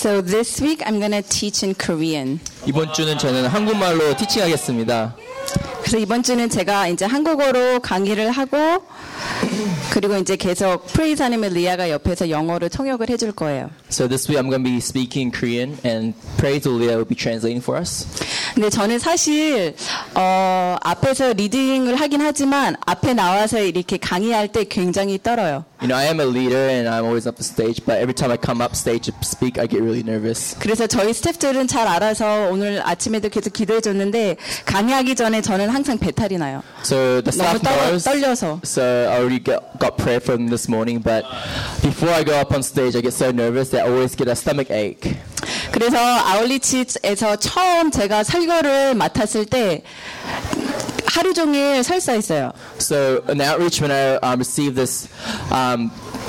So this week I'm going to teach in Korean. 이번 주는 저는 한국말로 티칭하겠습니다. 그래서 이번 주는 제가 이제 한국어로 강의를 하고 그리고 이제 계속 프레이즈 아니면 리아가 옆에서 영어로 통역을 해줄 거예요. So this week I'm going to be speaking Korean and Praise Leah will be translating for us. 근데 저는 사실 앞에서 리딩을 하긴 하지만 앞에 나와서 이렇게 강의할 때 굉장히 떨어요. You know, I am a leader and I'm always up the stage, but every time I come up stage to speak, I get really nervous. 그래서 저희 스태프들은 잘 알아서 오늘 아침에도 계속 기도해 줬는데 강의하기 전에 저는 항상 배탈이 나요. So the 너무 staff knows. 떨려서. So I already got prayer from this morning, but before I go up on stage, I get so nervous that I always get a stomach ache. 그래서 아울리치에서 처음 제가 설교를 맡았을 때 하루 종일 설사했어요. So in outreach, when I received this, I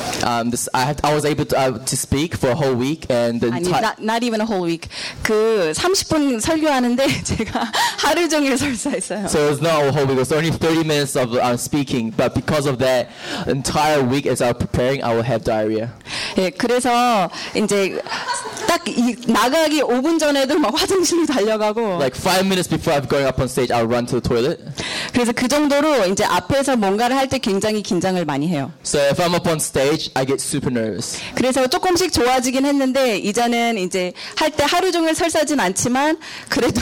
was able to speak for a whole week, and the 아니, not even a whole week. 그 30분 설교하는데 제가 하루 종일 설사했어요. So it's not a whole week. It was only 30 minutes of speaking, but because of that entire week, as I was preparing, I will have diarrhea. 예, 그래서 이제 딱 나가기 5분 전에도 막 화장실로 달려가고. Like 5 minutes before I'm going up on stage, I'll run to the toilet. 그래서 그 정도로 이제 앞에서 뭔가를 할 때 굉장히 긴장을 많이 해요. So if I'm up on stage, I get super nervous. 그래서 조금씩 좋아지긴 했는데 이제는 이제 할 때 하루 종일 설사진 않지만 그래도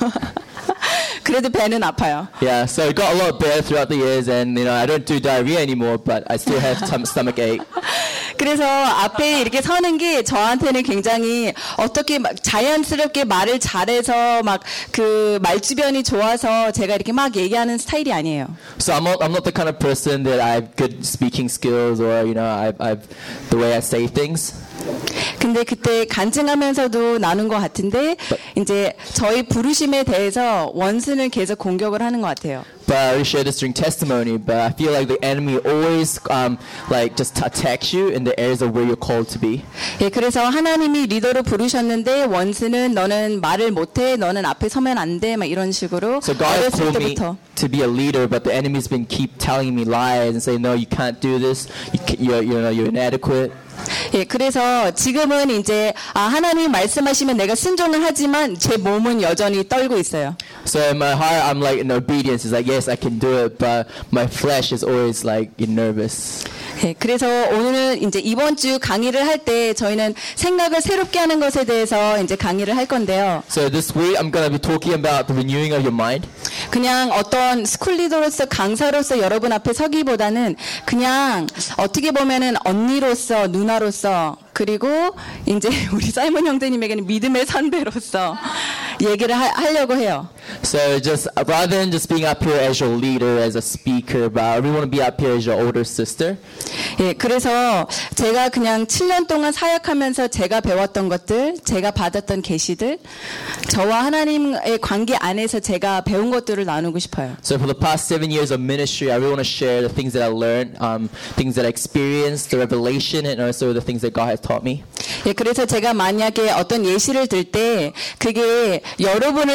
그래도 배는 아파요. Yeah, so it got a lot better throughout the years, and you know I don't do diarrhea anymore, but I still have stomach ache. 그래서 앞에 이렇게 서는 게 저한테는 굉장히 어떻게 막 자연스럽게 말을 잘해서 막 그 말주변이 좋아서 제가 이렇게 막 얘기하는 스타일이 아니에요. So I'm not the kind of person that I have good speaking skills or you know I've the way I say things. 근데 그때 간증하면서도 나눈 것 같은데 이제 저희 부르심에 대해서 원수는 계속 공격을 하는 것 같아요. But I already shared this during testimony, but I feel like the enemy always like just attacks you in the areas of where you're called to be. 예, 그래서 하나님이 리더로 부르셨는데 원수는 너는 말을 못해, 너는 앞에 서면 안 돼, 막 이런 식으로 So God has 어렸을 called me 때부터. to be a leader, but the enemy's been keep telling me lies and saying, no, you can't do this. You're inadequate. 예, 그래서 지금은 이제 하나님이 말씀하시면 내가 순종을 하지만 제 몸은 여전히 떨고 있어요. So in my heart, I'm like in obedience. It's like, yes, I can do it, but my flesh is always like nervous. 예, 그래서 오늘 이제 이번 주 강의를 할 때 저희는 생각을 새롭게 하는 것에 대해서 이제 강의를 할 건데요. So this week, I'm going to be talking about the renewing of your mind. 그냥 어떤 스쿨 리더로서 강사로서 여러분 앞에 서기보다는 그냥 어떻게 보면은 언니로서 누나로서 그리고 이제 우리 사이먼 형제님에게는 믿음의 선배로서 얘기를 하려고 해요. So just rather than just being up here as your leader, as a speaker, but I really want to be up here as your older sister. 예, 그래서 제가 그냥 7년 동안 사역하면서 제가 배웠던 것들, 제가 받았던 계시들, 저와 하나님의 관계 안에서 제가 배운 것들을 나누고 싶어요. So for the past 7 years of ministry, I really want to share the things that I learned, things that I experienced, the revelation, and also the things that God has taught me. 예, 그래서 제가 만약에 어떤 예시를 들 때 그게 여러분을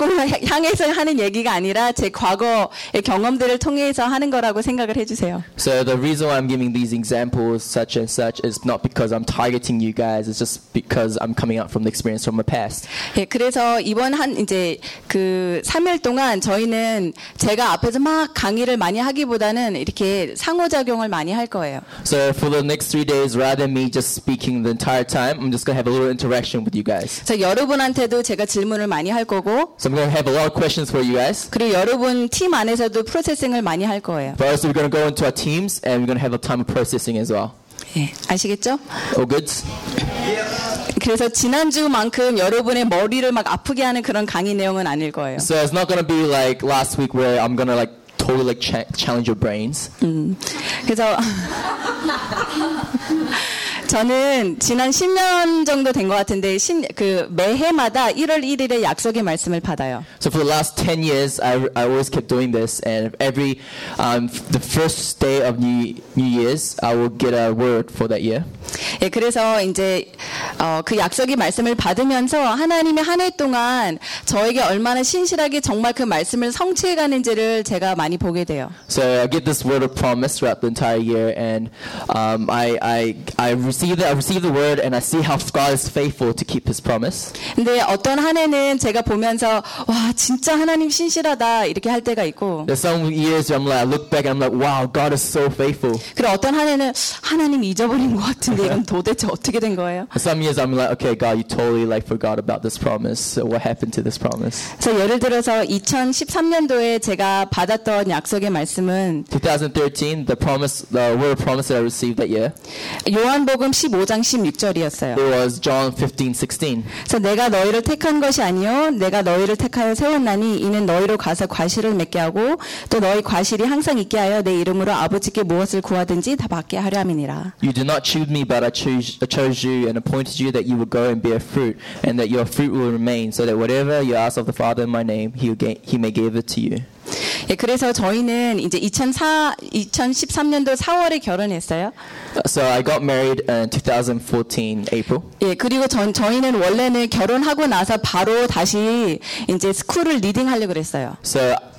향해서 하는 얘기가 아니라 제 과거의 경험들을 통해서 하는 거라고 생각을 해주세요. So the reason why I'm giving these examples such and such is not because I'm targeting you guys. It's just because I'm coming out from the experience from my past. 예, 그래서 이번 이제 그 3일 동안 저희는 제가 앞에서 막 강의를 많이 하기보다는 이렇게 상호작용을 많이 할 거예요. So for the next 3 days, rather than me just speaking the entire time, I'm just going to have a little interaction with you guys. 그래서 여러분한테도 제가 질문을 많이 할 거고 So I'm going to have a lot of questions for you guys. 그리고 여러분 팀 안에서도 프로세싱을 많이 할 거예요. But also we're going to go into our teams and we're going to have a time of processing as well. 예, 아시겠죠? All good? 그래서 지난주만큼 여러분의 머리를 막 아프게 하는 그런 강의 내용은 아닐 거예요. So it's not going to be like last week where I'm going to like totally like challenge your brains. 그래서 저는 지난 10년 정도 된 것 같은데 매해마다 1월 1일에 약속의 말씀을 받아요. So for the last 10 years, I always kept doing this, and every the first day of New Year's, I will get a word for that year. 예, 그래서 이제 그 약속의 말씀을 받으면서 하나님이 한 해 동안 저에게 얼마나 신실하게 정말 그 말씀을 성취해 가는지를 제가 많이 보게 돼요. So I get this word of promise throughout the entire year, and I received the word, and I see how God is faithful to keep His promise. 근데 어떤 한 해는 제가 보면서 와 진짜 하나님 신실하다 이렇게 할 때가 있고 There's some years where I look back and I'm like, wow, God is so faithful. 그리고 어떤 한 해는 하나님 잊어버린 것 같은데 이건 도대체 어떻게 된 거예요? Some years I'm like, okay, God, you totally like forgot about this promise. So what happened to this promise? 그래서 예를 들어서 2013년도에 제가 받았던 약속의 말씀은 2013, the word of promise that I received that year, 요한복음 15장 16절이었어요. it was John 15:16. 그래서 내가 너희를 택한 것이 아니요 내가 너희를 택하여 세웠나니 이는 너희로 가서 과실을 맺게 하고 또 너희 과실이 항상 있게 하여 내 이름으로 아버지께 무엇을 구하든지 다 받게 하려 함이니라. You did not choose me, but I chose you and appointed you that you would go and bear fruit, and that your fruit will remain, so that whatever you ask of the Father in my name, He may give it to you. 예, 그래서 저희는 이제 2013년도 4월에 결혼했어요. So I got married in 2014 April. 예, 그리고 저희는 원래는 결혼하고 나서 바로 다시 이제 스쿨을 리딩하려고 그랬어요. So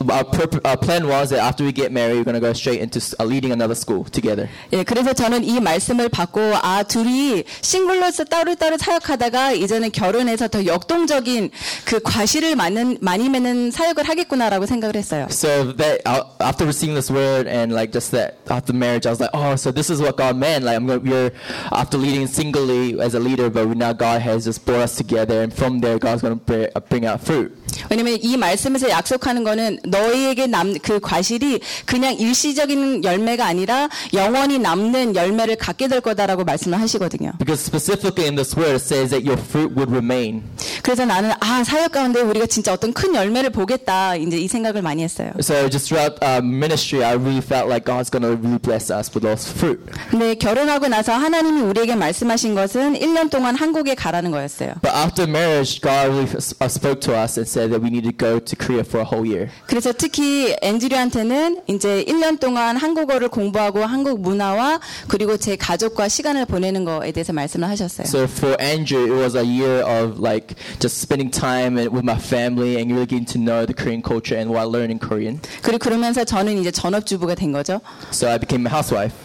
our plan was that after we get married, we're going to go straight into leading another school together. 예, 그래서 저는 이 말씀을 받고 아 둘이 싱글로서 따로따로 사역하다가 이제는 결혼해서 더 역동적인 그 과실을 많이 맺는 사역을 하겠구나라고 생각을 했어요. So that after receiving this word and like just that after marriage, I was like, oh, so this is what God meant. Like we're after leading singly as a leader, but now God has just brought us together, and from there, God's going to bring out fruit. 왜냐면 이 말씀에서 약속하는 거는 너희에게 그 과실이 그냥 일시적인 열매가 아니라 영원히 남는 열매를 갖게 될 거다라고 말씀을 하시거든요. Because specifically in this word, it says that your fruit would remain. 그래서 나는 사역 가운데 우리가 진짜 어떤 큰 열매를 보겠다 이제 이 생각을 많이 했어요. So just throughout ministry, I really felt like God's going to really bless us with those fruit. 근데 결혼하고 나서 하나님이 우리에게 말씀하신 것은 1년 동안 한국에 가라는 거였어요. But after marriage, God really spoke to us and said that we need to go to Korea for a whole year. 그래서 특히 앤드류한테는 이제 1년 동안 한국어를 공부하고 한국 문화와 그리고 제 가족과 시간을 보내는 거에 대해서 말씀을 하셨어요. So for Andrew, it was a year of like just spending time with my family and really getting to know the Korean culture and while learning Korean. 그리고 그러면서 저는 이제 전업주부가 된 거죠. So I became a housewife.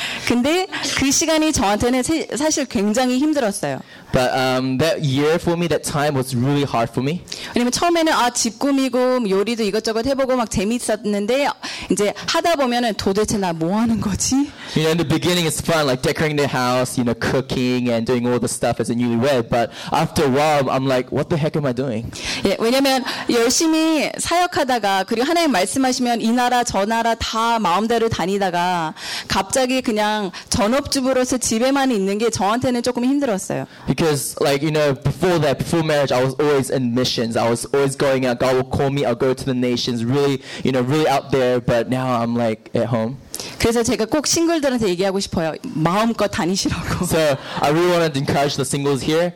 근데 그 시간이 저한테는 사실 굉장히 힘들었어요. But that year for me, that time was really hard for me. 왜냐면 처음에는 집 꾸미고 요리도 이것저것 해보고 막 재밌었는데 이제 하다 보면은 도대체 나 뭐 하는 거지? You know, in the beginning it's fun, like decorating the house, you know, cooking and doing all the stuff as a newlywed. But after a while, I'm like, what the heck am I doing? 예, 왜냐면 열심히 사역하다가 그리고 하나님 말씀하시면 이 나라 저 나라 다 마음대로 다니다가 갑자기 그냥 전업주부로서 집에만 있는 게 저한테는 조금 힘들었어요. Because like, you know, before marriage, I was always in missions. I was always going out. God will call me. I'll go to the nations, really, you know, really out there. But now I'm like at home. 그래서 제가 꼭 싱글들한테 얘기하고 싶어요. 마음껏 다니시라고. So I really want to encourage the singles here.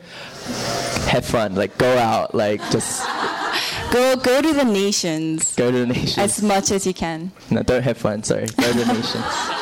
Have fun. Like go out. Like just Go to the nations. go to the nations. As much as you can. No, don't have fun. Sorry. Go to the nations.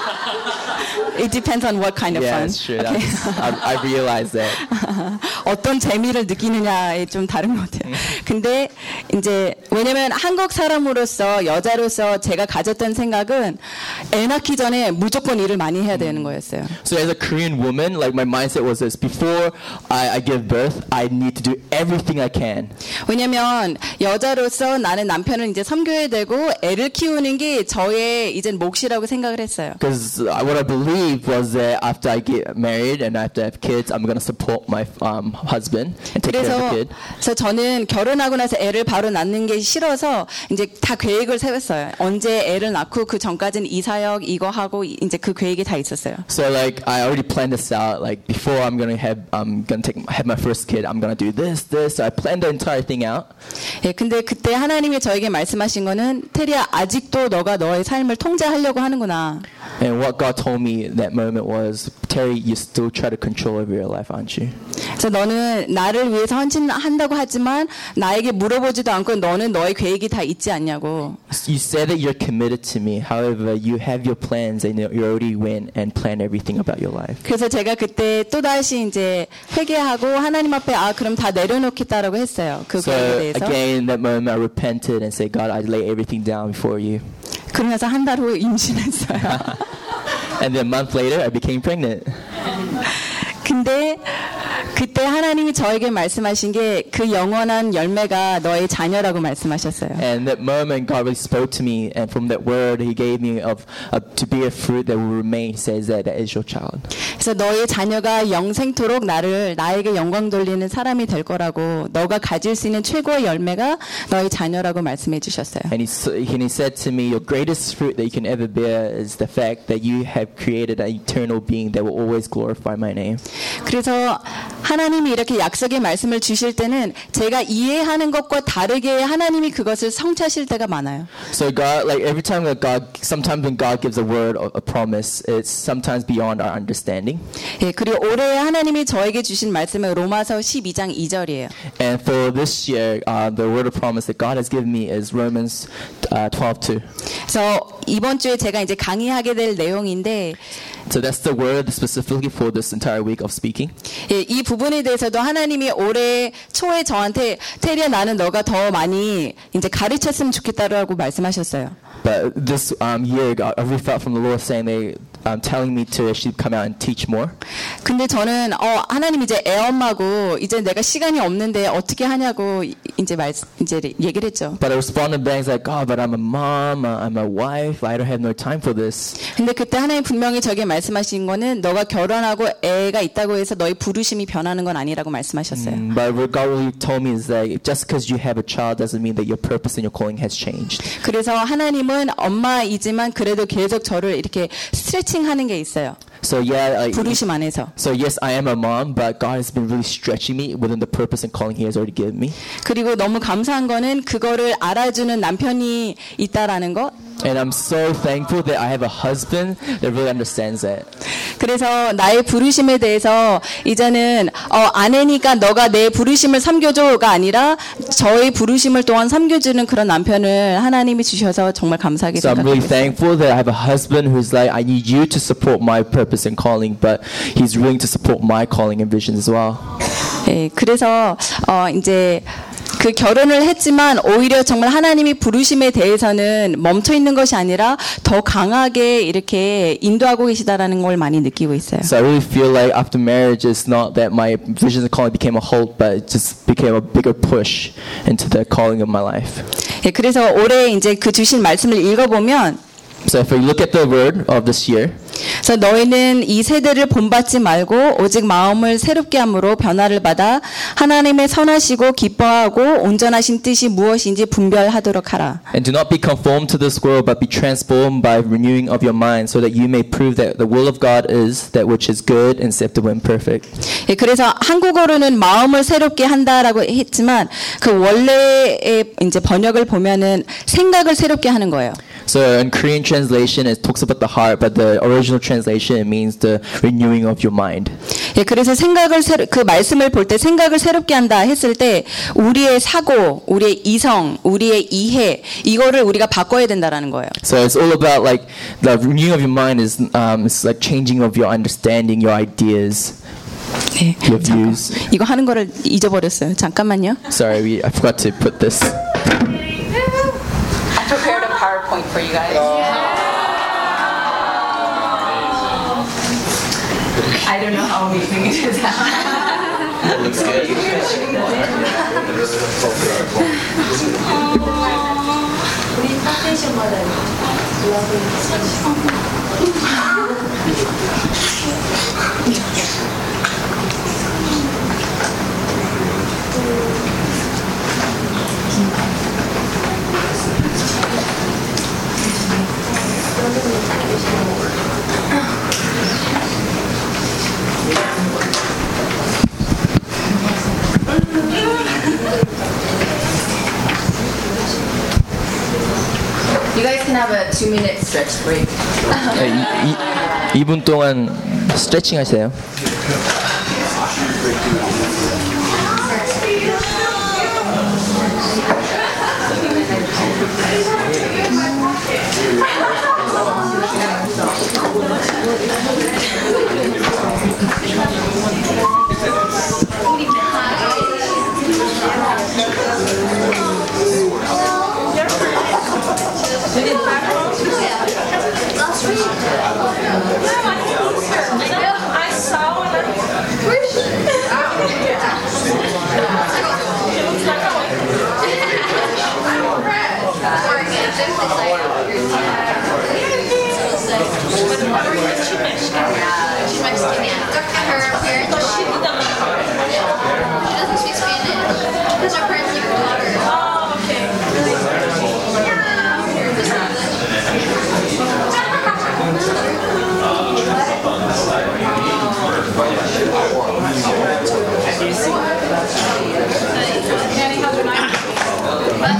It depends on what kind of Yeah, fun. that's true. Okay. I realize that. 어떤 재미를 느끼느냐에 좀 다른 것 같아요. 근데 이제 왜냐면 한국 사람으로서 여자로서 제가 가졌던 생각은 애 낳기 전에 무조건 일을 많이 해야 되는 거였어요. So as a Korean woman, like my mindset was this: before I give birth, I need to do everything I can. 왜냐면 여자로서 나는 남편을 이제 섬겨야 되고 애를 키우는 게 저의 이제 몫이라고 생각을 했어요. Because what I believed was that after I get married and I have to have kids, I'm going to support my husband and take care of the kid. 그래서 저는 결혼하고 나서 애를 바로 낳는 게 싫어서 이제 다 계획을 세웠어요. 언제 애를 낳고 그 전까지는 이 사역 이거 하고 이제 그 계획이 다 있었어요. So like I already planned this out. Like before I'm going to have my first kid, I'm going to do this. So I planned the entire thing out. 예, 근데 그때 하나님이 저에게 말씀하신 거는 테리야 아직도 너가 너의 삶을 통제하려고 하는구나. And what God told me in that moment was, Terry, you still try to control over your life, aren't you? 그래서 너는 나를 위해서 헌신한다고 하지만 나에게 물어보지도 않고 너는 너의 계획이 다 있지 않냐고. You said that you're committed to me. However, you have your plans and you already went and planned everything about your life. 그래서 제가 그때 또 다시 이제 회개하고 하나님 앞에 그럼 다 내려놓겠다라고 했어요. 그 So 계획에 대해서. again, in that moment, I repented and said, God, I lay everything down before you. 그러면서 한 달 후에 임신했어요. And then a month later, I became pregnant. 근데 그때 하나님이 저에게 말씀하신 게 그 영원한 열매가 너의 자녀라고 말씀하셨어요. And that moment, God really spoke to me, and from that word, He gave me to be a fruit that will remain. He says that is your child. 그래서 너의 자녀가 영생토록 나에게 영광 돌리는 사람이 될 거라고, 너가 가질 수 있는 최고의 열매가 너의 자녀라고 말씀해 주셨어요. And he said to me, your greatest fruit that you can ever bear is the fact that you have created an eternal being that will always glorify my name. 그래서 하나님이 이렇게 약속의 말씀을 주실 때는 제가 이해하는 것과 다르게 하나님이 그것을 성취하실 때가 많아요. So God, like every time that sometimes when God gives a word or a promise, it's sometimes beyond our understanding. 예, 그리고 올해 하나님이 저에게 주신 말씀은 로마서 12장 2절이에요. And for this year, the word of promise that God has given me is Romans 12:2. 그래서 이번 주에 제가 이제 강의하게 될 내용인데, So that's the word specifically for this entire week of speaking. 예, 이 부분에 대해서도 하나님이 올해 초에 저한테 테리야 나는 너가 더 많이 이제 가르쳤으면 좋겠다라고 말씀하셨어요. But this year, I really felt from the Lord saying telling me to actually come out and teach more. 근데 저는 하나님 이제 애엄마고 이제 내가 시간이 없는데 어떻게 하냐고 이제 얘기를 했죠. But I responded back like, God, but I'm a mom, I'm a wife, I don't have no time for this. 근데 그때 하나님 분명히 저에게 말씀하신 거는 너가 결혼하고 애가 있다고 해서 너의 부르심이 변하는 건 아니라고 말씀하셨어요. But what God really told me is that just because you have a child doesn't mean that your purpose and your calling has changed. 그래서 하나님은 엄마이지만 그래도 계속 저를 이렇게 스트레칭하는 게 있어요. So yeah, 부르심 안에서. So yes, I am a mom, but God has been really stretching me within the purpose and calling He has already given me. 그리고 너무 감사한 거는 그거를 알아주는 남편이 있다라는 거. And I'm so thankful that I have a husband that really understands that. 그래서 나의 부르심에 대해서 이제는 아내니까 너가 내 부르심을 섬겨줘가 아니라 저의 부르심을 또한 섬겨주는 그런 남편을 하나님이 주셔서 정말 감사하게 So I'm 생각합니다. really thankful that I have a husband who's like, I need you to support my purpose and calling, but he's willing to support my calling and vision as well. 예, 그래서 이제 그 결혼을 했지만 오히려 정말 하나님이 부르심에 대해서는 멈춰 있는 것이 아니라 더 강하게 이렇게 인도하고 계시다라는 걸 많이 느끼고 있어요. So I really feel like after marriage, it's not that my vision and calling became a halt, but it just became a bigger push into the calling of my life. 예, 그래서 올해 이제 그 주신 말씀을 읽어보면 So if we look at the word of this year, 그래서 너희는 이 세대를 본받지 말고 오직 마음을 새롭게 함으로 변화를 받아 하나님의 선하시고 기뻐하고 온전하신 뜻이 무엇인지 분별하도록 하라. and do not be conformed to this world, but be transformed by renewing of your mind, so that you may prove that the will of God is that which is good, and acceptable, and perfect. 예, 그래서 한국어로는 마음을 새롭게 한다라고 했지만 그 원래의 이제 번역을 보면은 생각을 새롭게 하는 거예요. So in Korean translation, it talks about the heart, but the original translation it means the renewing of your mind. 예, 그래서 그 말씀을 볼 때 생각을 새롭게 한다 했을 때 우리의 사고, 우리의 이성, 우리의 이해 이거를 우리가 바꿔야 된다라는 거예요. So it's all about like the renewing of your mind is it's like changing of your understanding, your ideas, 네, your views. 이거 하는 거를 잊어버렸어요. 잠깐만요. Sorry, I forgot to put this. I prepared a PowerPoint for you guys. I don't know how amazing it is. Looks good. 우리 파테이션마다 You guys can have a 2-minute stretch break. 2분 동안 스트레칭 하세요. I saw She's Mexican, yeah. Her parents, she doesn't speak Spanish because her parents live in water. Oh, okay. Danny, how's your night?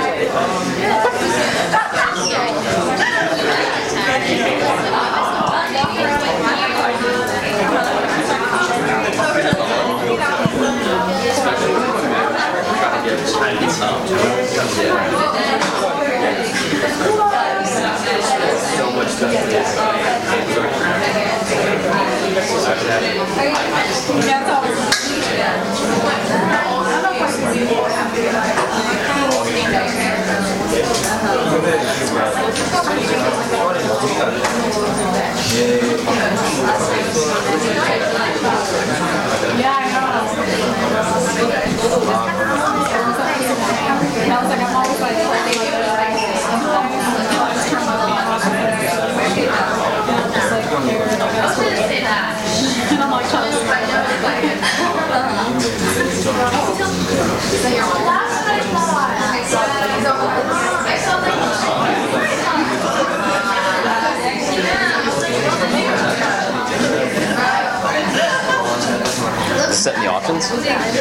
Setting the options?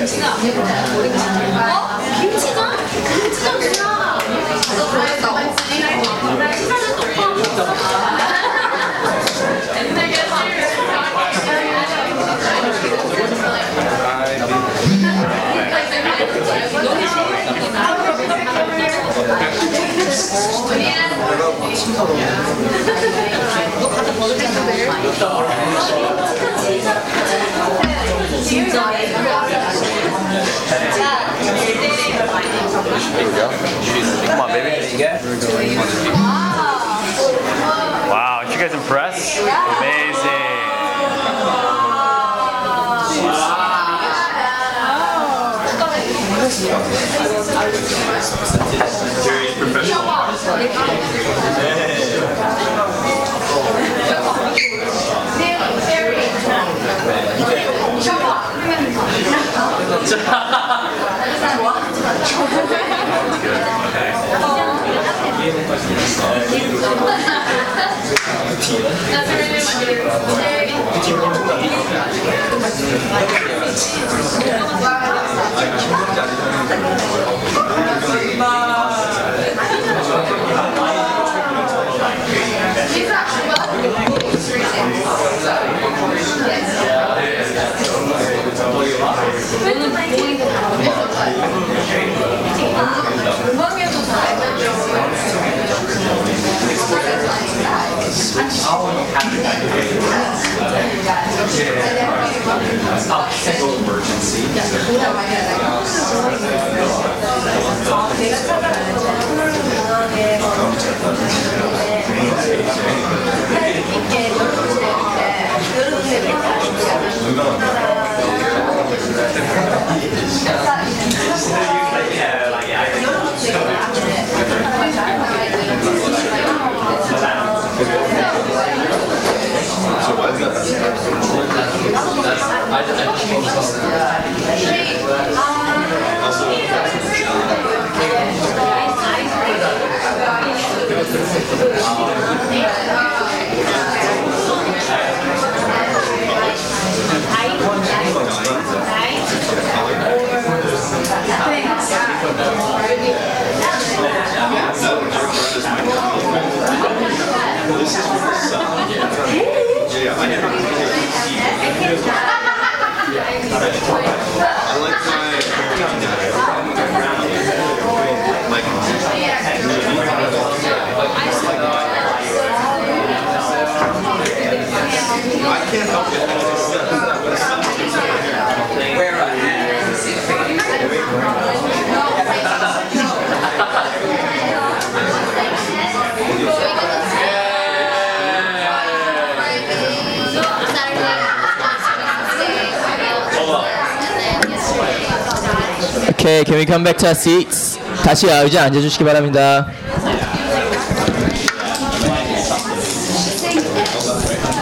There we go. Come on, baby. There you go. Wow, aren't you guys impressed? Amazing. Okay, can we come back to our seats? 다시 의자 앉아주시기 바랍니다.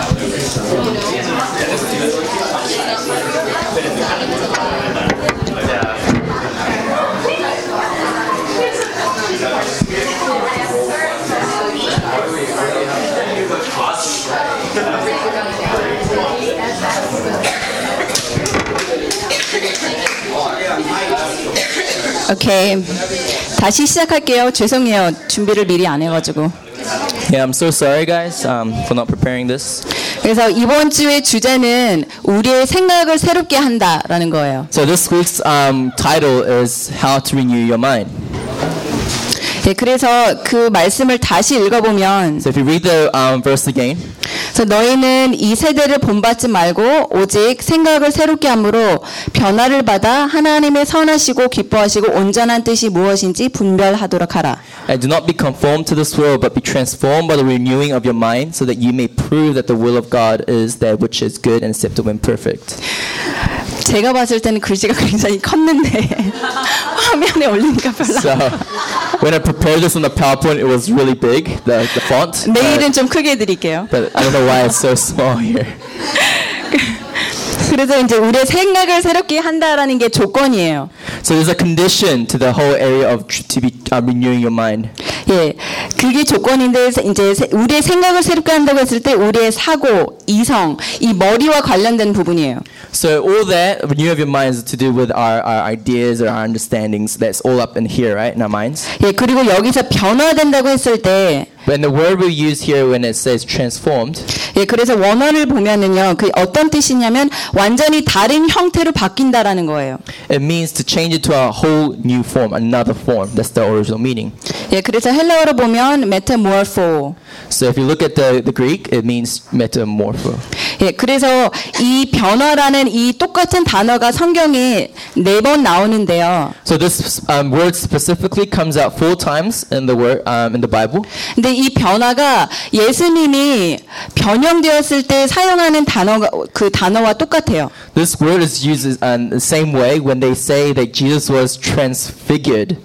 오케이. 다시 시작할게요. 죄송해요. 준비를 미리 안 해가지고. Yeah, I'm so sorry, guys, for not preparing this. 그래서 이번 주의 주제는 우리의 생각을 새롭게 한다라는 거예요. So this week's title is How to Renew Your Mind. 네, 그래서 그 말씀을 다시 읽어보면 So if you read the verse again, 그래서 너희는 이 세대를 본받지 말고 오직 생각을 새롭게 함으로 변화를 받아 하나님의 선하시고 기뻐하시고 온전한 뜻이 무엇인지 분별하도록 하라. and do not be conformed to this world, but be transformed by the renewing of your mind, so that you may prove that the will of God is that which is good and acceptable and perfect. 제가 봤을 때는 글씨가 굉장히 컸는데 화면에 올리니까 별로. So when I prepared this on the PowerPoint, it was really big, the font. 내일은 좀 크게 해드릴게요. But I don't know why it's so small here. 그래서 이제 우리의 생각을 새롭게 한다라는 게 조건이에요. So there's a condition to the whole area of to be renewing your mind. 예, 그게 조건인데 이제 우리의 생각을 새롭게 한다고 했을 때 우리의 사고, 이성, 이 머리와 관련된 부분이에요. So all that renew of your mind is to do with our ideas or our understandings. That's all up in here, right, in our minds. 예, 그리고 여기서 변화된다고 했을 때 But the word we use here when it says transformed, 예, 그래서 원어를 보면은요, 그 어떤 뜻이냐면 완전히 다른 형태로 바뀐다라는 거예요. it means to change it to a whole new form, another form. That's the original meaning. 예, 그래서 헬라어로 보면 metamorpho. So if you look at the Greek, it means metamorpho. 예, 그래서 이 변화라는 이 똑같은 단어가 성경에 4번 나오는데요. So this word specifically comes out 4 times in the word in the Bible. 근데 이 변화가 예수님이 변형되었을 때 사용하는 단어가 그 단어와 똑같아요. This word is used in the same way when they say that Jesus was transfigured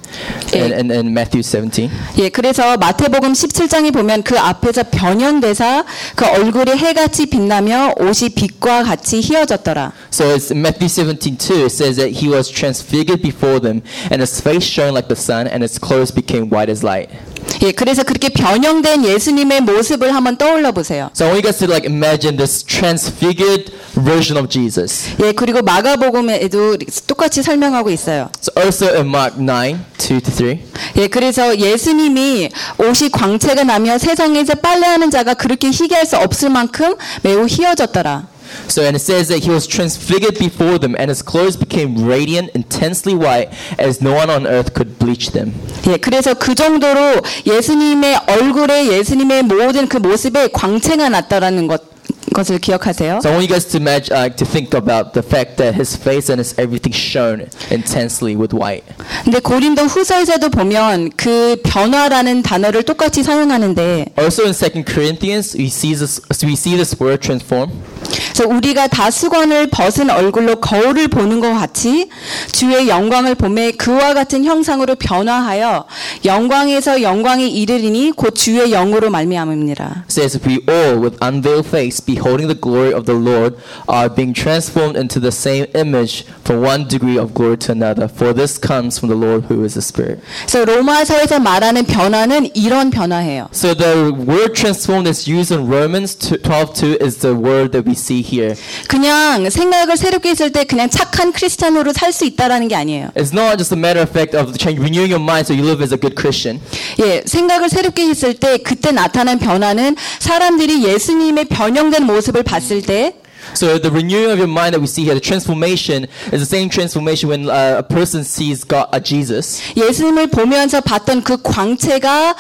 in Matthew 17. 예, 그래서 마태복음 17장에 보면 그 앞에서 변형되사 그 얼굴이 해같이 빛나며 옷이 빛과 같이 희어졌더라. So it's in Matthew 17:2. It says that he was transfigured before them, and his face shone like the sun, and his clothes became white as light. 예, 그래서 그렇게 변형된 예수님의 모습을 한번 떠올려 보세요. So I want you guys to like imagine this transfigured version of Jesus. 예, 그리고 마가복음에도 똑같이 설명하고 있어요. So also in Mark 9:2-3. 예, 그래서 예수님이 옷이 광채가 나며 세상에서 빨래하는 자가 그렇게 희귀할 수 없을 만큼 매우 희어졌더라. So and it says that he was transfigured before them, and his clothes became radiant, intensely white, as no one on earth could bleach them. 예, 그래서 그 정도로 예수님의 얼굴에 예수님의 모든 그 모습에 광채가 났다라는 것을 기억하세요. So I want you guys to imagine, to think about the fact that his face and his everything shone intensely with white. 근데 고린도 후서에서도 보면 그 변화라는 단어를 똑같이 사용하는데 Also in 2 Corinthians, we see this word transform. 그래서 우리가 다 수건을 벗은 얼굴로 거울을 보는 것 같이 주의 영광을 보매 그와 같은 형상으로 변화하여 영광에서 영광에 이르리니 곧 주의 영으로 말미암음이라. It says, we all with unveiled face beholding the glory of the Lord are being transformed into the same image from one degree of glory to another. For this comes from the Lord who is the Spirit. 그래서 로마서에서 말하는 변화는 이런 변화예요. So the word transformed that's used in Romans 12:2 is the word that we see here. 그냥 생각을 새롭게 했을 때 그냥 착한 크리스찬으로 살 수 있다라는 게 아니에요. It's not just a matter of fact of renewing your mind so you live as a good Christian. 예, 생각을 새롭게 했을 때 그때 나타난 변화는 사람들이 예수님의 변형된 모습을 봤을 때 So the renewing of your mind that we see here, the transformation, is the same transformation when a person sees God, Jesus. 예수님을 보면서 봤던 그 광채가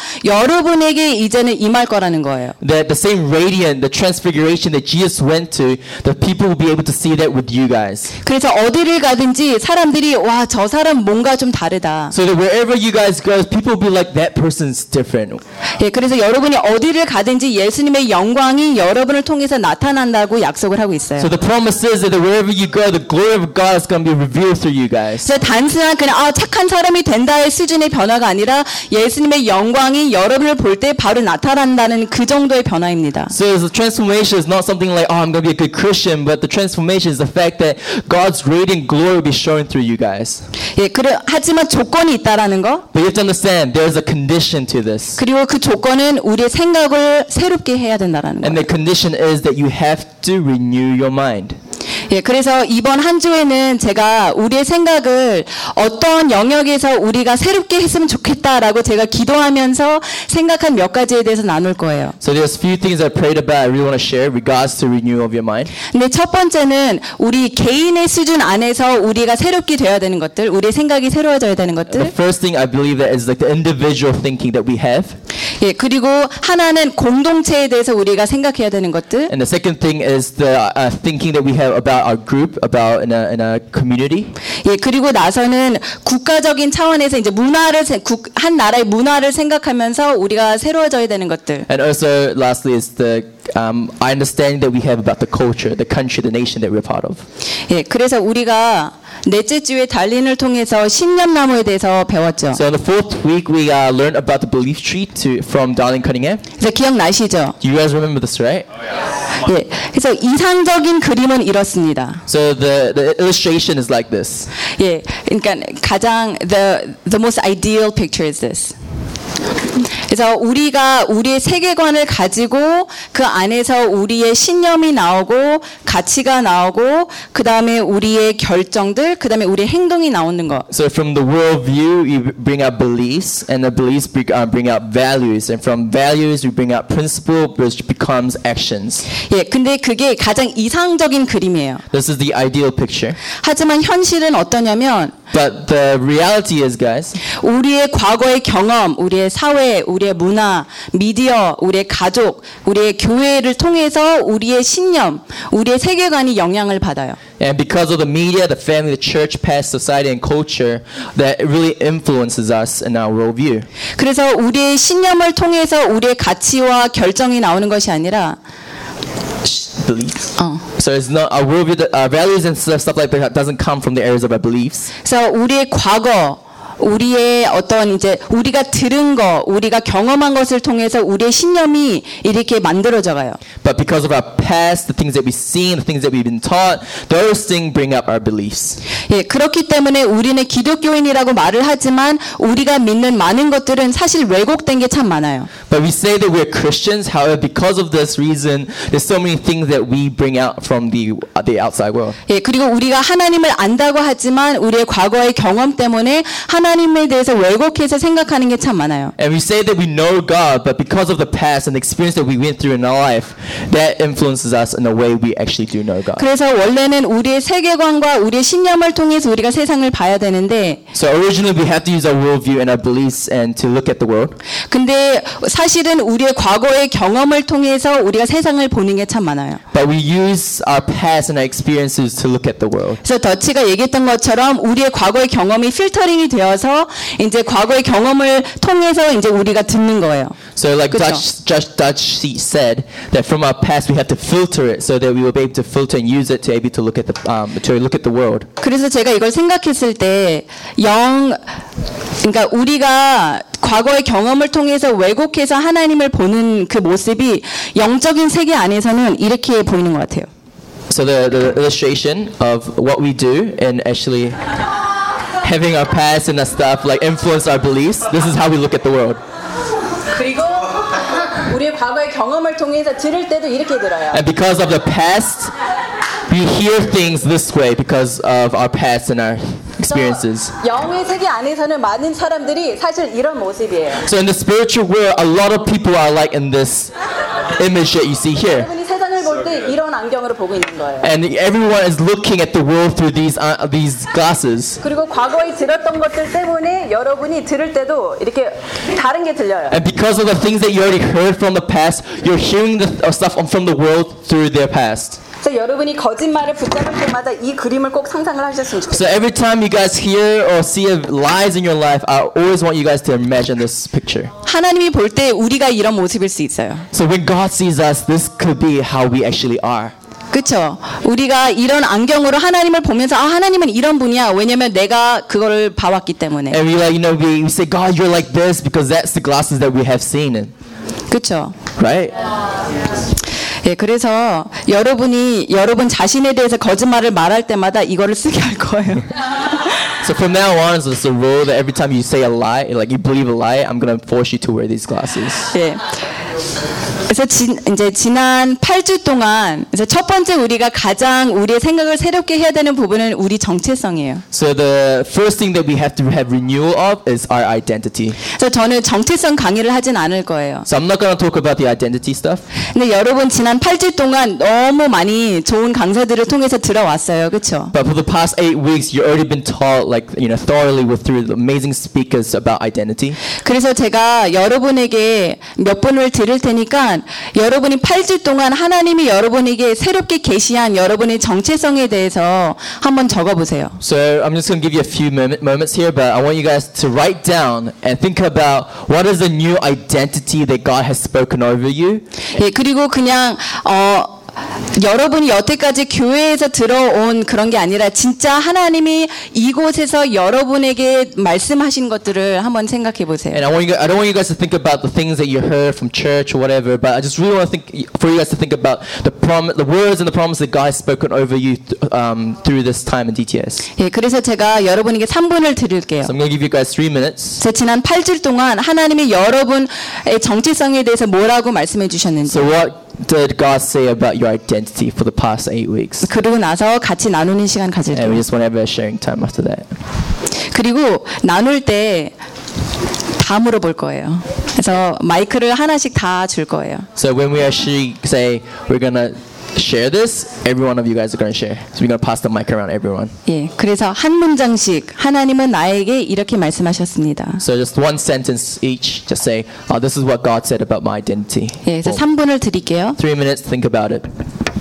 여러분에게 이제는 임할 거라는 거예요. That the same radiant, the transfiguration that Jesus went to, the people will be able to see that with you guys. 그래서 어디를 가든지 사람들이 와, 저 사람 뭔가 좀 다르다. So that wherever you guys go, people will be like, that person's different. 예, 그래서 여러분이 어디를 가든지 예수님의 영광이 여러분을 통해서 나타난다고 약속을 하고 있어요. 있어요. So the promise is that wherever you go, the glory of God is going to be revealed through you guys. 그래서 단순한 그냥 착한 사람이 된다의 수준의 변화가 아니라 예수님의 영광이 여러분을 볼 때 바로 나타난다는 그 정도의 변화입니다. So the transformation is not something like, oh, I'm going to be a good Christian, but the transformation is the fact that God's radiant glory will be shown through you guys. 예, 하지만 조건이 있다라는 거. But you have to understand, there's a condition to this. 그리고 그 조건은 우리의 생각을 새롭게 해야 된다라는 And 거예요. the condition is that you have to renew your mind. 예, 그래서 이번 한 주에는 제가 우리의 생각을 어떤 영역에서 우리가 새롭게 했으면 좋겠다라고 제가 기도하면서 생각한 몇 가지에 대해서 나눌 거예요. So there's a few things I prayed about I really want to share regards to renewal of your mind. 근데 첫 번째는 우리 개인의 수준 안에서 우리가 새롭게 돼야 되는 것들, 우리의 생각이 새로워져야 되는 The 것들. first thing I believe that is like the individual thinking that we have. 예, 그리고 하나는 공동체에 대해서 우리가 생각해야 되는 것들. And the second thing is the thinking that we have about our group, about in a community. 예, 그리고 나서는 국가적인 차원에서 이제 한 나라의 문화를 생각하면서 우리가 새로워져야 되는 것들. And also, lastly, is the understanding that we have about the culture, the country, the nation that we're part of. 예, 그래서 우리가 넷째 주에 달린을 통해서 신념나무에 대해서 배웠죠. So in the fourth week, we learned about the belief tree from Darling Cunningham. 그래서 기억나시죠? Do you guys remember this, right? 예, 그래서 이상적인 그림은 이렇습니다. So the illustration is like this. 예, 그러니까 가장 the most ideal picture is this. 그래서 우리가 우리의 세계관을 가지고 그 안에서 우리의 신념이 나오고 가치가 나오고 그 다음에 우리의 결정들, 그 다음에 우리의 행동이 나오는 거. So from the world view, we bring out beliefs, and the beliefs bring out values, and from values we bring out principle, which becomes actions. 예, 근데 그게 가장 이상적인 그림이에요. This is the ideal picture. 하지만 현실은 어떠냐면 But the reality is, guys, 우리의 과거의 경험, 우리의 사회, 우리의 문화, 미디어, 우리의 가족, 우리의 교회를 통해서 우리의 신념, 우리의 세계관이 영향을 받아요. and because of the media, the family, the church, past society, and culture, that really influences us in our worldview. 그래서 우리의 신념을 통해서 우리의 가치와 결정이 나오는 것이 아니라 Beliefs. So it's not our worldview, our values and stuff like that doesn't come from the areas of our beliefs. 그래서 우리의 과거, 우리의 어떤 이제 우리가 들은 거, 우리가 경험한 것을 통해서 우리의 신념이 이렇게 만들어져 가요. But because of our past, the things that we've seen, the things that we've been taught, those things bring up our beliefs. 예, 그렇기 때문에 우리는 기독교인이라고 말을 하지만 우리가 믿는 많은 것들은 사실 왜곡된 게 참 많아요. But we say that we're Christians, however, because of this reason, there's so many things that we bring out from the outside world. 예, 그리고 우리가 하나님을 안다고 하지만 우리의 과거의 경험 때문에 하나님에 대해서 왜곡해서 생각하는 게 참 많아요. And we say that we know God, but because of the past and the experience that we went through in our life, that influences us in the way we actually do know God. 그래서 원래는 우리의 세계관과 우리의 신념을 통해서 우리가 세상을 봐야 되는데 So originally we had to use our worldview and our beliefs and to look at the world. 근데 사실은 우리의 과거의 경험을 통해서 우리가 세상을 보는 게 참 많아요. But we use our past and our experiences to look at the world. 그래서 더치가 얘기했던 것처럼 우리의 과거의 경험이 필터링이 되어서 이제 과거의 경험을 통해서 이제 우리가 듣는 거예요. So like 그쵸? Dutch said that from our past we have to filter it so that we will be able to filter and use it to able to look at the world. 그래서 제가 이걸 생각했을 때 그러니까 우리가 과거의 경험을 통해서 왜곡해서 하나님을 보는 그 모습이 영적인 세계 안에서는 이렇게 보이는 것 같아요. So the illustration of what we do and actually having our past and that stuff like influence our beliefs. This is how we look at the world. 그리고 우리의 과거의 경험을 통해서 들을 때도 이렇게 들어요. And because of the past, we hear things this way because of our past and our experiences. 영의 세계 안에서는 많은 사람들이 사실 이런 모습이에요. So in the spiritual world, a lot of people are like in this image that you see here. 여러분이 세상을 볼 때 이런 안경으로 보고 있는 거예요. And everyone is looking at the world through these glasses. 그리고 과거에 들었던 것들 때문에 여러분이 들을 때도 이렇게 다른 게 들려요. And because of the things that you already heard from the past, you're hearing the stuff from the world through their past. 그래서 여러분이 거짓말을 붙잡을 때마다 이 그림을 꼭 상상을 하셨으면 좋겠어요. So every time you guys hear or see lies in your life, I always want you guys to imagine this picture. 하나님이 볼 때 우리가 이런 모습일 수 있어요. So when God sees us, this could be how we actually are. 그쵸? 우리가 이런 안경으로 하나님을 보면서 아 하나님은 이런 분이야. 왜냐면 내가 그거를 봐왔기 때문에. And we like, you know, we say, God, you're like this because that's the glasses that we have seen in. 그쵸? Right? 예, 그래서 여러분이 여러분 자신에 대해서 거짓말을 말할 때마다 이거를 쓰게 할 거예요. So from now on, it's just a rule that every time you say a lie, like you believe a lie, I'm going to force you to wear these glasses. 예. 그래서 이제 지난 8주 동안 그래서 첫 번째 우리가 가장 우리의 생각을 새롭게 해야 되는 부분은 우리 정체성이에요. So the first thing that we have to have renewal of is our identity. 그래서 저는 정체성 강의를 하진 않을 거예요. So I'm not going to talk about the identity stuff. 근데 여러분 지난 8주 동안 너무 많이 좋은 강사들을 통해서 들어왔어요. 그렇죠? But for the past 8 weeks, you've already been taught, like, you know, thoroughly through the amazing speakers about identity. 그래서 제가 여러분에게 몇 분을 드릴 테니까 여러분이 8주 동안 하나님이 여러분에게 새롭게 계시한 여러분의 정체성에 대해서 한번 적어보세요. So I'm just going to give you a few moments here, but I want you guys to write down and think about what is the new identity that God has spoken over you. 예, 그리고 그냥 여러분이 여태까지 교회에서 들어온 그런 게 아니라 진짜 하나님이 이곳에서 여러분에게 말씀하신 것들을 한번 생각해 보세요. And I don't want you guys to think about the things that you heard from church or whatever, but I just really want to for you guys to think about the words and the promise that God has spoken over you through this time in DTS. 예, 그래서 제가 여러분에게 3분을 드릴게요. So I'm going to give you guys 3 minutes. 제 지난 8주 동안 하나님이 여러분의 정체성에 대해서 뭐라고 말씀해 주셨는지. So what did God say about your identity for the past 8 weeks? 그러고 나서 같이 나누는 시간 And we 가질게요. just want to have a sharing time after that. 그리고 나눌 때 다 물어볼 거예요. 그래서 마이크를 하나씩 다 줄 거예요. So when we actually say we're going to share this, every one of you guys are going to share. So we're going to pass the mic around everyone. 예, 그래서 한 문장씩 하나님은 나에게 이렇게 말씀하셨습니다. So just one sentence each. Just say, oh, this is what God said about my identity. 예, 그래서 Boom. 3분을 드릴게요. 3 minutes, think about it.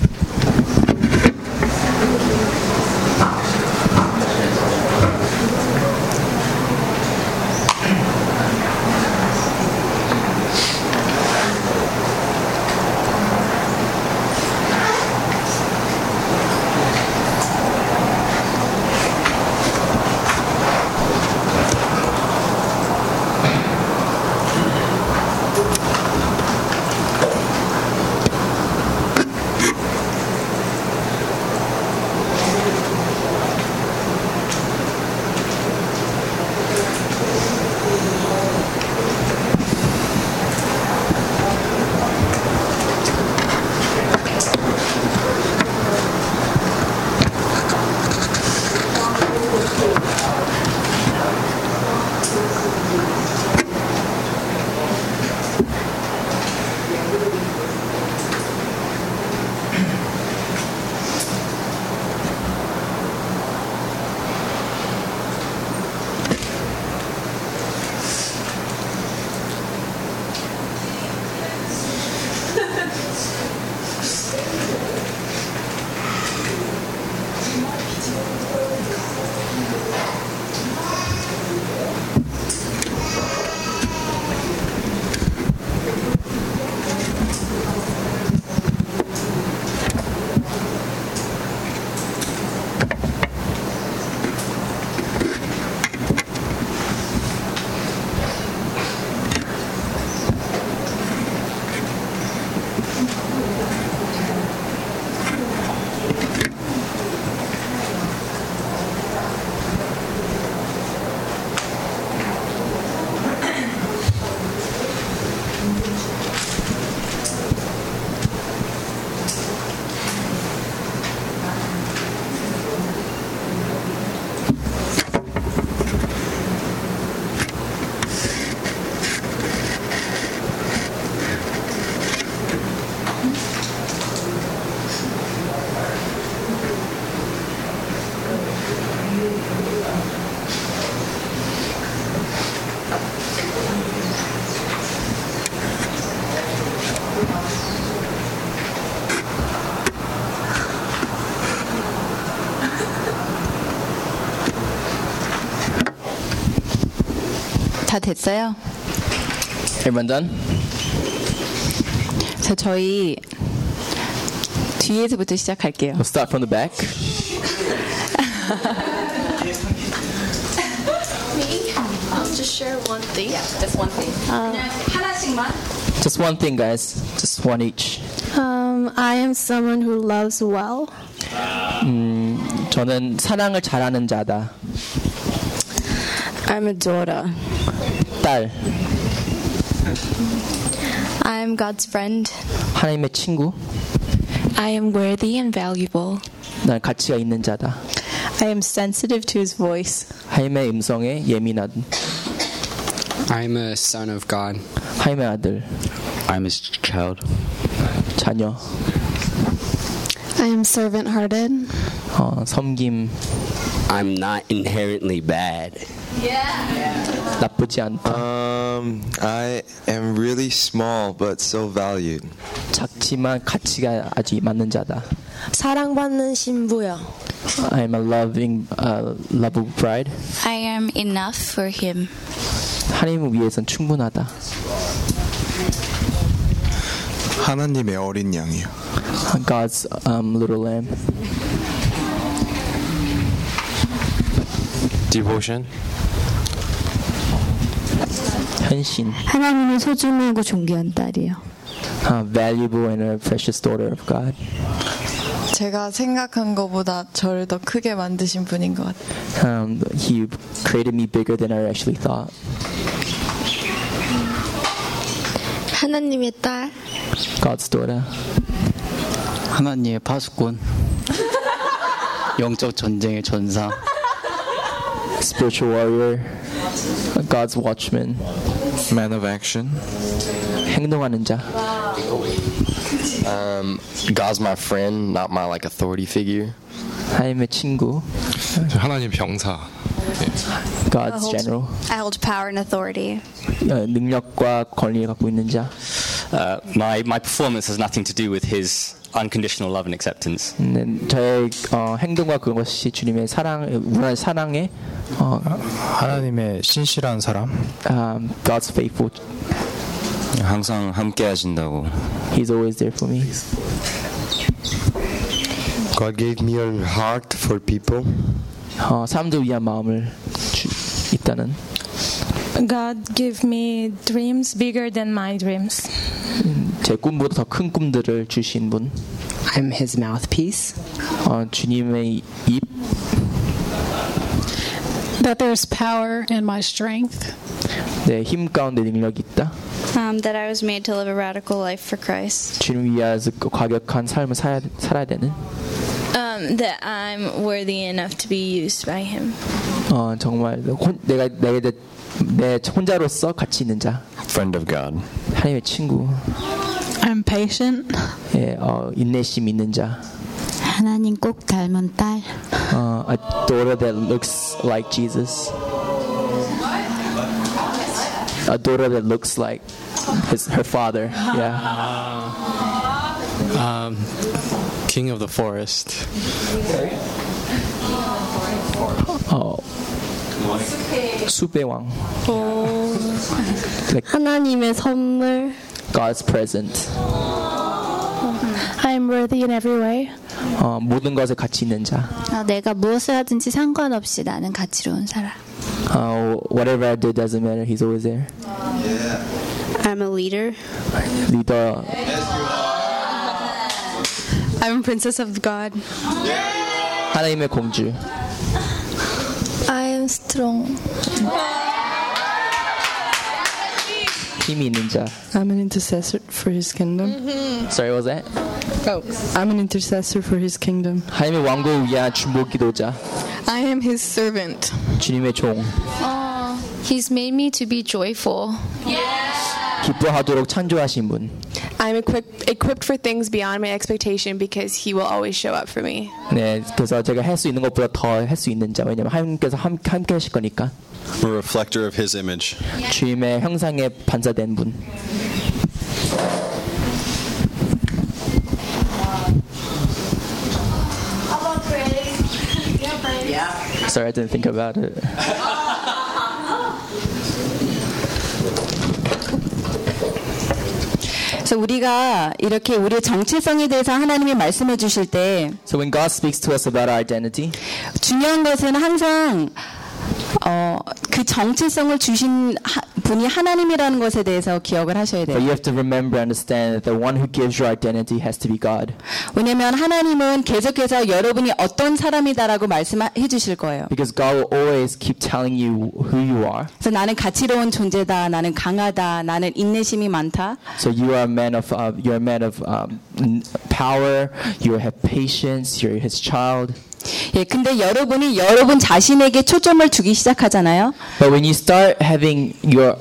다 됐어요? Everyone done? 저희 뒤에서부터 시작할게요. We'll start from the back. I'll just share one thing. Just one thing. 하나씩만. Just one thing, guys. Just one each. I am someone who loves well. 저는 사랑을 잘하는 자다. I'm a daughter. 딸. I am God's friend. 하나님의 친구. I am worthy and valuable. 난 가치가 있는 자다. I am sensitive to his voice. 하나님의 음성에 예민한. I'm a son of God. 하나님의 아들. I'm his child. 자녀. I am servant-hearted. 섬김. I'm not inherently bad. 나쁘지 않다. I am really small but so valued. 작지만 가치가 아주 맞는 자다. 사랑받는 신부요. I'm a lovable bride. I am enough for him. 하나님을 위해선 충분하다. 하나님의 어린 양이요. God's little lamb. Devotion. 헌신. 하나님의 소중하고 존귀한 딸이요. Valuable and a precious daughter of God. 제가 생각한 것보다 저를 더 크게 만드신 분인 것 같아요. He created me bigger than I actually thought. 하나님의 딸. God's daughter. 하나님의 파수꾼. 영적 전쟁의 전사. Spiritual warrior. God's watchman. Man of action. 행동하는 자. God's my friend, not my like authority figure. 하나님의 친구. 하나님 병사. God's general. I hold power and authority. 능력과 권리를 갖고 있는 자. My performance has nothing to do with his unconditional love and acceptance. 저의 행동과 그것이 주님의 무한한 사랑에 하나님의 신실한 사람. God's faithful. 항상 함께 하신다고. He's always there for me. God gave me a heart for people. 사람들 위한 마음을 있다는. God give me dreams bigger than my dreams. 제 꿈보다 더 큰 꿈들을 주신 분. I'm his mouthpiece. 주님의 입. That there's power in my strength. 내 힘 가운데 능력이 있다. That I was made to live a radical life for Christ. 주님 위하여서 과격한 삶을 살아야 되는. That I'm worthy enough to be used by him. 정말 내 혼자로서 가치 있는 자. Friend of God. 하나님의 친구. I'm patient. 인내심 있는 자. 하나님 꼭 닮은 딸. A daughter that looks like Jesus. A daughter that looks like her father. Yeah. King of the forest. 숲의 왕. 하나님의 선물. God's present. I am worthy in every way. 모든 것에 가치 있는 자. 내가 무엇을 하든지 상관없이 나는 가치로운 사람. Whatever I do doesn't matter. He's always there. I'm a leader. 리더. I'm a princess of God. 하나님의 공주. I am strong. 힘이 있는 자. I'm an intercessor for his kingdom. Sorry, what was that? Oh, I'm an intercessor for his kingdom. 하나님의 왕국을 위한 중보 기도자. I am his servant. 주님의 종. He's made me to be joyful. 기뻐하도록 창조하신 분. I'm equipped for things beyond my expectation because he will always show up for me. 네, 그래서 제가 할 수 있는 것보다 더 할 수 있는 자. 왜냐면 하나님께서 함께 하실 거니까. A reflector of his image. 주님의 형상에 반사된 분. Sorry, I didn't think about it. 그래서 우리가 이렇게 우리의 정체성에 대해서 하나님이 말씀해 주실 때 So when God speaks to us about our identity, 중요한 것은 항상 그 정체성을 주신 분이 하나님이라는 것에 대해서 기억을 하셔야 but 돼요. you have to remember and understand that the one who gives your identity has to be God. 왜냐하면 하나님은 계속해서 여러분이 어떤 사람이다라고 말씀해 주실 거예요. Because God will always keep telling you who you are. 그래서 나는 가치로운 존재다, 나는 강하다, 나는 인내심이 많다. So you are a man of power. You have patience. You're His child. 예, 근데 여러분이 여러분 자신에게 초점을 두기 시작하잖아요. But when you start having your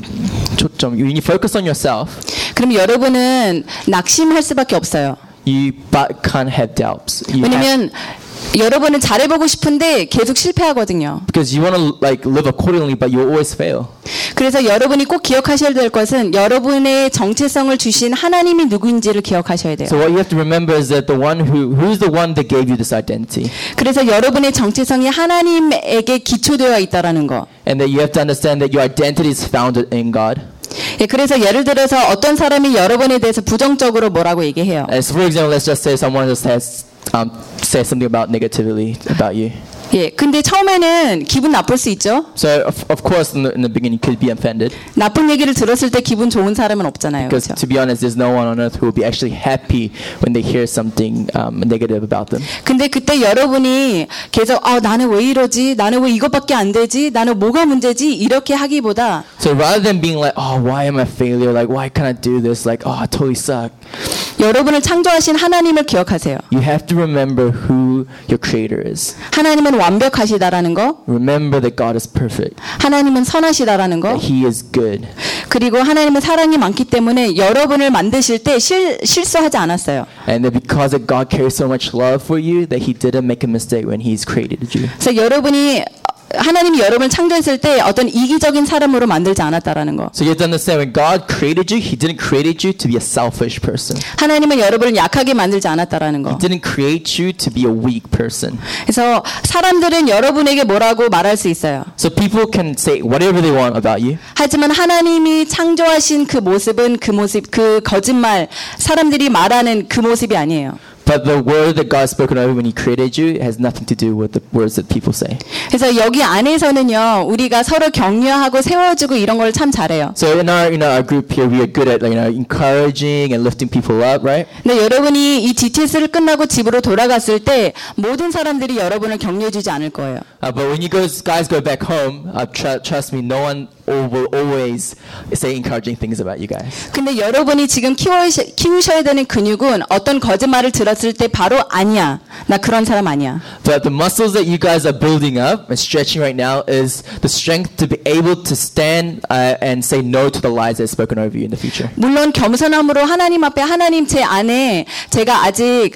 초점, when you focus on yourself, 그럼 여러분은 낙심할 수밖에 없어요. you can't have doubts. 왜냐면 여러분은 잘해보고 싶은데 계속 실패하거든요. Because you want to like live accordingly, but you always fail. 그래서 여러분이 꼭 기억하셔야 될 것은 여러분의 정체성을 주신 하나님이 누구인지를 기억하셔야 돼요. So what you have to remember is that the one who's the one that gave you this identity. 그래서 여러분의 정체성이 하나님에게 기초되어 있다라는 거. And that you have to understand that your identity is founded in God. 예, 그래서 예를 들어서 어떤 사람이 여러분에 대해서 부정적으로 뭐라고 얘기해요. As for example, let's just say someone just has say something about negatively about you. 예, 근데 처음에는 기분 나쁠 수 있죠. So of course in the beginning you could be offended. 나쁜 얘기를 들었을 때 기분 좋은 사람은 없잖아요. Because 그렇죠? to be honest, there's no one on earth who will be actually happy when they hear something negative about them. 근데 그때 여러분이 계속 나는 왜 이러지? 나는 왜 이것밖에 안 되지? 나는 뭐가 문제지? 이렇게 하기보다 So rather than being like, oh, why am I a failure? Like, why can't I do this? Like, oh, I totally suck. 여러분을 창조하신 하나님을 기억하세요. You have to remember who your creator is. 하나님은 완벽하시다라는 거. Remember that God is perfect. 하나님은 선하시다라는 거. That He is good. 그리고 하나님은 사랑이 많기 때문에 여러분을 만드실 때 실수하지 않았어요. And that because that God cares so much love for you, that He didn't make a mistake when He's created you. 그래서 여러분이 하나님이 여러분을 창조했을 때 어떤 이기적인 사람으로 만들지 않았다라는 거. So you have to understand when God created you, He didn't create you to be a selfish person. 하나님은 여러분을 약하게 만들지 않았다라는 거. He didn't create you to be a weak person. 그래서 사람들은 여러분에게 뭐라고 말할 수 있어요. So people can say whatever they want about you. 하지만 하나님이 창조하신 그 모습은 그 거짓말, 사람들이 말하는 그 모습이 아니에요. But the word that God spoken over when He created you has nothing to do with the words that people say. 그래서 여기 안에서는요, 우리가 서로 격려하고 세워주고 이런 걸 참 잘해요. So in our group here, we are good at encouraging and lifting people up, right? 근데 여러분이 이 GTS를 끝나고 집으로 돌아갔을 때 모든 사람들이 여러분을 격려해주지 않을 거예요. But when you guys go back home, trust me, no one will always say encouraging things about you guys. 근데 여러분이 지금 키우셔야 되는 근육은 어떤 거짓말을 들었을 때 바로 아니야. 나 그런 사람 아니야. But the muscles that you guys are building up and stretching right now is the strength to be able to stand and say no to the lies that are spoken over you in the future. 물론 겸손함으로 하나님 앞에 하나님 제 안에 제가 아직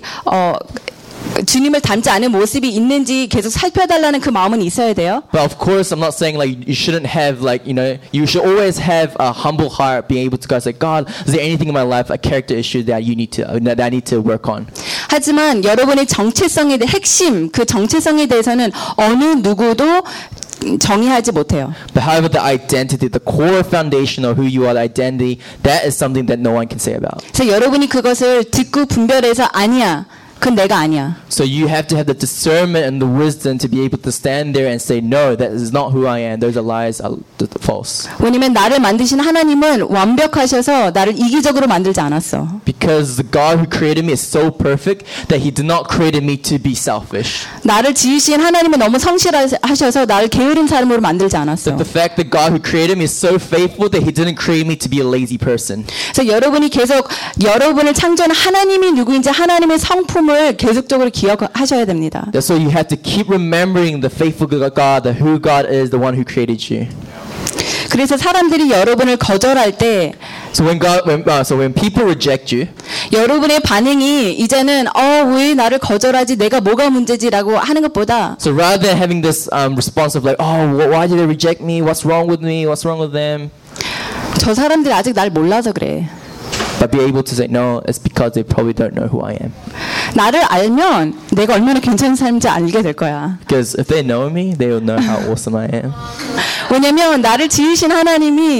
주님을 닮지 않은 모습이 있는지 계속 살펴달라는 그 마음은 있어야 돼요. But of course, I'm not saying like you shouldn't have you should always have a humble heart, being able to go say, God, is there anything in my life, a character issue that I need to work on? 하지만 여러분의 정체성에 대해 핵심, 그 정체성에 대해서는 어느 누구도 정의하지 못해요. But however, the identity, the core foundation of who you are, the identity, that is something that no one can say about. 그래서 여러분이 그것을 듣고 분별해서 아니야. 그건 내가 아니야. So you have to have the discernment and the wisdom to be able to stand there and say, no, that is not who I am. Those are lies, are false. 왜냐면 나를 만드신 하나님은 완벽하셔서 나를 이기적으로 만들지 않았어. Because the God who created me is so perfect that He did not create me to be selfish. 나를 지으신 하나님은 너무 성실하셔서 나를 게으른 사람으로 만들지 않았어. The fact that God who created me is so faithful that He didn't create me to be a lazy person. 그래서 여러분이 계속 여러분을 창조한 하나님이 누구인지 하나님의 성품을 계속적으로 기억하셔야 됩니다. That's why you have to keep remembering the faithful God, the who God is, the one who created you. 그래서 사람들이 여러분을 거절할 때, so when people reject you, 여러분의 반응이 이제는 왜 나를 거절하지? 내가 뭐가 문제지라고 하는 것보다, so rather than having this response of like, why did they reject me? What's wrong with me? What's wrong with them? 저 사람들이 아직 날 몰라서 그래. But be able to say no, it's because they probably don't know who I am. 나를 알면 내가 얼마나 괜찮은 사람인지 알게 될 거야. Because if they know me, they will know how awesome I am. 왜냐면 나를 지으신 하나님이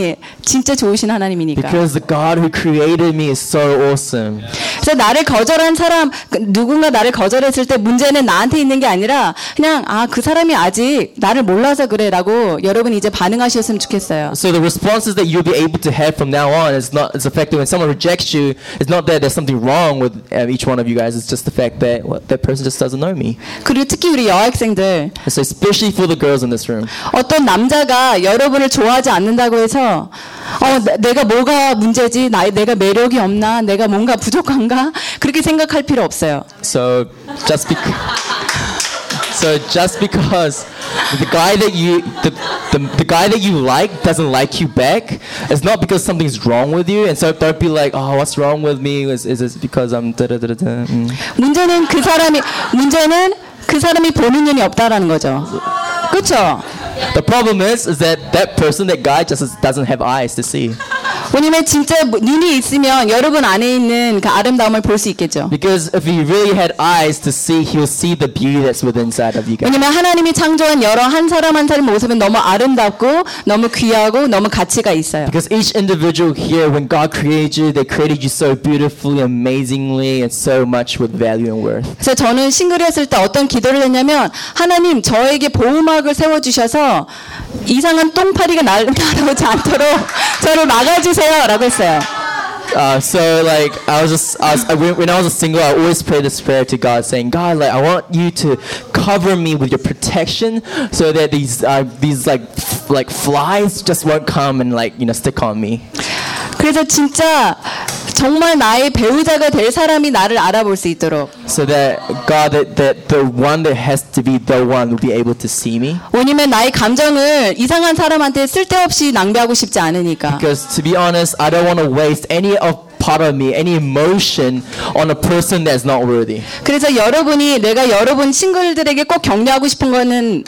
진짜 좋으신 하나님이니까. Because the God who created me is so awesome. 그래서 나를 거절한 사람, 누군가 나를 거절했을 때 문제는 나한테 있는 게 아니라 그냥 그 사람이 아직 나를 몰라서 그래라고 여러분 이제 반응하셨으면 좋겠어요. So the responses that you'll be able to have from now on is effective when someone rejects you. It's not that there's something wrong with each one of you guys. It's just the fact that that person just doesn't know me. 그리고 특히 우리 여학생들. So especially for the girls in this room. 어떤 남자가 여러분을 좋아하지 않는다고 해서 내가 뭐가 문제지? 내가 매력이 없나? 내가 뭔가 부족한가? 그렇게 생각할 필요 없어요. So just because the guy that you like doesn't like you back, it's not because something's wrong with you. And so don't be like, oh, what's wrong with me? Is it because I'm da-da-da-da-da? 문제는 그 사람이 보는 눈이 없다라는 거죠. 그렇죠? The problem is that person, that guy, just doesn't have eyes to see. 왜냐면 진짜 눈이 있으면 여러분 안에 있는 그 아름다움을 볼 수 있겠죠. Because if he really had eyes to see, he will see the beauty that's within inside of you guys. 왜냐면 하나님이 창조한 여러 한 사람 한 사람 모습은 너무 아름답고 너무 귀하고 너무 가치가 있어요. Because each individual here, when God created you, they created you so beautifully, amazingly, and so much with value and worth. 그래서 저는 싱글이었을 때 어떤 기도를 했냐면 하나님 저에게 보호막을 세워주셔서 이상한 똥파리가 날아오지 않도록 저를 막아주세요라고 했어요. So like when I was a single, I always prayed this prayer to God, saying, God, like I want you to cover me with your protection, so that these like flies just won't come and stick on me. 그래서 진짜 정말 나의 배우자가 될 사람이 나를 알아볼 수 있도록. So that God, that the one that has to be the one will be able to see me. 왜냐면 나의 감정을 이상한 사람한테 쓸데없이 낭비하고 싶지 않으니까. Because to be honest, I don't want to waste any part of me, any emotion on a person that's not worthy. 그래서 내가 여러분 싱글들에게 꼭 격려하고 싶은 거는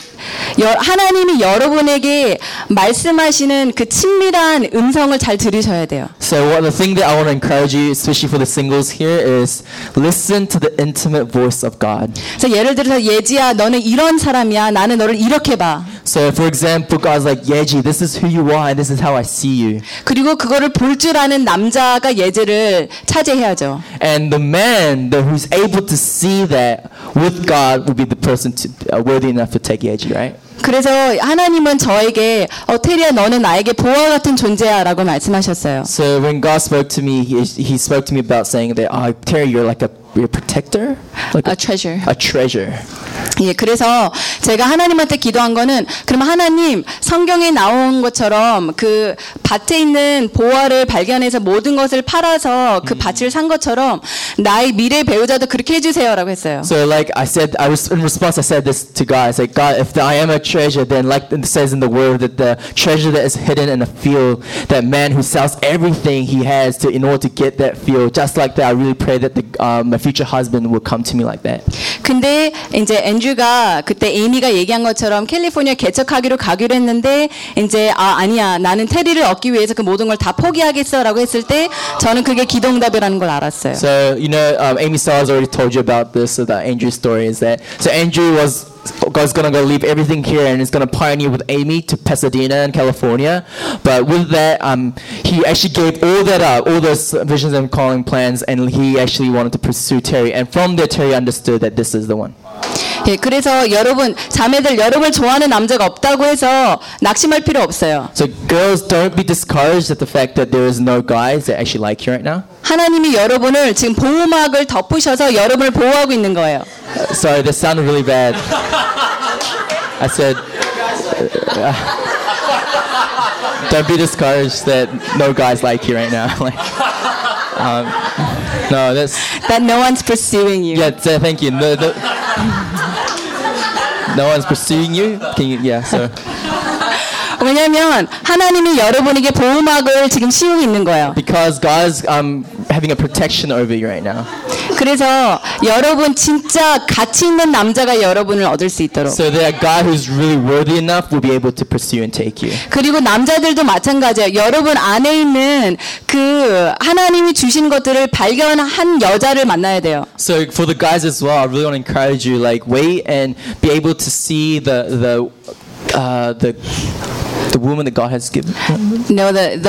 하나님이 여러분에게 말씀하시는 그 친밀한 음성을 잘 들으셔야 돼요. So the thing that I want to encourage you, especially for the singles here, is listen to the intimate voice of God. 그래서 예를 들어서 예지야, 너는 이런 사람이야. 나는 너를 이렇게 봐. So for example, God's like, Yeji, this is who you are and this is how I see you. 그리고 그거를 볼 줄 아는 남자가 예지를 차지해야죠. And the man who's able to see that with God will be the person worthy enough to take Yeji, right? 그래서 하나님은 저에게 테리야 너는 나에게 보화 같은 존재야라고 말씀하셨어요. So when God spoke to me, he spoke to me about saying that, Terry, you're like you're a protector, like a treasure. A treasure. 예, 그래서 제가 하나님한테 기도한 거는 그러면 하나님 성경에 나온 것처럼 그 밭에 있는 보화를 발견해서 모든 것을 팔아서 그 밭을 산 것처럼 나의 미래 배우자도 그렇게 해주세요라고 했어요. So like in response I said this to God. I said, God, if I am a treasure, then like it says in the word that the treasure that is hidden in a field, that man who sells everything he has in order to get that field, just like that, I really pray that my future husband will come to me like that. 근데 이제 앤드류가 그때 에이미가 얘기한 것처럼 캘리포니아 개척하기로 가기로 했는데 이제 아니야 나는 테리를 얻기 위해서 그 모든 걸 다 포기하겠어라고 했을 때 저는 그게 기도응답이라는 걸 알았어요. So you know, Amy Starr has already told you about this. So that Andrew's story is that Andrew God's gonna go leave everything here and is gonna pioneer with Amy to Pasadena in California. But with that, he actually gave all that up, all those visions and calling plans, and he actually wanted to pursue Terry. And from there, Terry understood that this is the one. 예, 그래서 여러분 자매들 여러분을 좋아하는 남자가 없다고 해서 낙심할 필요 없어요. So girls, don't be discouraged at the fact that there is no guys that actually like you right now. 하나님이 여러분을 지금 보호막을 덮으셔서 여러분을 보호하고 있는 거예요. Sorry, that sounded really bad. I said, don't be discouraged that no guys like you right now. No, that no one's pursuing you. Yeah, thank you. No one's pursuing you. Can you? Yeah. So. 왜냐하면 하나님이 여러분에게 보호막을 지금 씌우고 있는 거예요. Because God's having a protection over you right now. 그래서 여러분 진짜 가치 있는 남자가 여러분을 얻을 수 있도록. So that a guy who's really worthy enough will be able to pursue and take you. 그리고 남자들도 마찬가지예요. 여러분 안에 있는 그 하나님이 주신 것들을 발견한 여자를 만나야 돼요. So for the guys as well, I really want to encourage you, like wait and be able to see the the woman that God has given. No,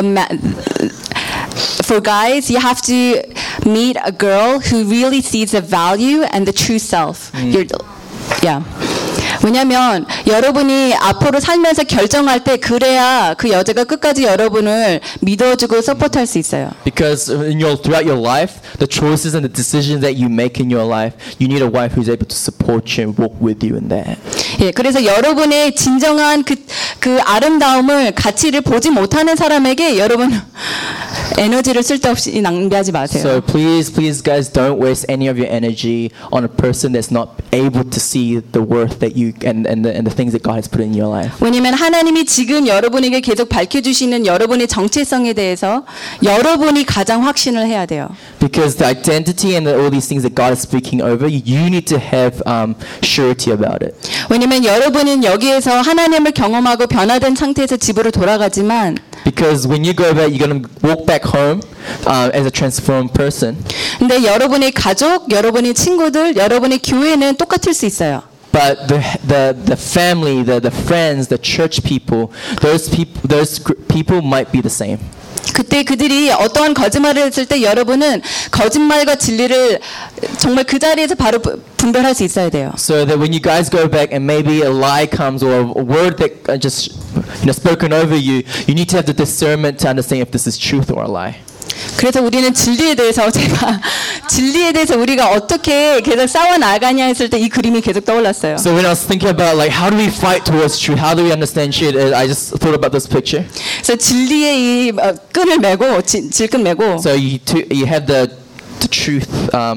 for guys, you have to meet a girl who really sees the value and the true self. Yeah. 왜냐면 여러분이 앞으로 살면서 결정할 때 그래야 그 여자가 끝까지 여러분을 믿어주고 서포트할 수 있어요. Because throughout your life, the choices and the decisions that you make in your life, you need a wife who's able to support you and walk with you in that. 예, 그래서 여러분의 진정한 그 아름다움을 가치를 보지 못하는 사람에게 여러분 에너지를 쓸데없이 낭비하지 마세요. So please guys, don't waste any of your energy on a person that's not able to see the worth that you and the things that God has put in your life. 왜냐면 하나님이 지금 여러분에게 계속 밝혀주시는 여러분의 정체성에 대해서 여러분이 가장 확신을 해야 돼요. Because the identity and all these things that God is speaking over, you need to have surety about it. 왜냐면 여러분은 여기에서 하나님을 경험하고 변화된 상태에서 집으로 돌아가지만 Because when you go back, you're going to walk back home as a transformed person. 근데 여러분의 가족, 여러분의 친구들, 여러분의 교회는 똑같을 수 있어요. But the family, the friends, the church people, those people might be the same. 그때 그들이 어떠한 거짓말을 했을 때 여러분은 거짓말과 진리를 정말 그 자리에서 바로 분별할 수 있어야 돼요. So that when you guys go back and maybe a lie comes or a word that just spoken over you, you need to have the discernment to understand if this is truth or a lie. 그래서 우리는 진리에 대해서 진리에 대해서 우리가 어떻게 계속 싸워 나가냐 했을 때 이 그림이 계속 떠올랐어요. So when I was thinking about like how do we fight towards truth, how do we understand truth, I just thought about this picture. 그래서 진리의 이 끈을 메고 질끈 메고. So you have the truth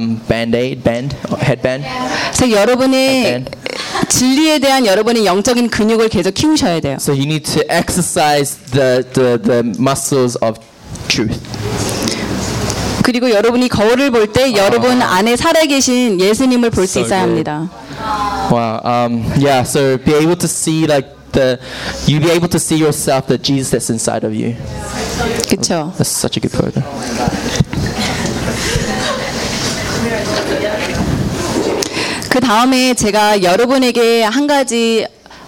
headband. 그래서 여러분의 진리에 대한 여러분의 영적인 근육을 계속 키우셔야 돼요. So you need to exercise the muscles of truth. 그리고 여러분이 거울을 볼 때 여러분 안에 살아계신 예수님을 볼 수 있어야 합니다. Wow. Yeah. So be able to see you be able to see yourself, the Jesus that's inside of you. 그렇죠. That's such a good photo. 그 다음에 제가 여러분에게 한 가지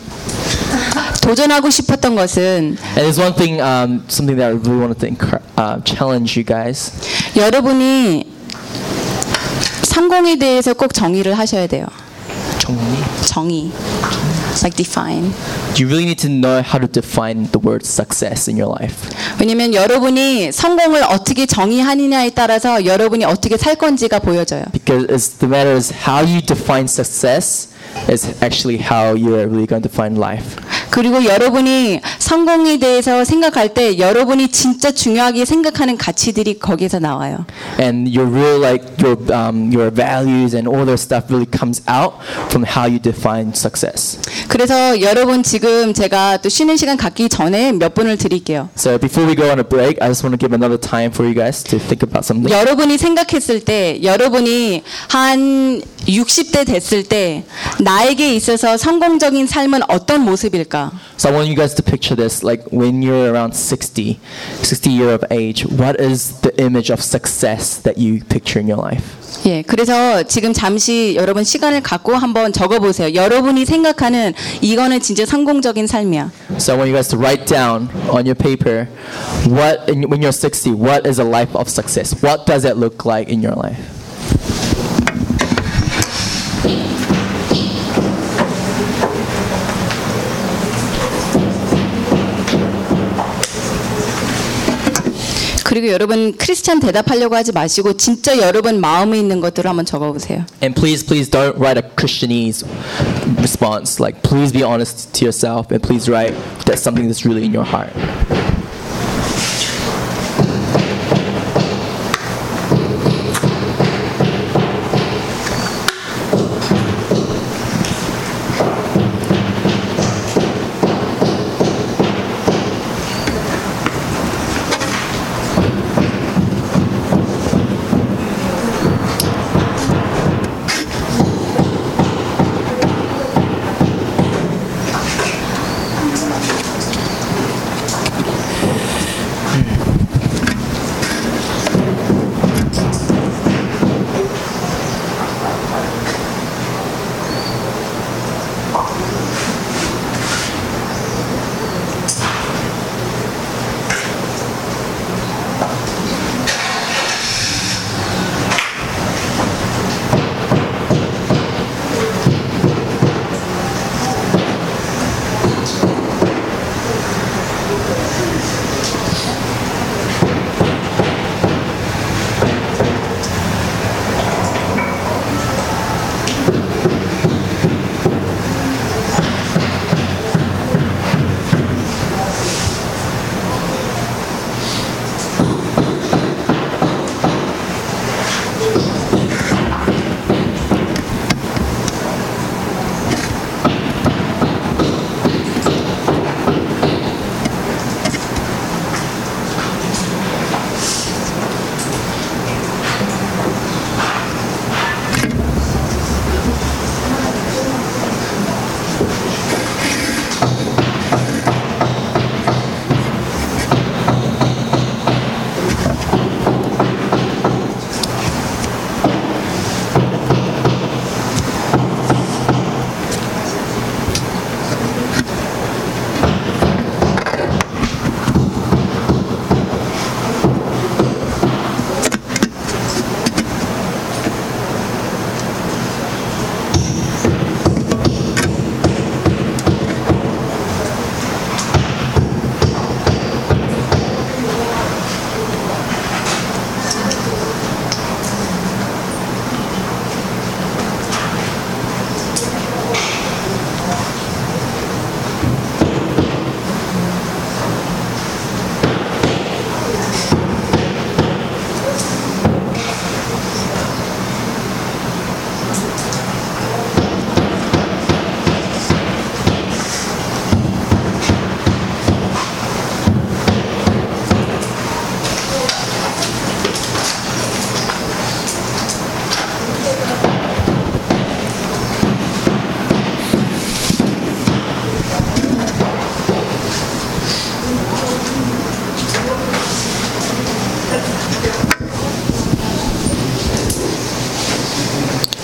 도전하고 싶었던 것은 And there's one thing, something that I really wanted to challenge you guys. 여러분이 성공에 대해서 꼭 정의를 하셔야 돼요. 정의. Like define. You really need to know how to define the word success in your life. 왜냐면 여러분이 성공을 어떻게 정의하느냐에 따라서 여러분이 어떻게 살 건지가 보여져요. Because the matter is how you define success is actually how you're really going to find life. 그리고 여러분이 성공에 대해서 생각할 때 여러분이 진짜 중요하게 생각하는 가치들이 거기에서 나와요. And your real your values and all that stuff really comes out from how you define success. 그래서 여러분 지금 제가 또 쉬는 시간 갖기 전에 몇 분을 드릴게요. So before we go on a break, I just want to give another time for you guys to think about something. 여러분이 생각했을 때 여러분이 한 60대 됐을 때 나에게 있어서 성공적인 삶은 어떤 모습일까? So I want you guys to picture this, like when you're around 60 year of age, what is the image of success that you picture in your life? 예, 그래서 지금 잠시 여러분 시간을 갖고 한번 적어보세요. 여러분이 생각하는 이거는 진짜 성공적인 삶이야. So I want you guys to write down on your paper, when you're 60, what is a life of success? What does it look like in your life? 그리고 여러분 크리스찬 대답하려고 하지 마시고 진짜 여러분 마음에 있는 것들을 한번 적어보세요. And please don't write a Christianese response. Like please be honest to yourself and please write that's something that's really in your heart.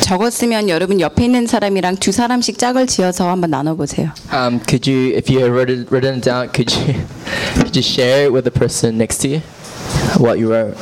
적었으면 여러분 옆에 있는 사람이랑 두 사람씩 짝을 지어서 한번 나눠보세요. Could you, if you have written it down, could you share it with the person next to you what you wrote?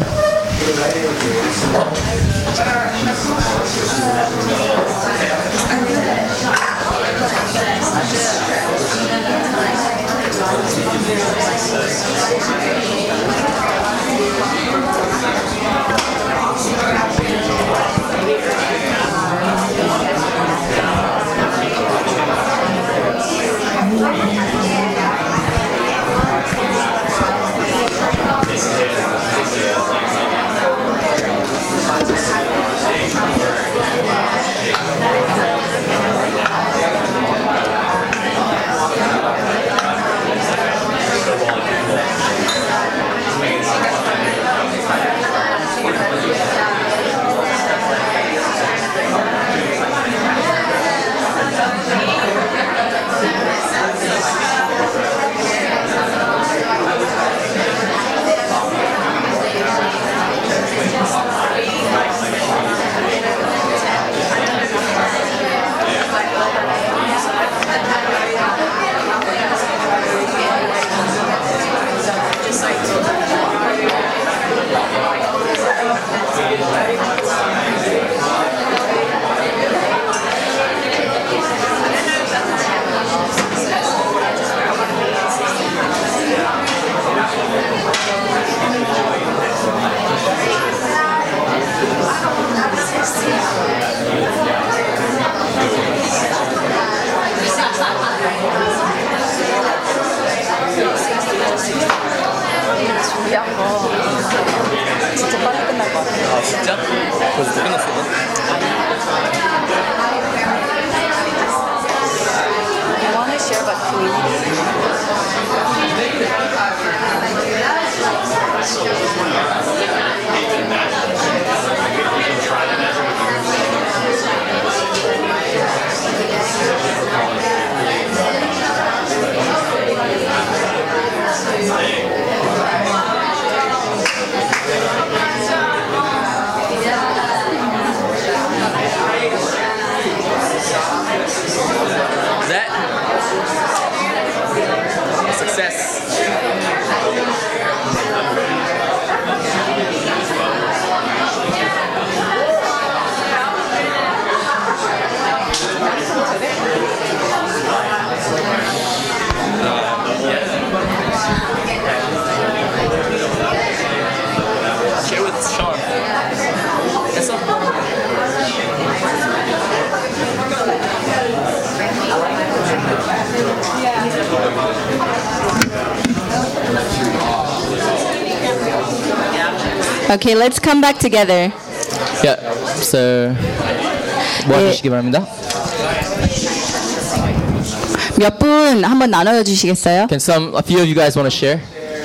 진짜? 벌써 끝났어? I want to share but That success. Share with Sean. That's Okay, let's come back together. Yeah. So 모아주시기 바랍니다. 몇 분 한번 나눠 주시겠어요? Can a few of you guys want to share?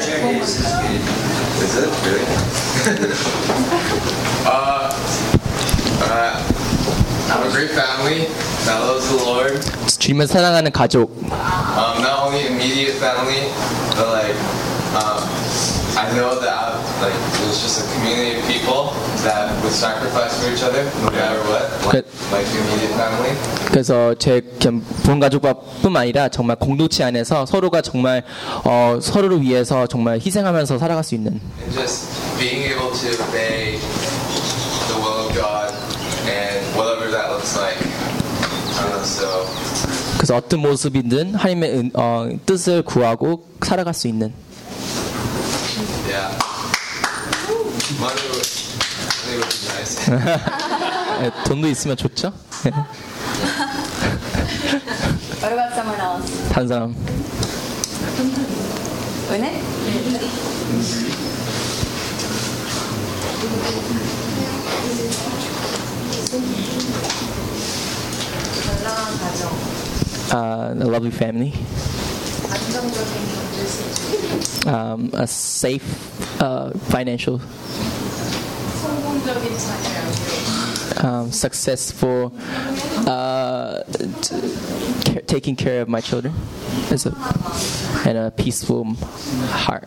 I have a great family that loves the Lord. 주님을 사랑하는 가족. Not only immediate family, but I know that there's just a community of people that would sacrifice for each other, no matter what, like the immediate family. 그래서 제 본 가족뿐만 아니라 정말 공동체 안에서 서로가 정말 서로를 위해서 정말 희생하면서 살아갈 수 있는. And just being able to obey the will of God and whatever that looks like. So. 그래서 어떤 모습이든 하나님의 뜻을 구하고 살아갈 수 있는. Yeah. Money would be nice. 돈도 있으면 좋죠. What about someone else? 다른 사람. 은혜? A lovely family. A safe financial. Successful taking care of my children and a peaceful heart.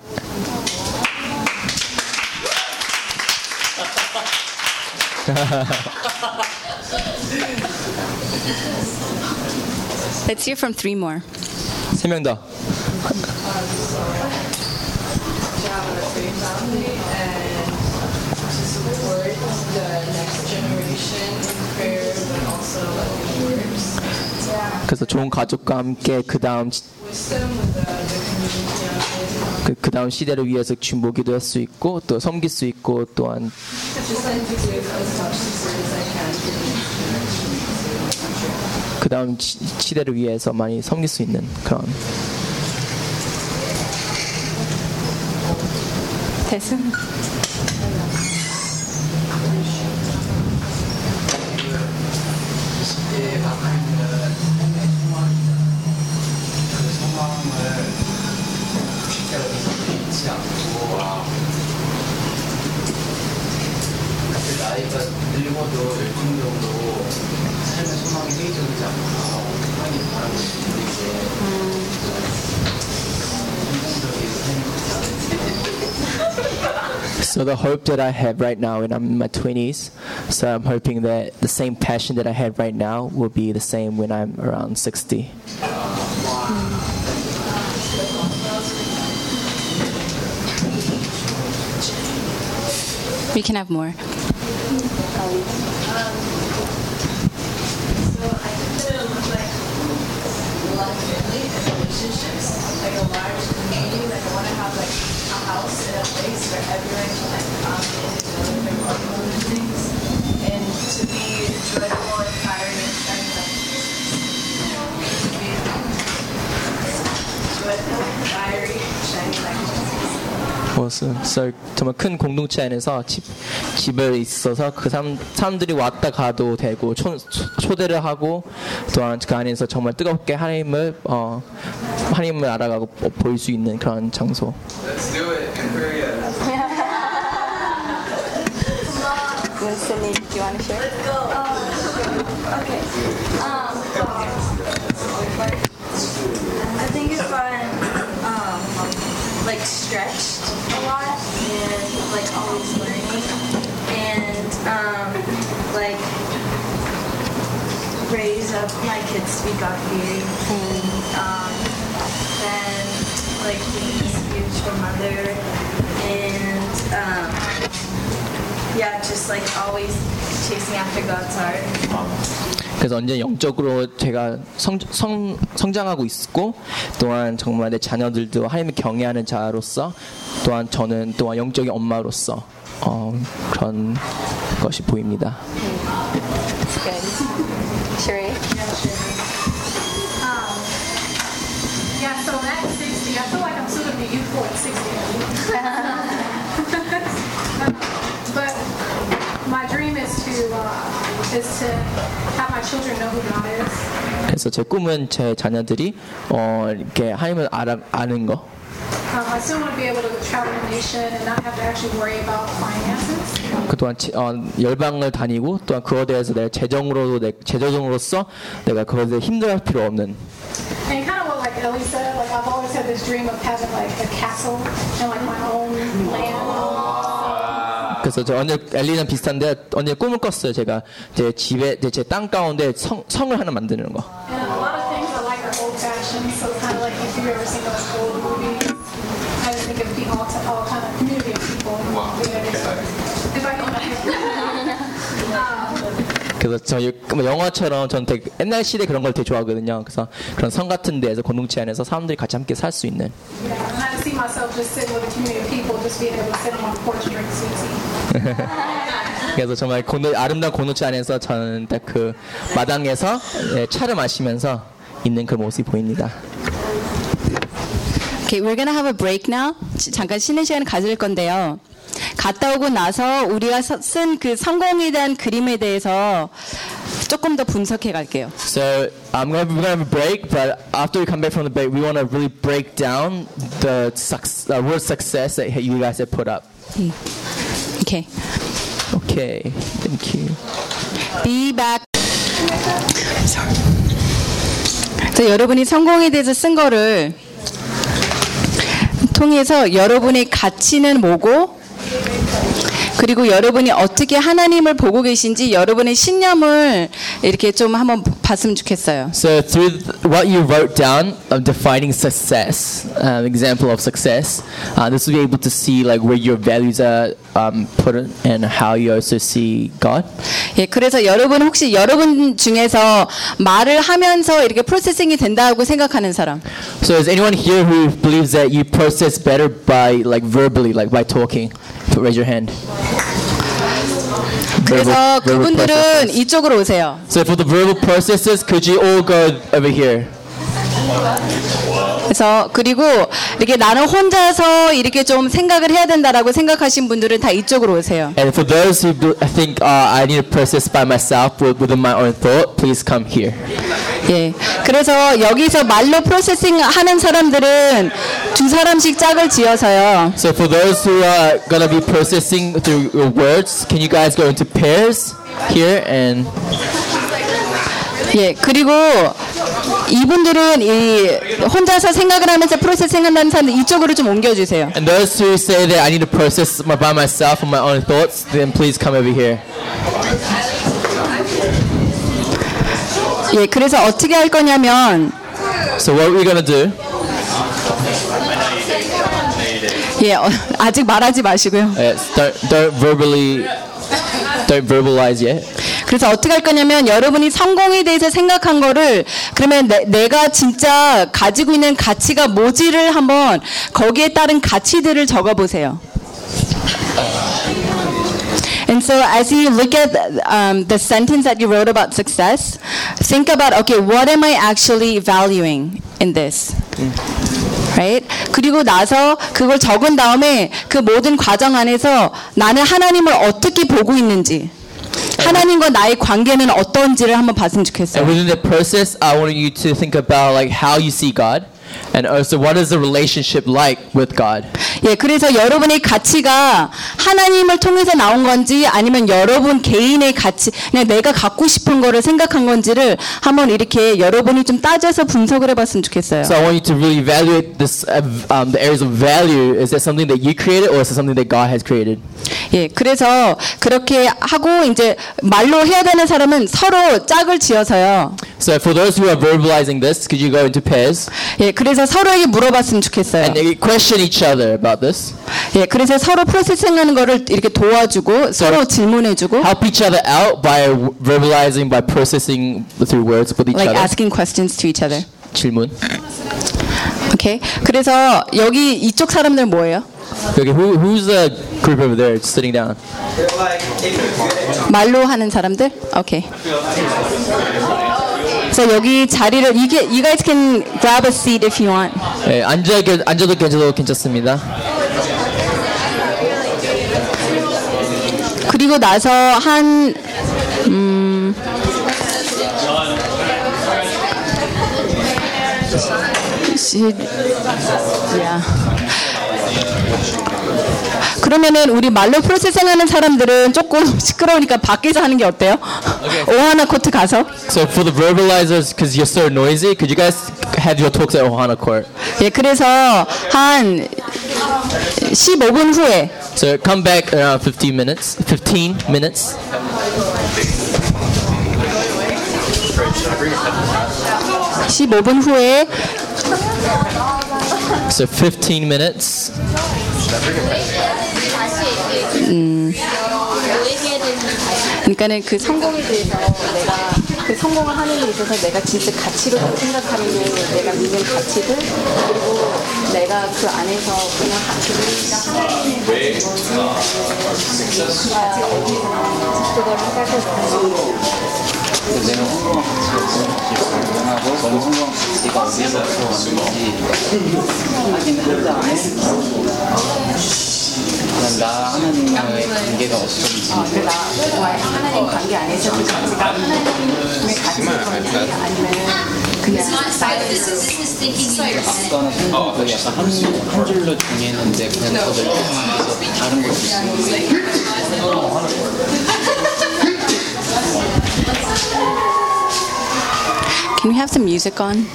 Let's hear from 3 more. 3명 더. 그래서 좋은 가족과 함께 그 다음 시대를 위해서 중보기도 할 수 있고 또 섬길 수 있고 또한 그 다음 시대를 위해서 많이 섬길 수 있는 그런. 됐어. 나이가 늙어도 열정적으로 삶의 소망이 회의적이지 않고 하나님 바라고 싶은 So the hope that I have right now, and I'm in my 20s, so I'm hoping that the same passion that I have right now will be the same when I'm around 60. We can have more. So I consider it like a lot of family and relationships, like a large community. Like I want to have like a house and a place where everyone can like come in and know their problems and things, and to be joyful, inspiring, and shining like to be joyful, inspiring, shining like Jesus. So 정말 큰 공동체 안에서 집을 있어서 그 사람들이 왔다 가도 되고 초대를 하고 또한 그 안에서 정말 뜨겁게 하나님을 알아가고 보일 수 있는 그런 장소. Let's do it in Korea. Winston, do you want to share? Let's go. Okay. I think if I'm like stretched a lot and like always learning and like raise up my kids to be God-fearing and then like being a spiritual mother and yeah, just like always chasing after God's heart. 그래서 언제 영적으로 제가 성장하고 있고 또한 정말 내 자녀들도 하나님을 경외하는 자로서 또한 저는 또한 영적인 엄마로서 그런 것이 보입니다. That's good. Sheree? Yeah, so at 60, I feel like I'm still going to be youthful at 60. But my dream is to have my children know who God is. 그래서 제 꿈은 제 자녀들이 이렇게 하나님을 아는 거. I still want to be able to travel the nation and not have to actually worry about finances. 그동안 열방을 다니고 또한 그거에 대해서 내가 재정으로서 내가 그거에 대해 힘들어할 필요 없는. And kind of what like Ellie said, like I've always had this dream of having like a castle and like my own land. 그래서 저 언제 엘리는 비슷한데 언제 꿈을 꿨어요. 제가 제 집에 제 땅 가운데 성을 하나 만드는 거. And a lot of things I like are old-fashioned, so it's kind of like if you've ever seen those old movies, I just think of all kind of community of people. Wow. If I can. 그래서 저 영화처럼 저는 되게 옛날 시대 그런 걸 되게 좋아하거든요. 그래서 그런 성 같은 데에서 공동체 안에서 사람들이 같이 함께 살 수 있는. Yeah, and I see myself just sitting with a community of people, just being able to sit on my porch and drink sweet tea. 그래서 정말 아름다운 공동체 안에서 저는 딱 그 마당에서 차를 마시면서 있는 그 모습이 보입니다. Okay, we're gonna have a break now. 잠깐 쉬는 시간을 가질 건데요. 갔다 오고 나서 우리가 쓴 그 성공에 대한 그림에 대해서 조금 더 분석해 갈게요. So we're gonna have a break, but after we come back from the break, we want to really break down the word success that you guys have put up. Okay. Okay. Thank you. Be back. Sorry. 그래서 여러분이 성공에 대해서 쓴 거를 통해서 여러분의 가치는 뭐고 그리고 여러분이 어떻게 하나님을 보고 계신지 여러분의 신념을 이렇게 좀 한번 봤으면 좋겠어요. So through what you wrote down of defining success, example of success, this will be able to see like where your values are put in and how you also see God. 예, 그래서 여러분 혹시 여러분 중에서 말을 하면서 이렇게 프로세싱이 된다고 생각하는 사람? So is anyone here who believes that you process better by like verbally, like by talking? Raise your hand. 그래서 그분들은 이쪽으로 오세요. So for the verbal processes, could you all go over here? 그래서 그리고 이렇게 나는 혼자서 이렇게 좀 생각을 해야 된다라고 생각하신 분들은 다 이쪽으로 오세요. And for those who think I need to process by myself within my own thought, please come here. 예, 그래서 여기서 말로 프로세싱 하는 사람들은 두 사람씩 짝을 지어서요. So for those who are gonna be processing through your words, can you guys go into pairs here and? 예, 그리고 이분들은 이 혼자서 생각을 하면서 프로세싱 한다는 사람들 이쪽으로 좀 옮겨주세요. And those who say that I need to process by myself and my own thoughts, then please come over here. 예, 그래서 어떻게 할 거냐면 So what we're gonna do? 예, 아직 말하지 마시고요. Don't verbalize yet. 그래서 어떻게 할 거냐면 여러분이 성공에 대해서 생각한 거를 그러면 내가 진짜 가지고 있는 가치가 뭐지를 한번 거기에 따른 가치들을 적어 보세요. And so as you look at the sentence that you wrote about success, think about, okay, what am I actually valuing in this? Right? 그리고 나서 그걸 적은 다음에 그 모든 과정 안에서 나는 하나님을 어떻게 보고 있는지 하나님과 나의 관계는 어떤지를 한번 봤으면 좋겠어요. And within the process, I want you to think about like how you see God. And also, what is the relationship like with God? 예, 그래서 여러분의 가치가 하나님을 통해서 나온 건지 아니면 여러분 개인의 가치, 그냥 내가 갖고 싶은 거를 생각한 건지를 한번 이렇게 여러분이 좀 따져서 분석을 해봤으면 좋겠어요. So I want you to really evaluate this, the areas of value. Is that something that you created, or is it something that God has created? 예, 그래서 그렇게 하고 이제 말로 해야 되는 사람은 서로 짝을 지어서요. So for those who are verbalizing this, could you go into pairs? 예, 그래서 서로에게 물어봤으면 좋겠어요. And they question each other about this. 예, 그래서 서로 프로세싱하는 거를 이렇게 도와주고 서로 질문해주고. Help each other out by verbalizing, by processing through words with each like other. Like asking questions to each other. 질문. Okay. 그래서 여기 이쪽 사람들 뭐예요? Okay, who's the group over there sitting down? 말로 하는 사람들? Okay. So 여기 자리를 you guys can grab a seat if you want. 네, 앉아도 괜찮습니다. 그리고 나서 한 그러면은 우리 말로 프로세싱하는 사람들은 조금 시끄러우니까 밖에서 하는 게 어때요? 오하나 코트 가서. So for the verbalizers, because you're so noisy, could you guys have your talks at Ohana Court? 예, 그래서 한 15분 후에. So come back around 15 minutes. 15 minutes. (15분) 후에. So 15 minutes. 그러니까는 그 성공에 대해서 내가 그 성공을 하는 데 있어서 내가 진짜 가치로 생각하는 내가 믿는 가치들 그리고 내가 그 안에서 그냥 그거를 내가 성공하고 너무 네가 어디서 왔는지 확인을 안 했어. 나 하나님과의 관계가 어떤지 하나님 관계 안에서 그 가치가 하나님의 가치가 아니면 그냥 아까는 그 약간 한 줄로 정했는데 그냥 더 넓혀서 다른 것도 있어요. Can we have some music on?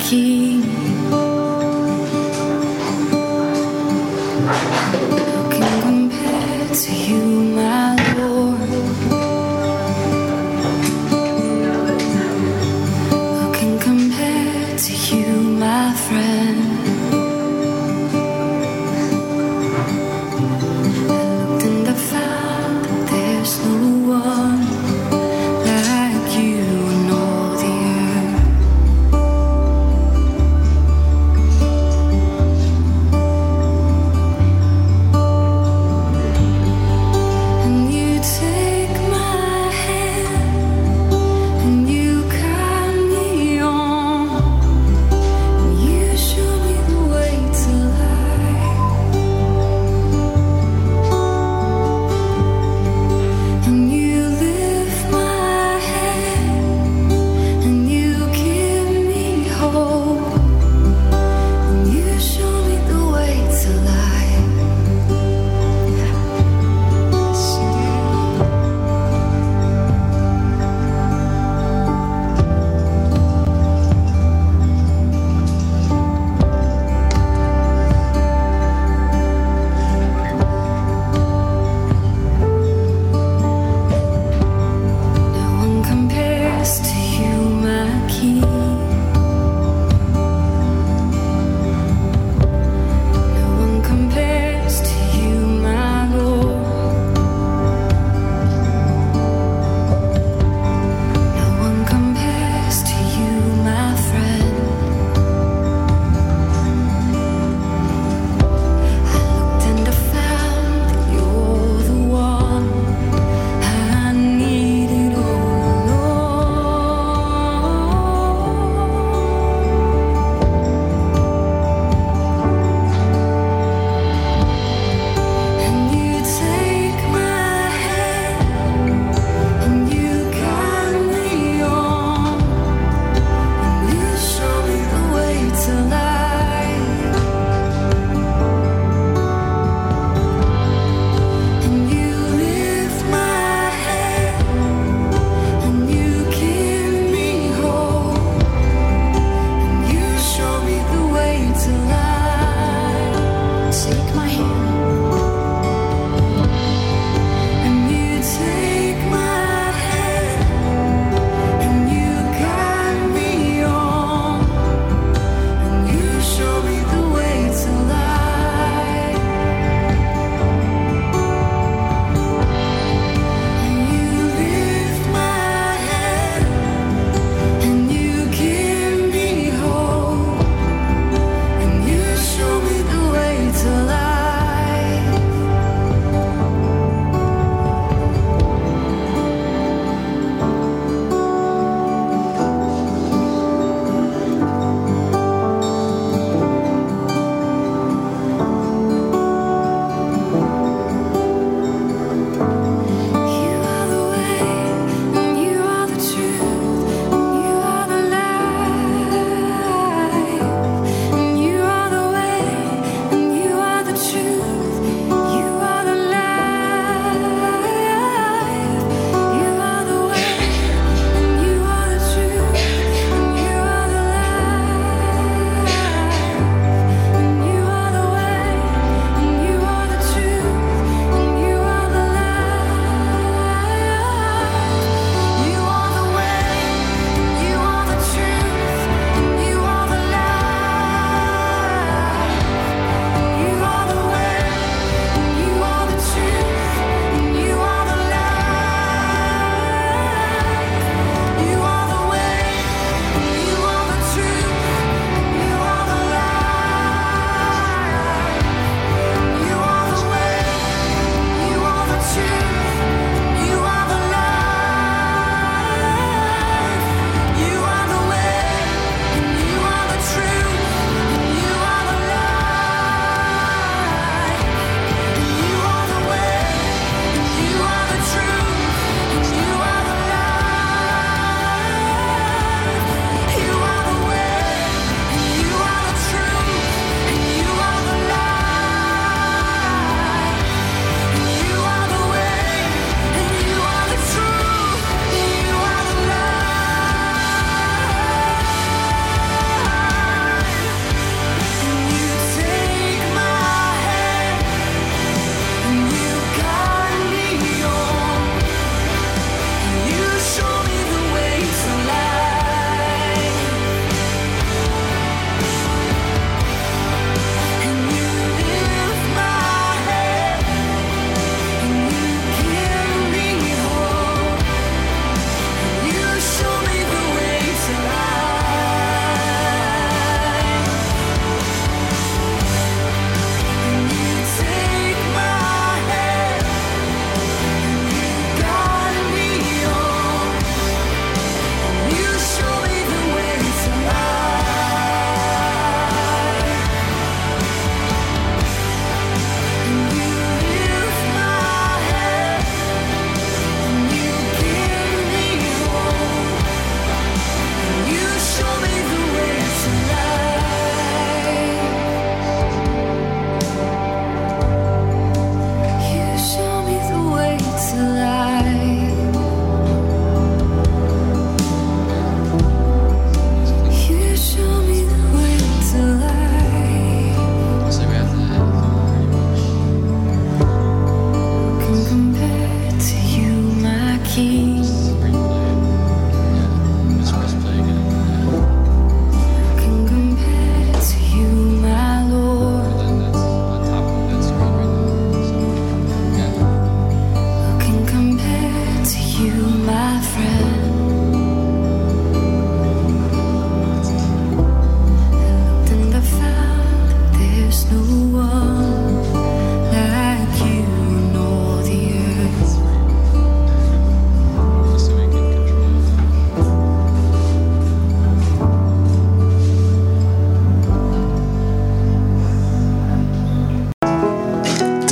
King. Who can compare to you, my Lord? Who can compare to you, my friend? I looked and I found that there's no one like you in all the earth.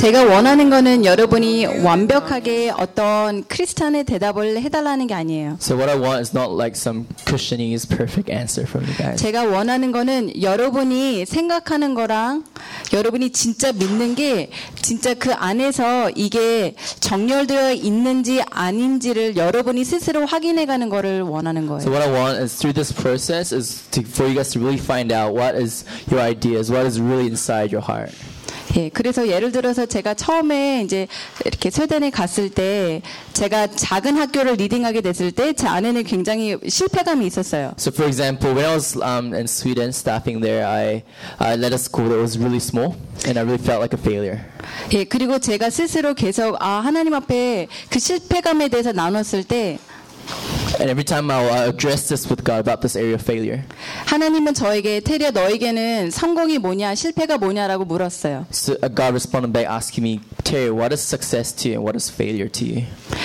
제가 원하는 거는 여러분이 완벽하게 어떤 크리스찬의 대답을 해달라는 게 아니에요. So what I want is not like some Christianese perfect answer from you guys. 제가 원하는 거는 여러분이 생각하는 거랑 여러분이 진짜 믿는 게 진짜 그 안에서 이게 정렬되어 있는지 아닌지를 여러분이 스스로 확인해가는 거를 원하는 거예요. So what I want is through this process is for you guys to really find out what is your ideas, what is really inside your heart. 예, 그래서 예를 들어서 제가 처음에 이제 이렇게 스웨덴에 갔을 때 제가 작은 학교를 리딩하게 됐을 때 제 안에는 굉장히 실패감이 있었어요. So for example, when I was in Sweden staffing there, I led a school that was really small, and I really felt like a failure. 예, 그리고 제가 스스로 계속 하나님 앞에 그 실패감에 대해서 나눴을 때 And every time I address this with God about this area of failure. 하나님은 저에게 테리야 너에게는 성공이 뭐냐 실패가 뭐냐라고 물었어요. So God responded by asking me, Terry, what is success to you and what is failure to you?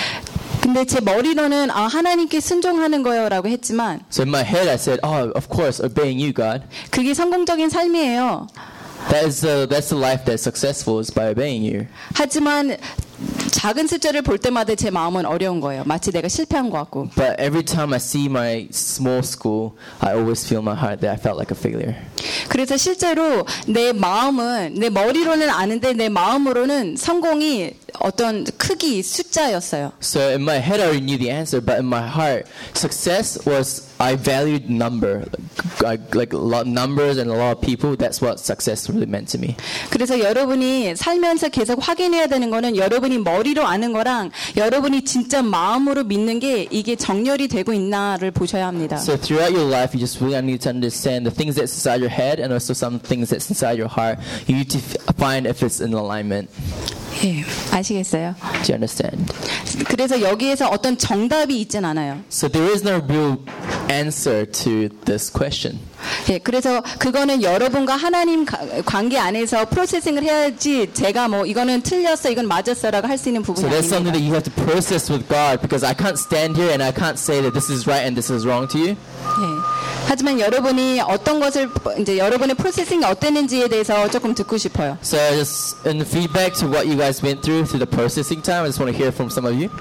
근데 제 머리로는 하나님께 순종하는 거요라고 했지만 So in my head I said, oh, of course, obeying you, God. 그게 성공적인 삶이에요. That's the life that's successful is by obeying you. 하지만 작은 숫자를 볼 때마다 제 마음은 어려운 거예요. 마치 내가 실패한 것 같고. But every time I see my small school, I always feel in my heart that I felt like a failure. 그래서 실제로 내 마음은 내 머리로는 아는데 내 마음으로는 성공이 어떤 크기 숫자였어요. So in my head I already knew the answer, but in my heart, success was I valued number, like a lot of numbers and a lot of people. That's what success really meant to me. 그래서 여러분이 살면서 계속 확인해야 되는 거는 여러분이 머리로 아는 거랑 여러분이 진짜 마음으로 믿는 게 이게 정렬이 되고 있나를 보셔야 합니다. So throughout your life, you just really need to understand the things that's inside your head and also some things that's inside your heart. You need to find if it's in alignment. 예, 아시겠어요? Do you understand? 그래서 여기에서 어떤 정답이 있진 않아요. So there is no real answer to this question. 예, 그래서 그거는 여러분과 하나님 관계 안에서 프로세싱을 해야지 제가 뭐 이거는 틀렸어, 이건 맞았어라고 할 수 있는 부분이 So that's 아닙니다. something that you have to process with God because I can't stand here and I can't say that this is right and this is wrong to you. 예. 하지만 여러분이 어떤 것을 이제 여러분의 프로세싱이 어땠는지에 대해서 조금 듣고 싶어요. So just in the feedback to what you guys went through the processing time, I just want to hear from some of you.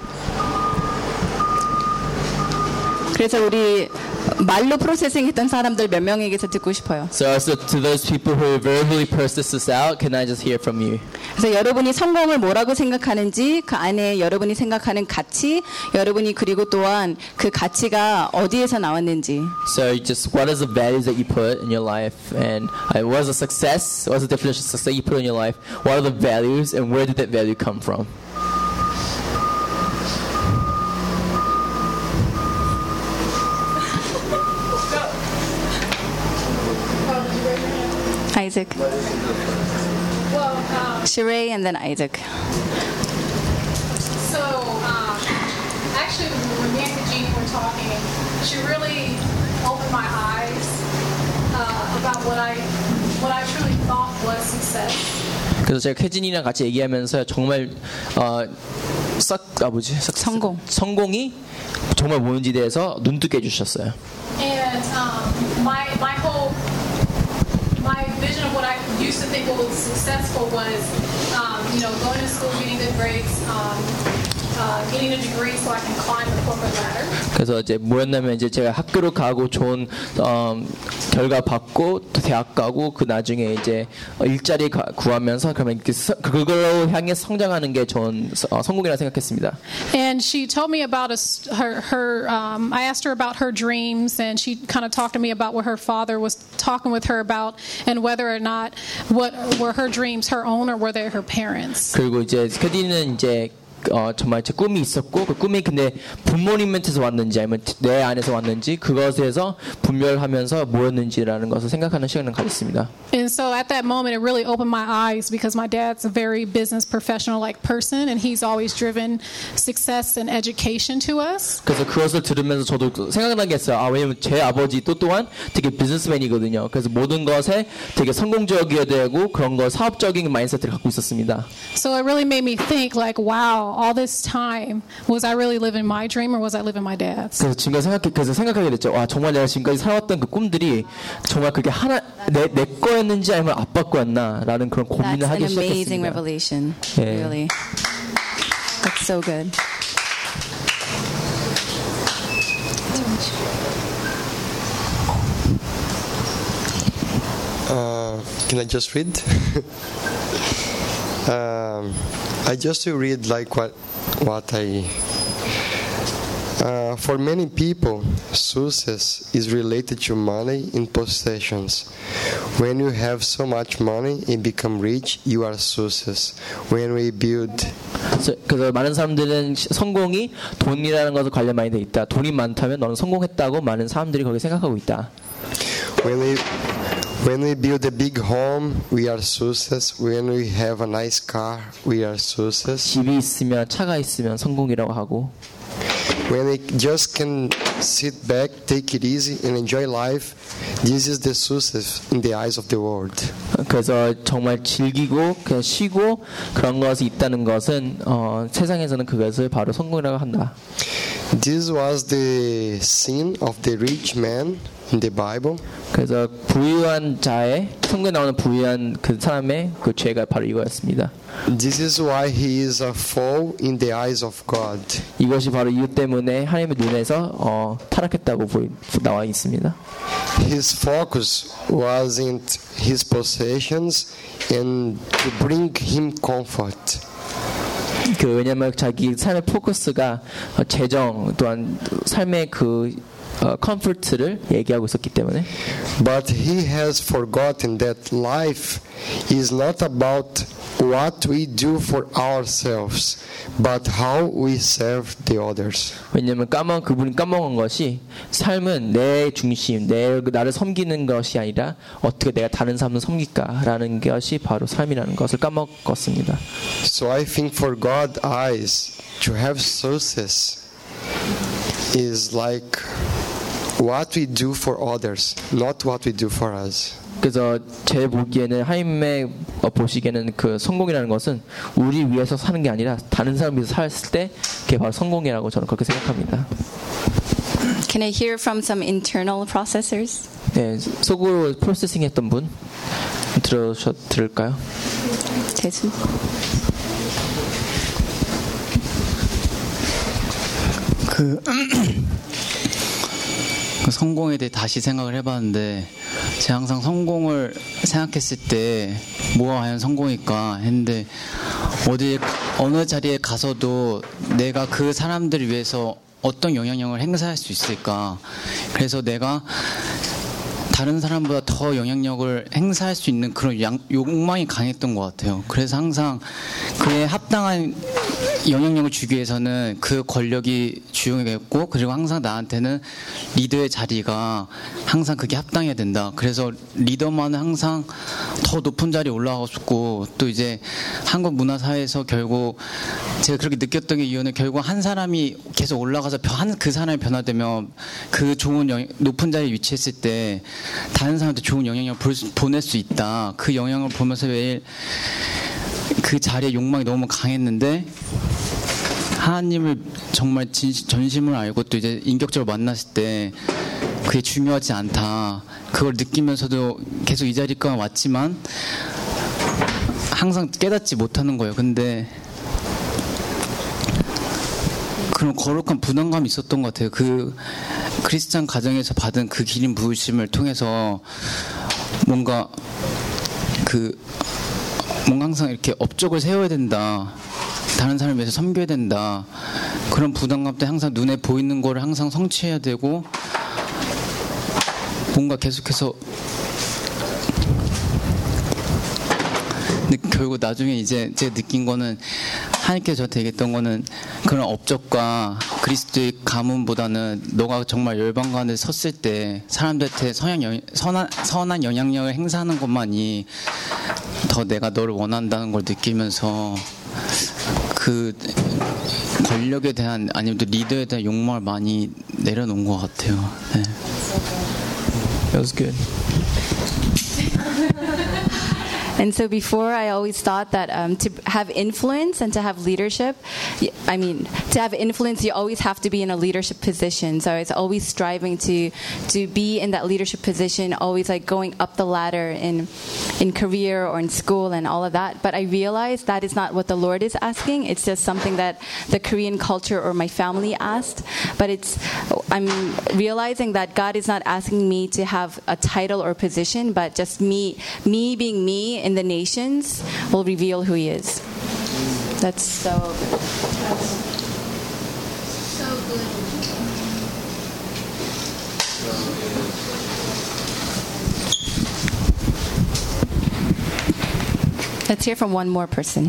그래서 우리 말로 프로세싱 했던 사람들 몇 명에게서 듣고 싶어요. So to those people who verbally processed this out, can I just hear from you? 그래서 여러분이 성공을 뭐라고 생각하는지 그 안에 여러분이 생각하는 가치, 여러분이 그리고 또한 그 가치가 어디에서 나왔는지. So just what is the values that you put in your life, and what is the success? What is the definition of success that you put in your life? What are the values, and where did that value come from? Isaac. Well, Sheree and then Isaac. so actually, when me and Jean were talking, she really opened my eyes about what I truly thought was success. 그래서 제가 혜진이랑 같이 얘기하면서 정말 성공이 정말 뭔지에 대해서 눈뜨게 해주셨어요. And my vision of what I used to think was successful was, going to school, getting good grades, getting a degree so I can climb the corporate ladder. 그래서 이제 뭐였냐면 이제 제가 학교로 가고 좋은 결과 받고 또 대학 가고 그 나중에 이제 일자리 구하면서 그러면 그걸로 향해 성장하는 게 전 성공이라 생각했습니다. And she told me about I asked her about her dreams, and she kind of talked to me about what her father was talking with her about, and whether or not what were her dreams her own or were they her parents. 그리고 이제 캐디는 이제 정말 제 꿈이 있었고 그 꿈이 근데 부모님한테서 왔는지 아니면 내 안에서 왔는지 그것에서 분별하면서 뭐였는지라는 것을 생각하는 시간을 가졌습니다. And so at that moment it really opened my eyes because my dad's a very business professional like person and he's always driven success and education to us. 그래서 그것을 들으면서 저도 생각나게 했어요. 왜냐면 제 아버지 또한 되게 비즈니스맨이거든요. 그래서 모든 것에 되게 성공적이어야 되고 그런 거 사업적인 마인드셋을 갖고 있었습니다. So it really made me think like wow. all this time, was I really living my dream or was I living my dad's? 그래서 지금까지 생각하게 됐죠. 와, 정말 내가 지금까지 살았던 그 꿈들이 정말 그게 내 거였는지 아니면 아빠 거였나라는 그런 고민을 하기 That's an amazing 시작했습니다. revelation. 예. Really. That's so good. Can I just read? I just read like what I. For many people, success is related to money and possessions. When you have so much money and become rich, you are success. When we build. 그래서 많은 사람들은 성공이 돈이라는 것과 관련 많이 돼 있다. 돈이 많다면 너는 성공했다고 많은 사람들이 그렇게 생각하고 있다. When we build a big home, we are success. When we have a nice car, we are success. 집이 있으면 차가 있으면 성공이라고 하고. When we just can sit back, take it easy, and enjoy life, this is the success in the eyes of the world. 그래서 정말 즐기고 그냥 쉬고 그런 것이 있다는 것은 세상에서는 그것을 바로 성공이라고 한다. This was the sin of the rich man in the Bible. 그래서 부유한 자의 성경에 나오는 부유한 그 사람의 그 죄가 바로 이거였습니다. This is why he is a fool in the eyes of God. 이것이 바로 이유 때문에 하나님의 눈에서 타락했다고 나와 있습니다. His focus wasn't his possessions and to bring him comfort. 왜냐하면 자기 삶의 포커스가 재정 또한 삶의 그 컴포트를 얘기하고 있었기 때문에. But he has forgotten that life is not about what we do for ourselves, but how we serve the others. 왜냐하면 그분이 까먹은 것이 삶은 내 중심, 나를 섬기는 것이 아니라 어떻게 내가 다른 사람을 섬길까라는 것이 바로 삶이라는 것을 까먹었습니다. So I think for God's eyes, to have success is like what we do for others, not what we do for us. 그래서 제 보기에는 하나님의 보시기에는 그 성공이라는 것은 우리 위해서 사는 게 아니라 다른 사람 위해서 살았을 때 그게 바로 성공이라고 저는 그렇게 생각합니다. Can I hear from some internal processors? 네, 속으로 프로세싱했던 분 들을까요? 재수. 그 성공에 대해 다시 생각을 해봤는데 제가 항상 성공을 생각했을 때 뭐가 과연 성공일까 했는데 어느 자리에 가서도 내가 그 사람들을 위해서 어떤 영향력을 행사할 수 있을까. 그래서 내가 다른 사람보다 더 영향력을 행사할 수 있는 그런 욕망이 강했던 것 같아요. 그래서 항상 그에 합당한 영향력을 주기 위해서는 그 권력이 주용이겠고, 그리고 항상 나한테는 리더의 자리가 항상 그게 합당해야 된다. 그래서 리더만은 항상 더 높은 자리에 올라가고 싶고, 또 이제 한국 문화사회에서 결국 제가 그렇게 느꼈던 게 이유는 결국 한 사람이 계속 올라가서 그 사람이 변화되면 그 좋은 높은 자리에 위치했을 때 다른 사람한테 좋은 영향력을 보낼 수 있다. 그 영향을 보면서 매일 그 자리에 욕망이 너무 강했는데 하나님을 정말 전심으로 알고 또 이제 인격적으로 만났을 때 그게 중요하지 않다. 그걸 느끼면서도 계속 이 자리까지 왔지만 항상 깨닫지 못하는 거예요. 근데 그런 거룩한 부담감이 있었던 것 같아요. 그 크리스찬 가정에서 받은 그 기름 부으심을 통해서 뭔가 항상 이렇게 업적을 세워야 된다. 다른 사람을 위해서 섬겨야 된다. 그런 부담감 때문에 항상 눈에 보이는 거를 항상 성취해야 되고, 뭔가 계속해서 근데 결국 나중에 이제 제가 느낀 거는 하나님께서 저한테 얘기했던 거는 그런 업적과 그리스도의 가문보다는 너가 정말 열방 가운데 섰을 때 사람들한테 선한 영향력을 행사하는 것만이 더 내가 너를 원한다는 걸 느끼면서 그 권력에 대한 아니면 또 리더에 대한 욕망을 많이 내려놓은 것 같아요. 네. That was good. And so before, I always thought that to have influence and to have leadership, to have influence, you always have to be in a leadership position. So I was always striving to be in that leadership position, always like going up the ladder in career or in school and all of that. But I realized that is not what the Lord is asking. It's just something that the Korean culture or my family asked. But I'm realizing that God is not asking me to have a title or position, but just me being me in the nations will reveal who He is. That's so good. So good. Let's hear from one more person.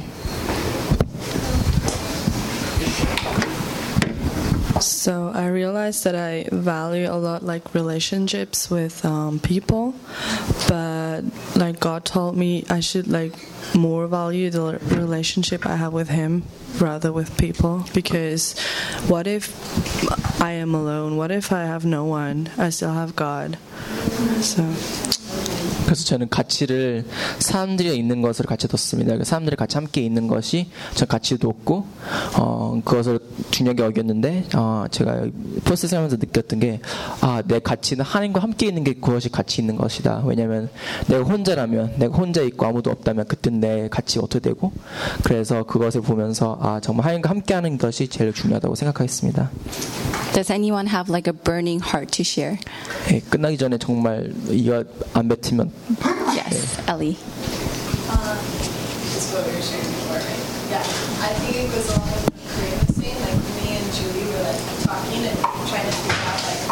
So I realized that I value a lot like relationships with people, but like God told me I should like more value the relationship I have with Him rather with people, because what if I am alone? What if I have no one? I still have God. So. 그래서 저는 가치를 사람들이 있는 것으로 같이 뒀습니다. 사람들이 같이 함께 있는 것이 저 가치를 뒀고 그것을 중요하게 여겼는데 제가 프로세스하면서 느꼈던 게 내 가치는 하나님과 함께 있는 게 그것이 가치 있는 것이다. 왜냐하면 내가 혼자라면 내가 혼자 있고 아무도 없다면 그때는 내 가치가 어떻게 되고, 그래서 그것을 보면서 정말 하나님과 함께하는 것이 제일 중요하다고 생각하겠습니다. Does anyone have like a burning heart to share? 네, 끝나기 전에 정말 이거 안 뱉으면. Yes, Ellie. That's what we were sharing before, right? Yeah, I think it goes along with what Korean was saying. Like me and Julie were like talking and trying to figure out like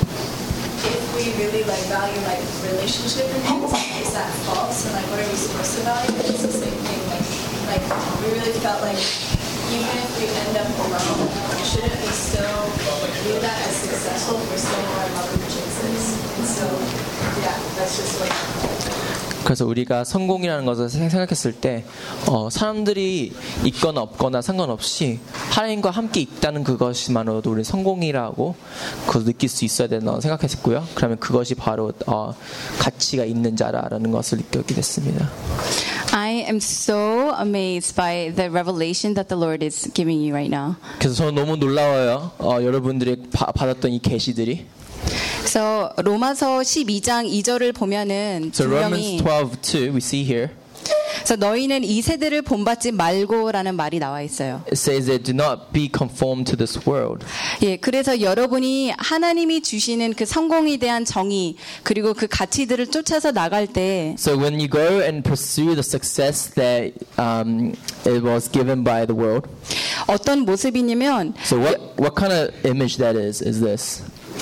if we really like value like relationship and things, is that false? And like what are we supposed to value? It's the same thing. Like we really felt like even if we end up alone, shouldn't we still view that as successful if we're still more in love with Jesus? And so, yeah, that's just what. 그래서 우리가 성공이라는 것을 생각했을 때 사람들이 있거나 없거나 상관없이 하나님과 함께 있다는 그것만으로도 우리 성공이라고 그걸 느낄 수 있어야 된다고 생각했고요. 그러면 그것이 바로 가치가 있는 자라는 것을 느끼게 됐습니다. I am so amazed by the revelation that the Lord is giving you right now. 그래서 저는 너무 놀라워요. 여러분들이 받았던 이 계시들이. So 로마서 12장 2절을 보면은 So 분명히 Romans 12:2 we see here. So 너희는 이 세대를 본받지 말고라는 말이 나와 있어요. It says that do not be conformed to this world. 예, 그래서 여러분이 하나님이 주시는 그 성공에 대한 정의 그리고 그 가치들을 쫓아서 나갈 때 So when you go and pursue the success that it was given by the world. 어떤 모습이냐면 So what kind of image that is this?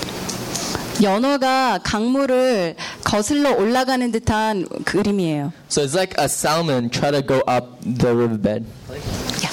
연어가 강물을 거슬러 올라가는 듯한 그림이에요. So it's like a salmon try to go up the riverbed. Yeah.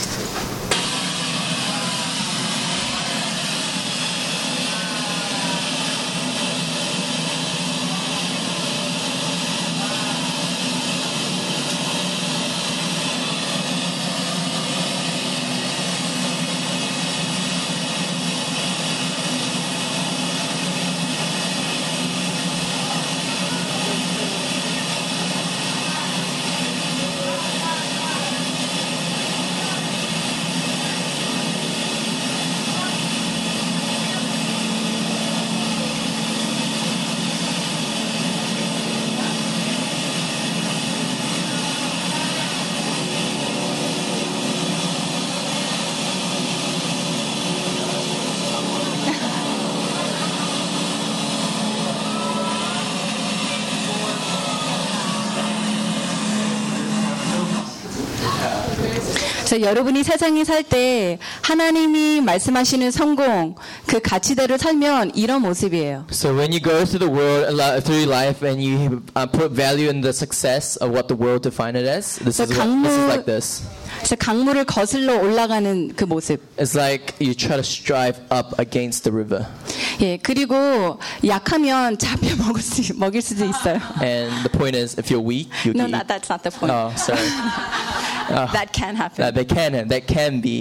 그래서 여러분이 세상에 살 때 하나님이 말씀하시는 성공, 그 가치대로 살면 이런 모습이에요. So when you go through the world, through life, and you put value in the success of what the world define it as, this is like this. 그래서 강물을 거슬러 올라가는 그 모습. It's like you try to strive up against the river. 예, 그리고 약하면 잡혀 먹일 수도 있어요. And the point is, if you're weak, you No, can eat. that's not the point. Oh, sorry. That can happen. That can be.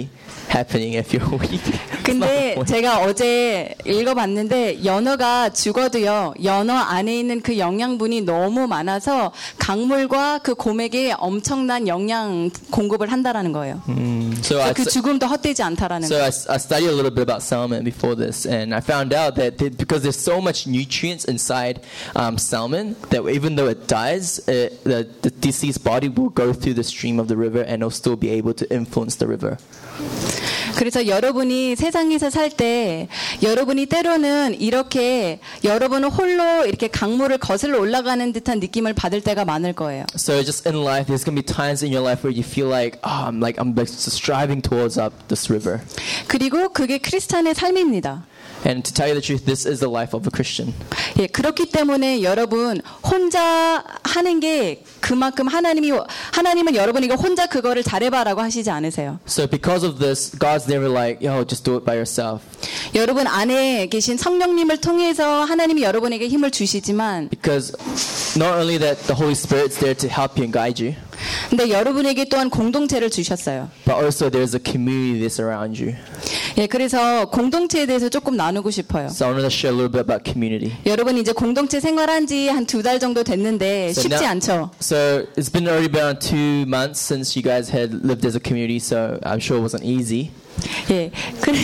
happening if you're weak. 근데 제가 어제 읽어봤는데 연어가 죽어도요, 연어 안에 있는 그 영양분이 너무 많아서 강물과 그 곰에게 엄청난 영양 공급을 한다라는 거예요. So 그 죽음도 헛되지 않다라는 So 거예요. I studied a little bit about salmon before this, and I found out that because there's so much nutrients inside salmon, that even though it dies, the deceased body will go through the stream of the river and will still be able to influence the river. 그래서 여러분이 세상에서 살 때 여러분이 때로는 이렇게 여러분은 홀로 이렇게 강물을 거슬러 올라가는 듯한 느낌을 받을 때가 많을 거예요. So just in life, there's gonna be times in your life where you feel like, I'm striving towards up this river. 그리고 그게 크리스찬의 삶입니다. And to tell you the truth, this is the life of a Christian. 예, 그렇기 때문에 여러분 혼자 하는 게 그만큼 하나님은 여러분에게 혼자 그거를 잘해봐라고 하시지 않으세요. So because of this, God's never like, yo, just do it by yourself. 여러분 안에 계신 성령님을 통해서 하나님이 여러분에게 힘을 주시지만, Because not only that the Holy Spirit's there to help you and guide you, 근데 여러분에게 또한 공동체를 주셨어요. but also there's a community that's around you. 예, 그래서 공동체에 대해서 조금 나누고 싶어요. So I want to share a little bit about community. 여러분 이제 공동체 생활한 지 한 2달 정도 됐는데 So 쉽지 now- 않죠? So it's been already been around 2 months since you guys had lived as a community, so I'm sure it wasn't easy. 예, 그래.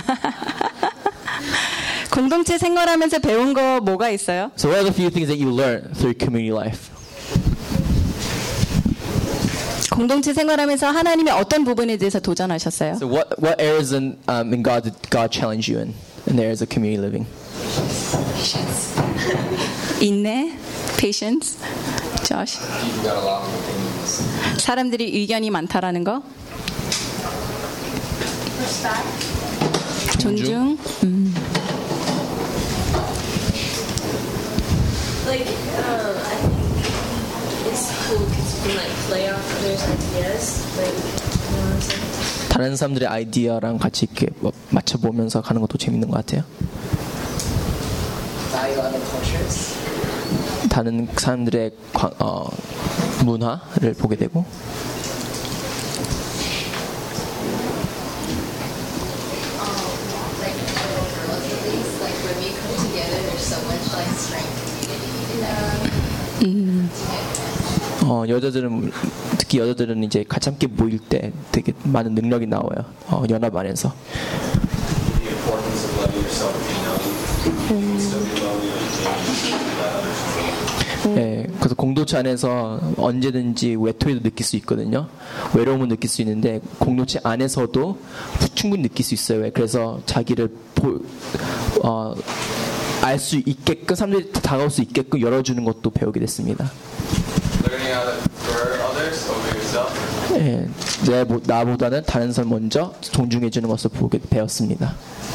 공동체 생활하면서 배운 거 뭐가 있어요? So what are the few things that you learned through community life? 공동체 생활하면서 하나님의 어떤 부분에 대해서 도전하셨어요? So what areas in God did God challenge you in the areas of community living? 인내, patience, Josh. 사람들이 의견이 많다라는 거. 존중. Like, I think it's cool because you can like play off others' ideas. Like, you know what I'm saying? 다른 사람들의 아이디어랑 같이 이렇게 뭐 맞춰보면서 가는 것도 재밌는 것 같아요. Value other cultures. 다른 사람들의 문화를 보게 되고. Like when we come together, there's so much like strength in 여자들은 특히 여자들은 이제 같이 함께 모일 때 되게 많은 능력이 나와요. 연합 안에서. The importance of letting yourself be known. Still be lonely and 네, 그래서 공동체 안에서 언제든지 외톨이도 느낄 수 있거든요. 외로움을 느낄 수 있는데 공동체 안에서도 충분히 느낄 수 있어요. 그래서 자기를 알 수 있게끔 사람들이 다가올 수 있게끔 열어주는 것도 배우게 됐습니다. learning how to prefer others over yourself. 네, 나보다는 다른 사람 먼저 존중해주는 것을 배웠습니다.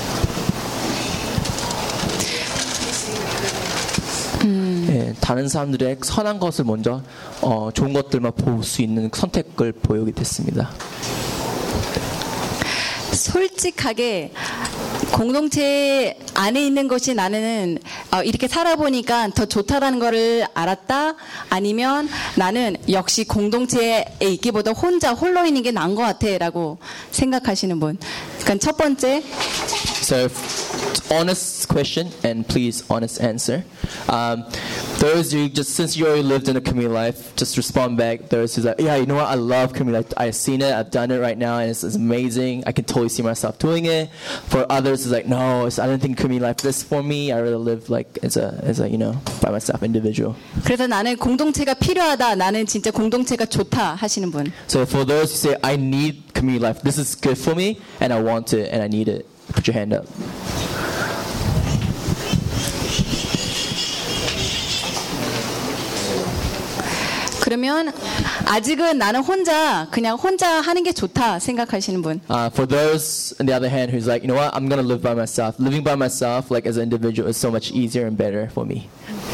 다른 사람들의 선한 것을 먼저 좋은 것들만 볼 수 있는 선택을 보이게 됐습니다. 솔직하게 공동체 안에 있는 것이 나는 이렇게 살아보니까 더 좋다라는 거를 알았다? 아니면 나는 역시 공동체에 있기보다 혼자 홀로 있는 게 나은 것 같아 라고 생각하시는 분. 그러니까 첫 번째 So, honest question and please honest answer. Those who just since you already lived in a community life, just respond back. Those who's like, yeah, you know what, I love community life. I've seen it, I've done it right now, and it's amazing. I can totally see myself doing it. For others, it's like, no, I don't think community life is for me. I rather live like as a by myself, individual. 그래서 나는 공동체가 필요하다. 나는 진짜 공동체가 좋다 하시는 분. So for those who say, I need community life, this is good for me, and I want it, and I need it. Put your hand up. 그러면 아직은 나는 그냥 혼자 하는 게 좋다 생각하시는 분. For those, on the other hand, who's like, you know what, I'm gonna live by myself. Living by myself, like as an individual, is so much easier and better for me.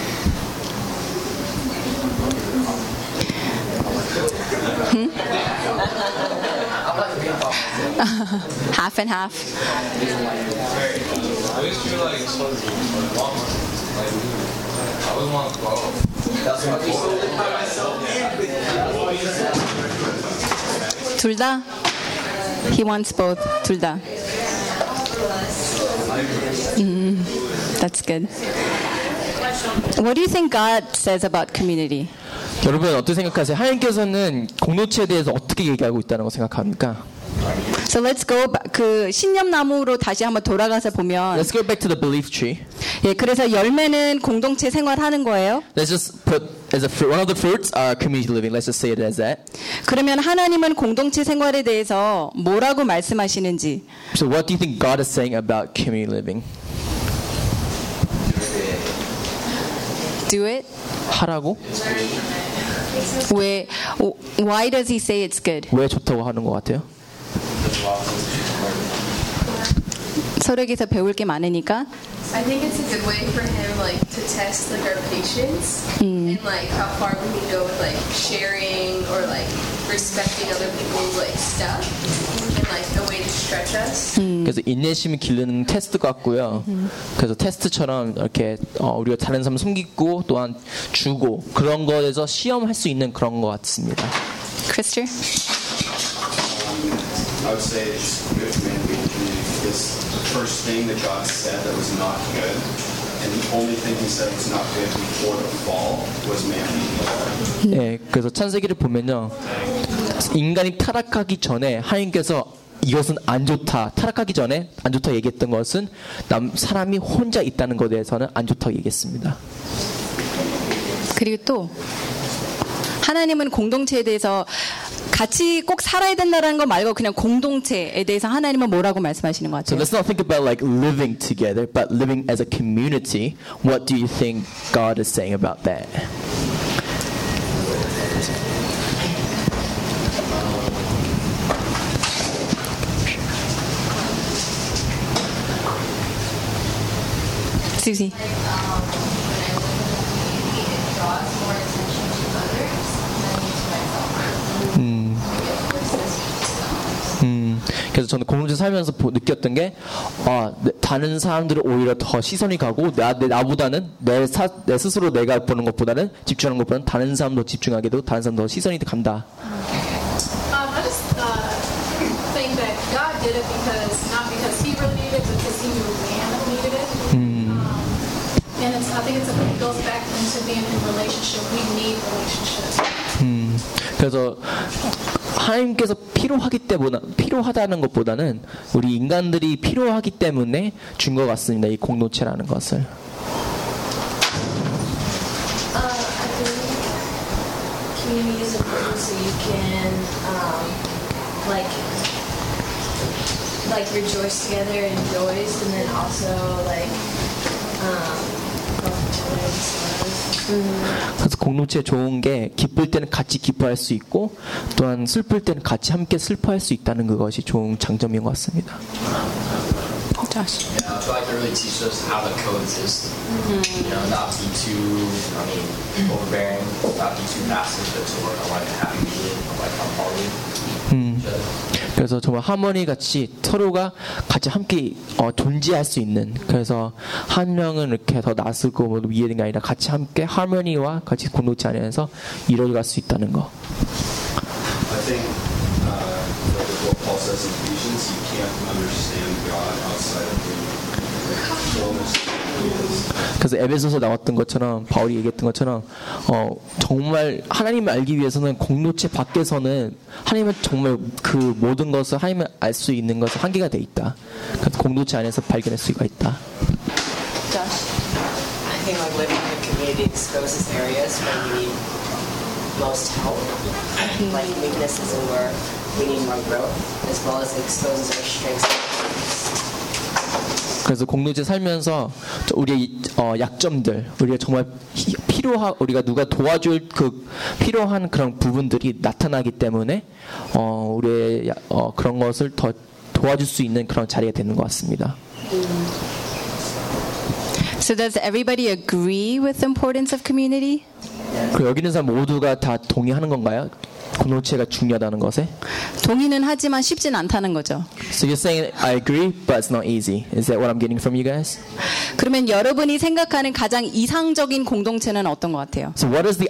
Half and half. I used to like Walmart. Like, I wouldn't want to go. That's what 둘 다? He wants both. 둘 다. That's good. What do you think God says about community? 여러분 어떻게 생각하세요? 하나님께서는 공동체에 대해서 어떻게 얘기하고 있다는 거 생각합니까? So let's go back, 그 신념나무로 다시 한번 돌아가서 보면 Let's go back to the belief tree. 예, 그래서 열매는 공동체 생활하는 거예요. Let's just put as a fruit, one of the fruits are community living. Let's just say it as that. 그러면 하나님은 공동체 생활에 대해서 뭐라고 말씀하시는지. So what do you think God is saying about community living? Do it. 하라고? 왜? Why does he say it's good? 왜 좋다고 하는 것 같아요? 서로에게서 배울 게 많으니까. I think it's a good way for him, like, to test like our patience and like how far we can go with like sharing or like respecting other people's like stuff and like a way to stretch us. 그래서 인내심을 기르는 테스트 같고요. 그래서 테스트처럼 이렇게 우리가 다른 사람 숨기고 또한 주고 그런 거에서 시험할 수 있는 그런 것 같습니다. Krister? I would say it's good man being community because the first thing that God said that was not good, and the only thing He said was not good before the fall was man being 네, 그래서 창세기를 보면요, 인간이 타락하기 전에 하나님께서 이것은 안 좋다, 타락하기 전에 안 좋다 얘기했던 것은 사람이 혼자 있다는 것에 대해서는 안 좋다고 얘기했습니다. 그리고 또 하나님은 공동체에 대해서 같이 꼭 살아야 된다는 거 말고 그냥 공동체에 대해서 하나님은 뭐라고 말씀하시는 것 So 같아요? let's not think about like living together, but living as a community. What do you think God is saying about that? Susie. 그래서 저는 공동체 살면서 느꼈던 게 다른 사람들은 오히려 더 시선이 가고 나보다는 내 스스로 내가 보는 것보다는 집중하는 것보다는 다른 사람 더 집중하게 되고 다른 사람 더 시선이 간다. I just think that God did it not because He really needed it, but because He knew man needed it. And I think it goes back into being in relationship. We need relationships. 그래서 하나님께서 필요하다는 것보다는 우리 인간들이 필요하기 때문에 준 것 같습니다. 이 공동체라는 것을. I think community is important so you can like rejoice together in joys and then also like love each other and stuff. 그래서 공동체 좋은 게 기쁠 때는 같이 기뻐할 수 있고 또한 슬플 때는 같이 함께 슬퍼할 수 있다는 그것이 좋은 장점인 것 같습니다. Josh. Yeah, I feel like it really teaches us how to coexist. You know, not be too, overbearing, not be too passive, but to work on like a happy medium, like how Paul 그래서 정말 하모니 같이 서로가 같이 함께 존재할 수 있는, 그래서 한 명은 이렇게 더 나서고 뭐 위에 있는 게 아니라 같이 함께 하모니와 같이 공동체 안에서 이루어갈 수 있다는 거. I think what Paul says in Ephesians, you can't understand God outside of the fullness He is. 그래서 에베소서 나왔던 것처럼 바울이 얘기했던 것처럼 정말 하나님을 알기 위해서는 공동체 밖에서는 하나님은 정말 그 모든 것을 하나님을 알 수 있는 것은 한계가 돼 있다. 그래서 공동체 안에서 발견할 수가 있다. I think like living in a community exposes areas where we need most help, like weaknesses and where we need more growth, as well as exposes our strengths. 그래서 공동체 살면서 우리의 약점들, 우리가 정말 우리가 누가 도와줄 필요한 그런 부분들이 나타나기 때문에 우리의 그런 것을 더 도와줄 수 있는 그런 자리가 되는 것 같습니다. So does everybody agree with the importance of community? 그 여기 있는 사람 모두가 다 동의하는 건가요? 공동체가 중요하다는 것에? 동의는 하지만 쉽진 않다는 거죠. So you're saying I agree, but it's not easy. Is that what I'm getting from you guys? 그러면 여러분이 생각하는 가장 이상적인 공동체는 어떤 것 같아요? So what is the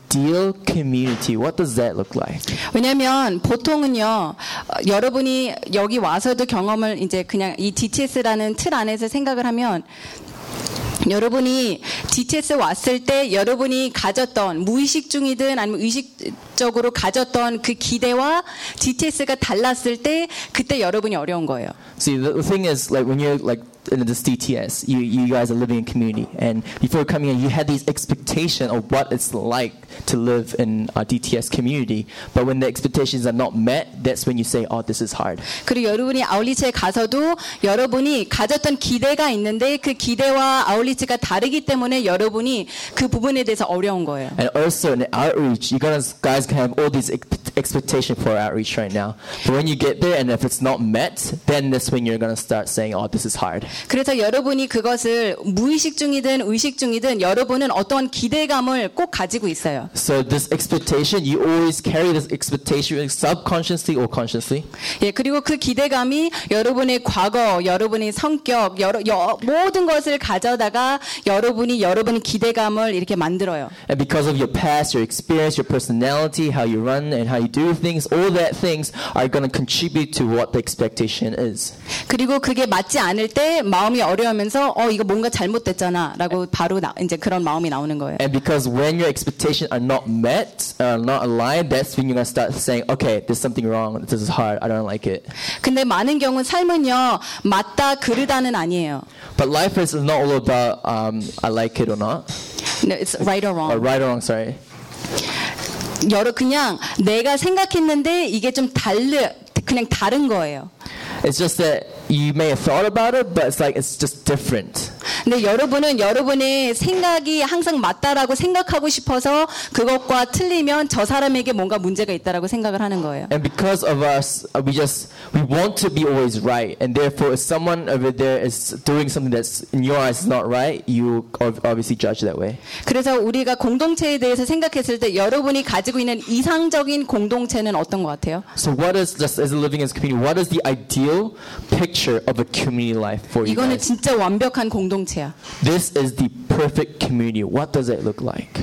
ideal community, what does that look like? 왜냐하면 보통은요, 여러분이 여기 와서도 경험을 이제 그냥 이 DTS라는 틀 안에서 생각을 하면 여러분이 DTS 왔을 때 여러분이 가졌던 무의식 중이든 아니면 의식적으로 가졌던 그 기대와 DTS가 달랐을 때 그때 여러분이 어려운 거예요. See, the thing is, like when you're like in this DTS, you guys are living in community, and before coming in, you had these expectation of what it's like to live in a DTS community. But when the expectations are not met, that's when you say, "Oh, this is hard." 그리고 여러분이 아울리츠에 가서도 여러분이 가졌던 기대가 있는데 그 기대와 아울리츠가 다르기 때문에 여러분이 그 부분에 대해서 어려운 거예요. And also in outreach, you guys can have all these expectations for outreach right now. But when you get there, and if it's not met, then that's when you're gonna start saying, "Oh, this is hard." 그래서 여러분이 그것을 무의식 중이든 의식 중이든 여러분은 어떠한 기대감을 꼭 가지고 있어요. So this expectation, you always carry this expectation subconsciously or consciously. 예, 그리고 그 기대감이 여러분의 과거, 여러분의 성격, 모든 것을 가져다가 여러분이 여러분의 기대감을 이렇게 만들어요. And because of your past, your experience, your personality, how you run and how you do things, all that things are going to contribute to what the expectation is. 그리고 그게 맞지 않을 때 마음이 어려우면서 이거 뭔가 잘못됐잖아라고 바로 이제 그런 마음이 나오는 거예요. And because when your expectations are not met, not aligned, that's when you're gonna start saying, okay, there's something wrong. This is hard. I don't like it. 근데 많은 경우 삶은요 맞다 그르다는 아니에요. But life is not all about I like it or not. No, it's right or wrong. Right or wrong, sorry. 그냥 내가 생각했는데 이게 좀 그냥 다른 거예요. It's just that you may have thought about it, but it's like it's just different. 근데 여러분은 여러분의 생각이 항상 맞다라고 생각하고 싶어서 그것과 틀리면 저 사람에게 뭔가 문제가 있다라고 생각을 하는 거예요. And because of us, we want to be always right, and therefore, if someone over there is doing something that's in your eyes is not right, you obviously judge that way. 그래서 우리가 공동체에 대해서 생각했을 때 여러분이 가지고 있는 이상적인 공동체는 어떤 것 같아요? So what is just as living as a community? What is the ideal picture of a community life for you 이거는 guys? 진짜 완벽한 공동체야. This is the perfect community. What does it look like?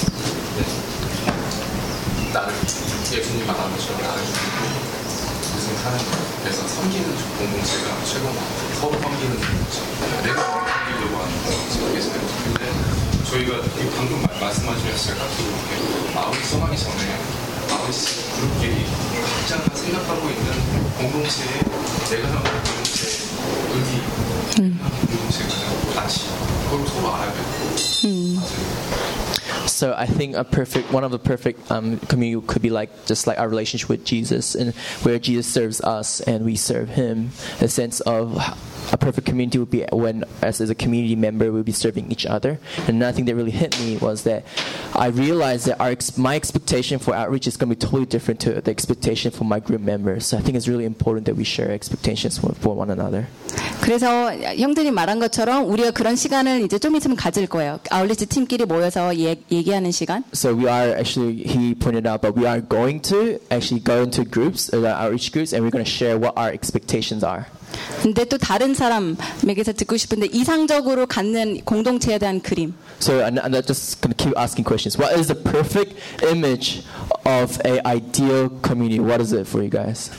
나를 예수님 말하는 것처럼 나를 무슨 하는 거야. 그래서 섬기는 공동체가 최고인 것 같아요. 서로 섬기는 공동체. 내가 섬기려고 하는 공동체가 근데 저희가 방금 말씀하시면서 제가 이렇게 아우리 써나기 전에 아우리 그룹끼리 각자 생각하고 있는 공동체에 내가 생각하는 공동체의 의미 공동체가 같이 그걸 서로 알아야 되고 So I think one of the perfect community could be just like our relationship with Jesus, and where Jesus serves us and we serve Him. A sense of a perfect community would be when, as a community member, we'll be serving each other. And another thing that really hit me was that I realized that my expectation for outreach is going to be totally different to the expectation for my group members. So I think it's really important that we share expectations for one another. 그래서 형들이 말한 것처럼 우리가 그런 시간을 이제 좀 있으면 가질 거예요. 아울리츠 팀끼리 모여서 얘기하는 시간. So we are actually, he pointed out, but we are going to actually go into groups, outreach groups, and we're going to share what our expectations are. 근데 또 다른 사람에게서 듣고 싶은데 이상적으로 갖는 공동체에 대한 그림. So I'm just going to keep asking questions. What is the perfect image of an ideal community? What is it for you guys?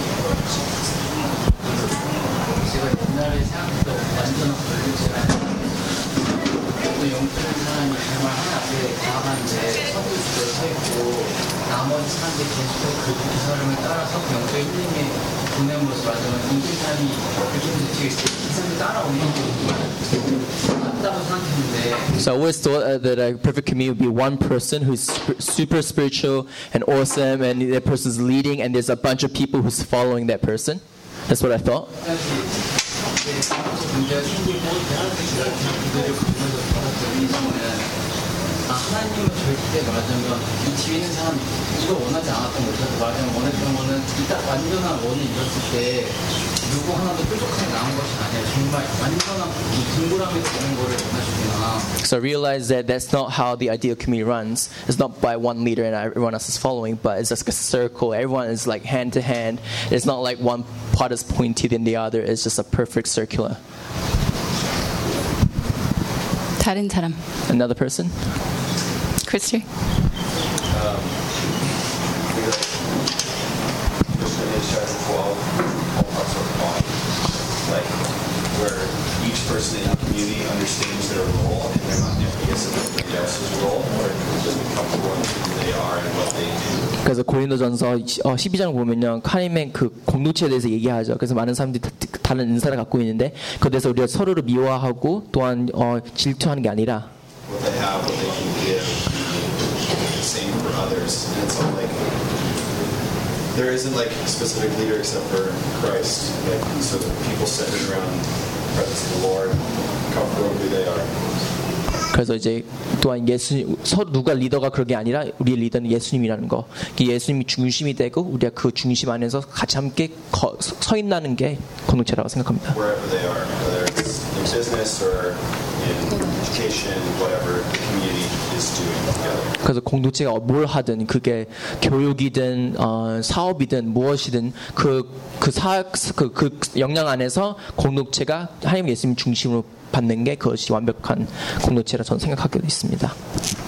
제가 옛날에 생각했던 완전한 공동체가 어떤 영적인 사람이 정말 하나 앞에 나아가는데 서고 있어요. 서 있고 나머지 사람들이 계속 그 사람을 따라서 영적인 힐링에 보냄으로써 말하자면 이긴 사람이 그중에서 뒤에 이 사람이 따라오는 게 맞다고 생각했는데 So I always thought that a perfect community would be one person who's super spiritual and awesome, and that person's leading, and there's a bunch of people who's following that person. That's what I thought. 하나님은 절대 말하자면 이 뒤에 있는 사람 이거 원하지 않았던 것처럼 말하자면 원했던 거는 딱 완전한 원이 이뤘을 때 누구 하나도 뾰족하게 나온 것이 아니라 정말 완전한 동그라미로 되는 거를 원하시구나. So I realized that that's not how the ideal community runs. It's not by one leader and everyone else is following, but it's just a circle. Everyone is like hand to hand. It's not like one part is pointy than the other. It's just a perfect circular. 다른 사람. Another person? Christy. Christian is as 12, all parts of the body, like where each person in the community understands their role and they're not envious of everybody else's role, or just be comfortable in who they are and what they do. 그래서 고린도전서 12장 보면요, 하나님의 그 공동체에 대해서 얘기하죠. 그래서 많은 사람들이 다른 은사를 갖고 있는데 그에 대해서 우리가 서로를 미워하고 또한 질투하는 게 아니라 What they have, what they can give, the same for others. And so like there isn't like a specific leader except for Christ. Like so people sitting around the presence of the Lord, comfortable who they are. 그래서 이제 또한 서로 누가 리더가 그런 게 아니라 우리의 리더는 예수님이라는 거. 예수님이 중심이 되고 우리가 그 중심 안에서 같이 함께 서 있다는 게 공동체라고 생각합니다. Wherever they are, whether it's in business or in education, whatever the community is doing together. 그래서 공동체가 뭘 하든 그게 교육이든 사업이든 무엇이든 그 역량 안에서 공동체가 하나님 예수님 중심으로 받는 게 그것이 완벽한 공동체라 저는 생각하게 있습니다. I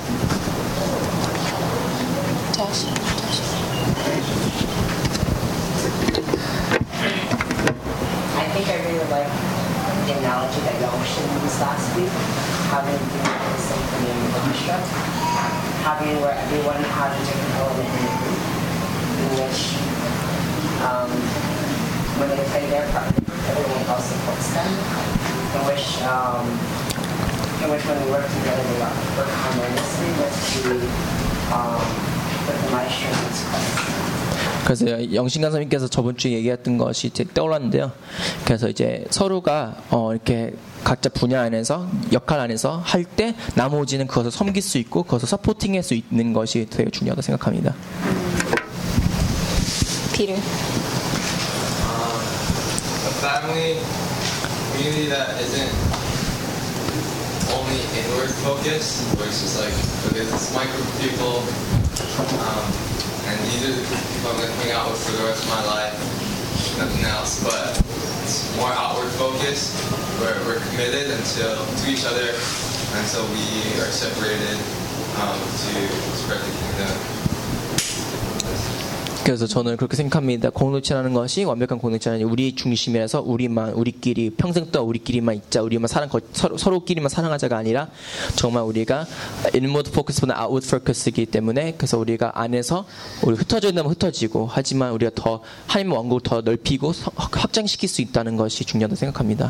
think I really like the analogy that Yongshin used last week, having the symphony and orchestra, having where everyone has a different element in the group, in which when they play their part, everyone else supports them. In which when we work together, we work harmoniously with the maestro who's Christ. 그래서 영신 강사님께서 저번 주에 얘기했던 것이 떠올랐는데요. 그래서 이제 서로가 이렇게 각자 분야 안에서 역할 안에서 할 때 나머지는 그것을 섬길 수 있고 그것을 서포팅할 수 있는 것이 되게 중요하다고 생각합니다. Peter. A family community that isn't only inward focused, where it's just like, okay, this micro people, and these are the people I'm going to hang out with for the rest of my life, nothing else, but it's more outward focused, where we're committed to each other until we are separated to spread the kingdom. 그래서 저는 그렇게 생각합니다. 공동체라는 것이 완벽한 공동체는 우리 중심이라서 우리끼리 평생 또 우리끼리만 있자, 서로끼리만 사랑하자가 아니라 정말 우리가 inward focus보다 outward focus이기 때문에 그래서 우리가 안에서 우리 흩어져 있다면 흩어지고 하지만 우리가 더 하나님의 왕국을 더 넓히고 확장시킬 수 있다는 것이 중요하다고 생각합니다.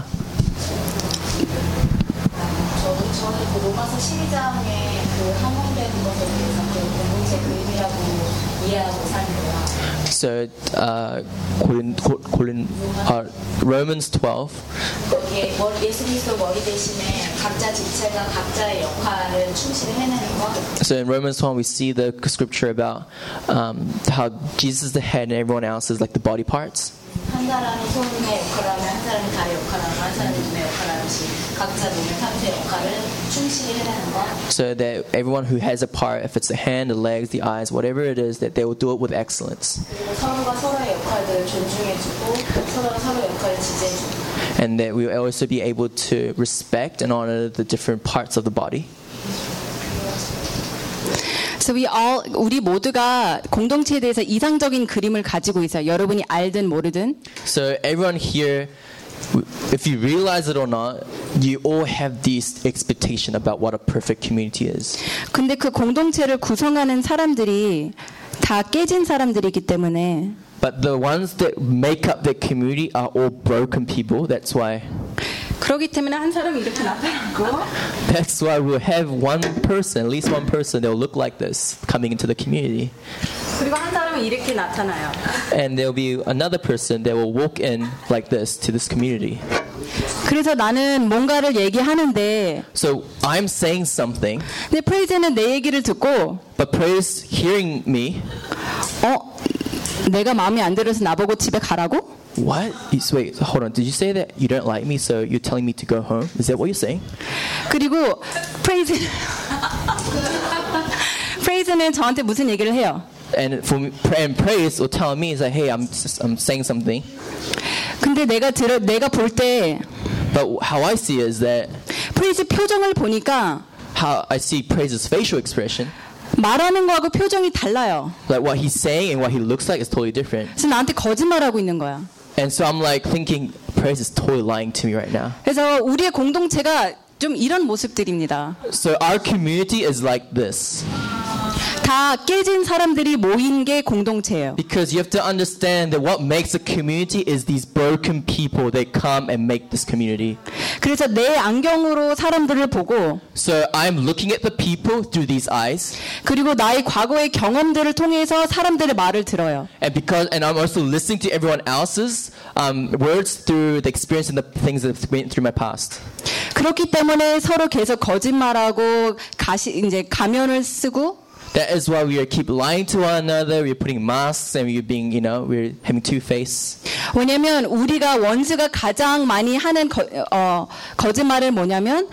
저는 그 로마서 12장에 그 함원되는 것에 대해서 그 공동체 그 의미라고 이해하고 살고요. So, Romans 12. 거기에 예수 그리스도 머리 대신에 각자 지체가 각자의 역할을 충실히 해내는 것. So in Romans 12 we see the scripture about how Jesus is the head and everyone else is like the body parts. 한 사람이 손의 역할을 하면 한 사람이 다리 역할을 하고 한 사람이 눈의 역할을 하듯이 각자 몸의 상태 역할을 충실히 해내는 것. So that everyone who has a part, if it's the hand, the legs, the eyes, whatever it is, that they will do it with excellence. 그리고 서로가 서로의 역할들을 존중해주고 서로가 서로의 역할을 지지해주고. And that we will also be able to respect and honor the different parts of the body. So 우리 모두가 공동체에 대해서 이상적인 그림을 가지고 있어요. 여러분이 알든 모르든. So everyone here, if you realize it or not, you all have this expectation about what a perfect community is. 근데 그 공동체를 구성하는 사람들이 다 깨진 사람들이기 때문에. But the ones that make up the community are all broken people. That's why. 그렇기 때문에 한 사람이 이렇게 나타나고. That's why we'll have one person, at least one person, that will look like this coming into the community. 그리고 한 사람은 이렇게 나타나요. And there will be another person that will walk in like this to this community. 그래서 나는 뭔가를 얘기하는데. So I'm saying something. 근데 프레이즈는 내 얘기를 듣고. But praise hearing me. 내가 마음에 안 들어서 나보고 집에 가라고? What? Wait, hold on. Did you say that you don't like me, so you're telling me to go home? Is that what you're saying? 그리고 프레이즈는 저한테 무슨 얘기를 해요? And praise will tell me is that hey, I'm saying something. 근데 내가 볼 때. But how I see it is that. 프레이즈 표정을 보니까. How I see praise's facial expression. 말하는 거하고 표정이 달라요. Like what he's saying and what he looks like is totally different. 그래서 나한테 거짓말하고 있는 거야. And so I'm like thinking, Praise is totally lying to me right now. 그래서 우리의 공동체가 좀 이런 모습들입니다. So our community is like this. 다 깨진 사람들이 모인 게 공동체예요. Because you have to understand that what makes a community is these broken people. They come and make this community. 그래서 내 안경으로 사람들을 보고 So I'm looking at the people through these eyes. 그리고 나의 과거의 경험들을 통해서 사람들의 말을 들어요. And I'm also listening to everyone else's words through the experience and the things that went through my past. 그렇기 때문에 서로 계속 거짓말하고 이제 가면을 쓰고 That is why we keep lying to one another. We're putting masks and we're being, we're having two-face. 왜냐면 우리가 원수가 가장 많이 하는 거짓말은 뭐냐면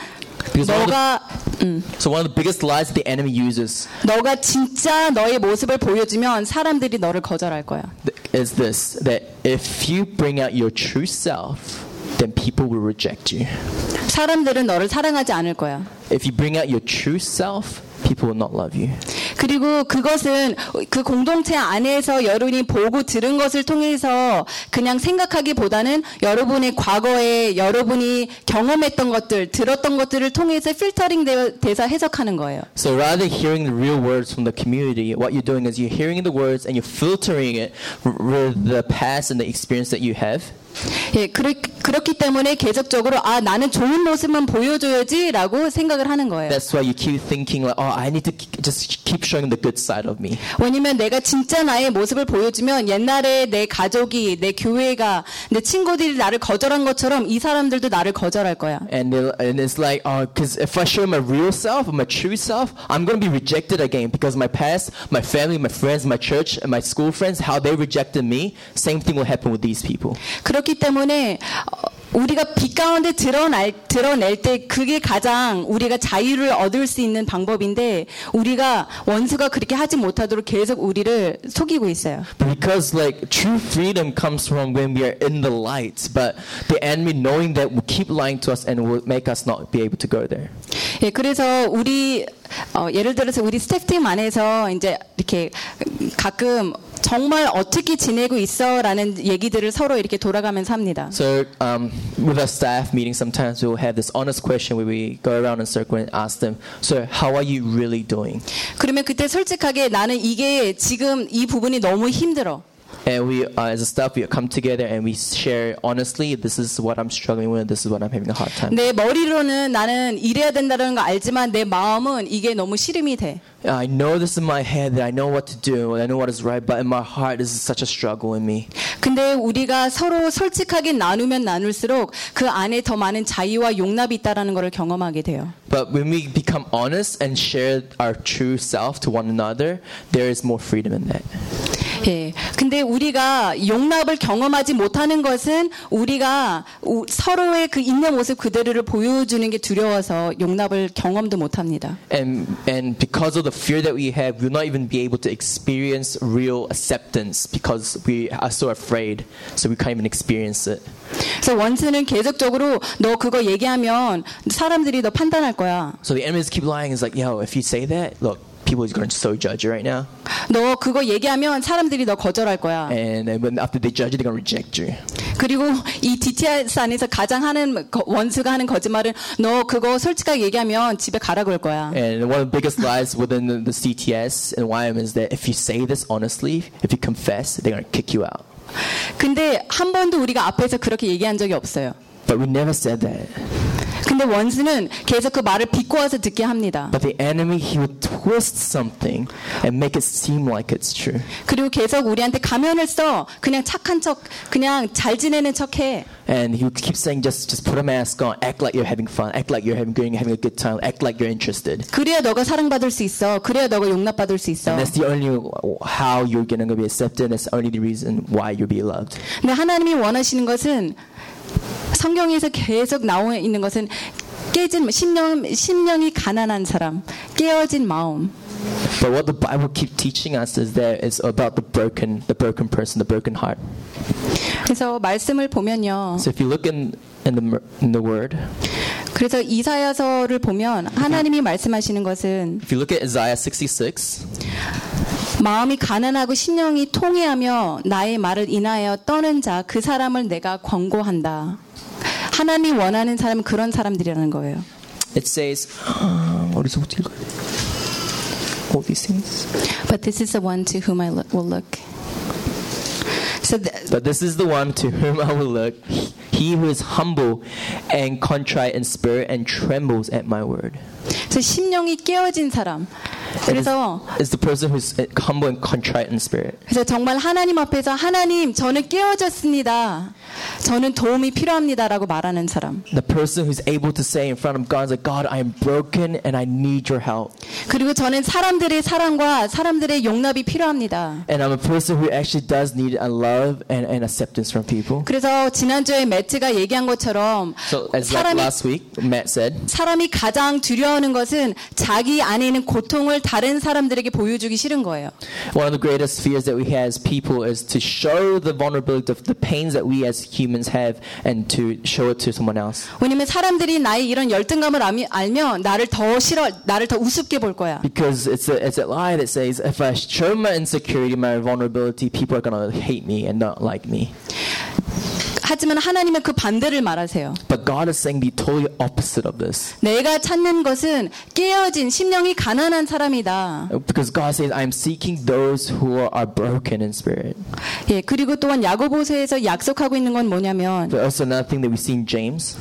너가 So one of the biggest lies the enemy uses 너가 진짜 너의 모습을 보여주면 사람들이 너를 거절할 거야. Is this that if you bring out your true self, then people will reject you. 사람들은 너를 사랑하지 않을 거야. If you bring out your true self, people will not love you. 그리고 그것은 그 공동체 안에서 여러분이 보고 들은 것을 통해서 그냥 생각하기보다는 여러분의 과거에 여러분이 경험했던 것들, 들었던 것들을 통해서 필터링 돼서 해석하는 거예요. So rather than hearing the real words from the community, what you're doing is you're hearing the words and you're filtering it with the past and the experience that you have. 예, 그렇기 때문에 계속적으로 나는 좋은 모습만 보여줘야지라고 생각을 하는 거예요. That's why you keep thinking like, I need to just keep showing the good side of me. 왜냐면 내가 진짜 나의 모습을 보여주면 옛날에 내 가족이, 내 교회가, 내 친구들이 나를 거절한 것처럼 이 사람들도 나를 거절할 거야. And it's like, because if I show my real self, my true self, I'm going to be rejected again because my past, my family, my friends, my church, and my school friends, how they rejected me, same thing will happen with these people. 그렇기 때문에 우리가 빛 가운데 드러낼 때 그게 가장 우리가 자유를 얻을 수 있는 방법인데 우리가 원수가 그렇게 하지 못하도록 계속 우리를 속이고 있어요. Because like true freedom comes from when we are in the light, but the enemy knowing that will keep lying to us and will make us not be able to go there. 예, 그래서 우리 예를 들어서 우리 스태프팀 안에서 이제 이렇게 가끔 정말 어떻게 지내고 있어라는 얘기들을 서로 이렇게 돌아가면서 합니다. So with our staff meeting, sometimes we will have this honest question where we go around in a circle and ask them, so how are you really doing? 그러면 그때 솔직하게 나는 이게 지금 이 부분이 너무 힘들어. And we, as a staff, we come together and we share honestly. This is what I'm struggling with. This is what I'm having a hard time. 내 머리로는 나는 이래야 된다는 거 알지만 내 마음은 이게 너무 씨름이 돼. I know this in my head that I know what to do. I know what is right, but in my heart, this is such a struggle in me. 근데 우리가 서로 솔직하게 나누면 나눌수록 그 안에 더 많은 자유와 용납이 있다라는 것을 경험하게 돼요. But when we become honest and share our true self to one another, there is more freedom in that. 예. 근데 우리가 용납을 경험하지 못하는 것은 우리가 서로의 그 있는 모습 그대로를 보여주는 게 두려워서 용납을 경험도 못합니다. And because of the fear that we have, we'll not even be able to experience real acceptance because we are so afraid. So we can't even experience it. 그래서 원수는 계속적으로 너 그거 얘기하면 사람들이 너 판단할 거야. So the enemies keep lying. It's like, yo, if you say that, look. People is going to so judge you right now. 너 그거 얘기하면 사람들이 너 거절할 거야. And when after they judge you, they're going to reject you. 그리고 이 DTS 안에서 가장 하는 원수가 하는 거짓말은 너 그거 솔직하게 얘기하면 집에 가라 그럴 거야. And one of the biggest lies within the CTS and YM is that if you say this honestly, if you confess, they're going to kick you out. 근데 한 번도 우리가 앞에서 그렇게 얘기한 적이 없어요. But we never said that. 근데 원수는 계속 그 말을 비꼬아서 듣게 합니다. But the enemy, he would twist something and make it seem like it's true. 그리고 계속 우리한테 가면을 써. 그냥 착한 척, 그냥 잘 지내는 척해. And he would keep saying, just put a mask on, act like you're having fun, act like you're having a good time, act like you're interested. 그래야 너가 사랑받을 수 있어. 그래야 너가 용납받을 수 있어. And that's the only how you're going to be accepted. That's only the reason why you'll be loved. 근데 하나님이 원하시는 것은 성경에서 계속 나와 있는 것은 깨진 심령이 가난한 사람, 깨어진 마음. But what the Bible keeps teaching us is that it's about the broken person, the broken heart. 그래서 말씀을 보면요. So if you look in the word, 그래서 이사야서를 보면 하나님이 말씀하시는 것은 If you look at Isaiah 66, 마음이 가난하고 심령이 통회하며 나의 말을 인하여 떠는 자 그 사람을 내가 권고한다. 하나님이 원하는 사람은 그런 사람들이라는 거예요. it says, 어디서 읽어야 돼? All these things. But this is the one to whom I will look. So But this is the one to whom I will look, he who is humble and contrite in spirit and trembles at my word. 저 심령이 깨어진 사람. 그래서 It's the person who's humble and contrite in spirit. 그래서 정말 하나님 앞에서 하나님 저는 깨어졌습니다. 저는 도움이 필요합니다라고 말하는 사람. The person who's able to say in front of God, like, God, I am broken and I need your help. 그리고 저는 사람들의 사랑과 사람들의 용납이 필요합니다. And I'm a person who actually does need a love and acceptance from people. 그래서 지난주에 매트가 얘기한 것처럼 So as like last week, Matt said, 사람이 가장 두려워하는 것은 자기 안에 있는 고통을 다른 사람들에게 보여주기 싫은 거예요. one of the greatest fears that we have as people is to show the vulnerability of the pains that we as humans have and to show it to someone else. 왜냐면 사람들이 나의 이런 열등감을 알면 나를 더 우습게 볼 거야. Because it's a lie that says if I show my insecurity, my vulnerability, people are gonna hate me and not like me. 하지만 하나님은 그 반대를 말하세요. But God is saying the totally opposite of this. 내가 찾는 것은 깨어진 심령이 가난한 사람이다. Because God says, I am seeking those who are broken in spirit. 예, 그리고 또한 야고보서에서 약속하고 있는 건 뭐냐면 But also another thing that we see in James.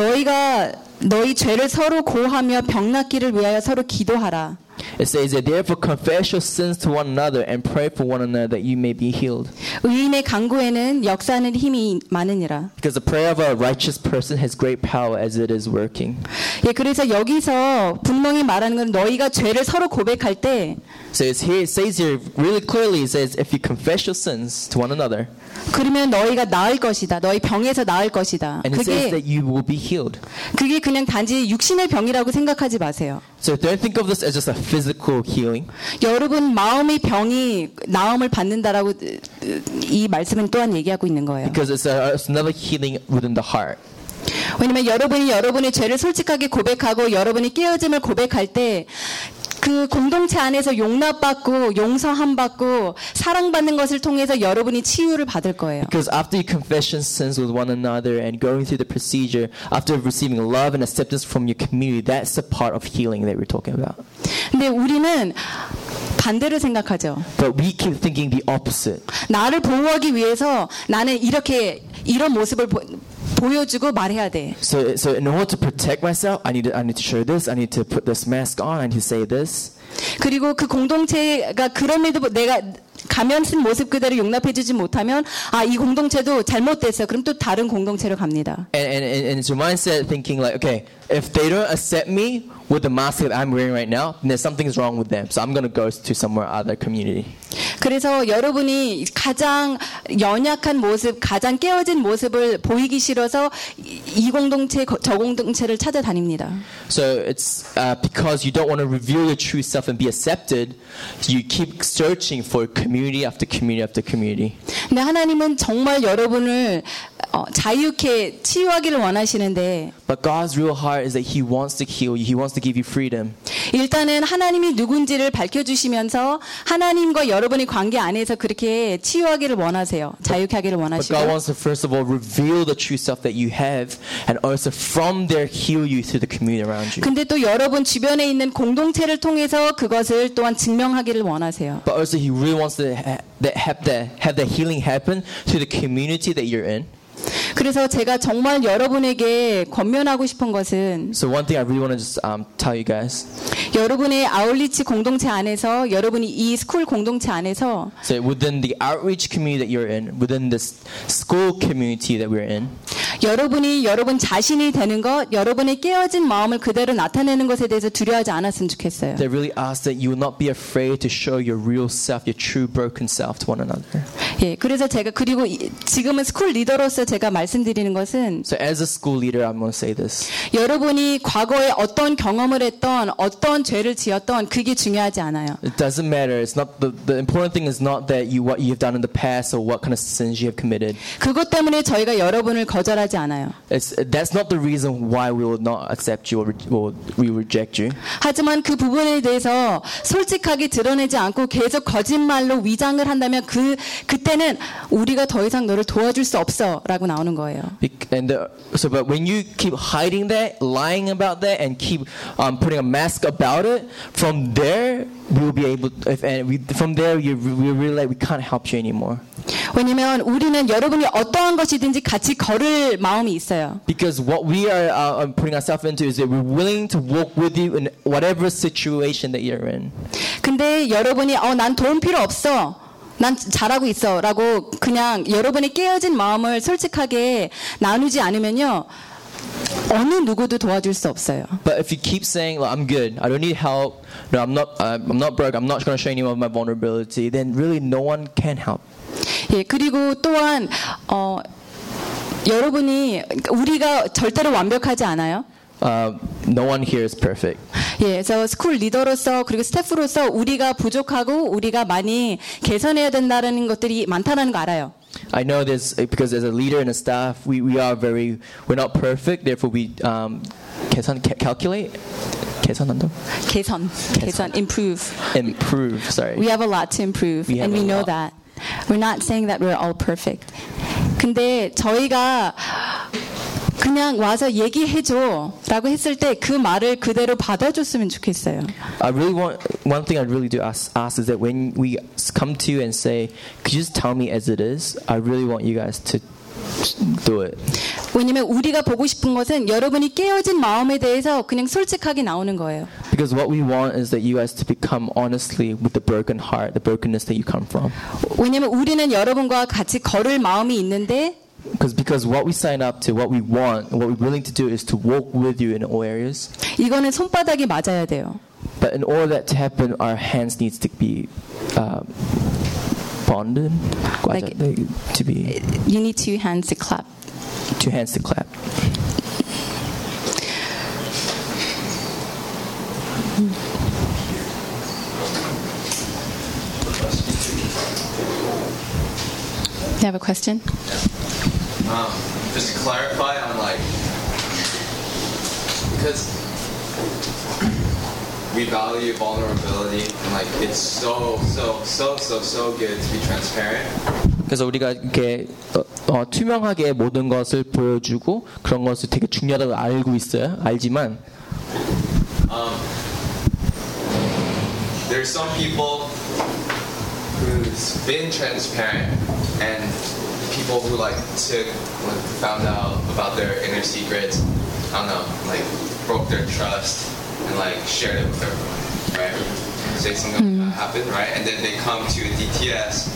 너희 죄를 서로 고하며 병 낫기를 위하여 서로 기도하라. It says that therefore confess your sins to one another and pray for one another that you may be healed. 의인의 간구에는 역사하는 힘이 많으니라. Because the prayer of a righteous person has great power as it is working. 예, 그래서 여기서 분명히 말하는 건 너희가 죄를 서로 고백할 때 So it says here really clearly, it says if you confess your sins to one another. 그러면 너희가 나을 것이다. 너희 병에서 나을 것이다. And it says that you will be healed. 그게 그냥 단지 육신의 병이라고 생각하지 마세요. So don't think of this as just a physical healing. 여러분 마음의 병이 나음을 받는다라고 이 말씀은 또한 얘기하고 있는 거예요. Because it's another healing within the heart. 왜냐면 여러분이 여러분의 죄를 솔직하게 고백하고 여러분이 깨어짐을 고백할 때 그 공동체 안에서 용납받고 용서함받고 사랑받는 것을 통해서 여러분이 치유를 받을 거예요. Because after you confess your sins with one another and going through the procedure, after receiving love and acceptance from your community, that's the part of healing that we're talking about. 근데 우리는 반대로 생각하죠. But we keep thinking the opposite. 나를 보호하기 위해서 나는 이런 모습을 보여주고 말해야 돼. So in order to protect myself, I need to show this. I need to put this mask on. I need to say this. 그리고 그 공동체가 그럼에도 내가 가면 쓴 모습 그대로 용납해주지 못하면 이 공동체도 잘못됐어. 그럼 또 다른 공동체로 갑니다. And it's your mindset thinking like, okay, if they don't accept me with the mask that I'm wearing right now, then something's wrong with them. So I'm going to go to somewhere other community. 그래서 여러분이 가장 연약한 모습, 가장 깨어진 모습을 보이기 싫어서 이 공동체, 저 공동체를 찾아다닙니다. So it's because you don't want to reveal your true self and be accepted, you keep searching for community after community after community. 근데 하나님은 정말 여러분을 자유케 치유하기를 원하시는데 But God's real heart is that He wants to heal you. He wants to give you freedom. 일단은 하나님이 누군지를 밝혀주시면서 하나님과 여러분의 관계 안에서 그렇게 치유하기를 원하세요. 자유케 하기를 But 원하시고 God wants to first of all reveal the true self that you have and also from there heal you through the community around you. 근데 또 여러분 주변에 있는 공동체를 통해서 그것을 또한 증명하기를 원하세요. But also He really wants to have the healing happen through the community that you're in. 그래서 제가 정말 여러분에게 권면하고 싶은 것은 So one thing I really want to just tell you guys. 여러분의 아울리치 공동체 안에서 여러분이 이 스쿨 공동체 안에서 So within the outreach community that you're in, within this school community that we're in, 여러분이 여러분 자신이 되는 것, 여러분의 깨어진 마음을 그대로 나타내는 것에 대해서 두려워하지 않았으면 좋겠어요. they really ask that you will not be afraid to show your real self, your true broken self to one another. 예, 그래서 제가 그리고 지금은 스쿨 리더로서 제가 말씀드리는 것은 So as a school leader, I'm going to say this. 여러분이 과거에 어떤 경험을 했던 어떤 죄를 지었던 그게 중요하지 않아요. It doesn't matter. It's not the important thing is not that what you have done in the past or what kind of sins you have committed. 그것 때문에 저희가 여러분을 거절하지 거절하지 않아요. That's not the reason why we will not accept you or we reject you. 하지만 그 부분에 대해서 솔직하게 드러내지 않고 계속 거짓말로 위장을 한다면 그때는 우리가 더 이상 너를 도와줄 수 없어라고 나오는 거예요. But when you keep hiding that, lying about that, and keep putting a mask about it, from there we will be able. From there we realize we can't help you anymore. 왜냐하면 우리는 여러분이 어떠한 것이든지 같이 걸을 마음이 있어요. Because what we are putting ourselves into is that we're willing to walk with you in whatever situation that you're in. 근데 여러분이 난 돈 필요 없어. 난 잘하고 있어 라고 그냥 여러분의 깨어진 마음을 솔직하게 나누지 않으면요 어느 누구도 도와줄 수 없어요. But if you keep saying, well, I'm good, I don't need help, no, I'm not broke, I'm not going to show anyone my vulnerability, then really no one can help. 예, 그리고 또한 여러분이 우리가 절대로 완벽하지 않아요. No one here is perfect. 예, 그래서 스쿨 리더로서 그리고 스태프로서 우리가 부족하고 우리가 많이 개선해야 된다는 것들이 많다는 거 알아요. I know this because as a leader and a staff, we're not perfect. Therefore, we calculate. Improve. Sorry. We have a lot to improve, and we know that. We're not saying that we're all perfect. 근데 저희가 그냥 와서 얘기해줘라고 했을 때 그 말을 그대로 받아줬으면 좋겠어요. I really want one thing I really do ask is that when we come to you and say, could you just tell me as it is? I really want you guys to do it. 왜냐면 우리가 보고 싶은 것은 여러분이 깨어진 마음에 대해서 그냥 솔직하게 나오는 거예요. Because what we want is that you guys to become honestly with the broken heart, the brokenness that you come from. 왜냐면 우리는 여러분과 같이 걸을 마음이 있는데 Because what we sign up to, what we want, what we're willing to do is to walk with you in all areas. 이거는 손바닥이 맞아야 돼요. But in order that to happen, our hands needs to be bonded. To be. You need two hands to clap. Two hands to clap. You have a question? Just to clarify on because we value vulnerability and it's so good to be transparent. 그래서 우리가 이렇게 투명하게 모든 것을 보여주고 그런 것을 되게 중요하다고 알지만 there's some people who's been transparent and people who found out about their inner secrets, I don't know, broke their trust and shared it with everyone, right? Say something happened, right? And then they come to DTS.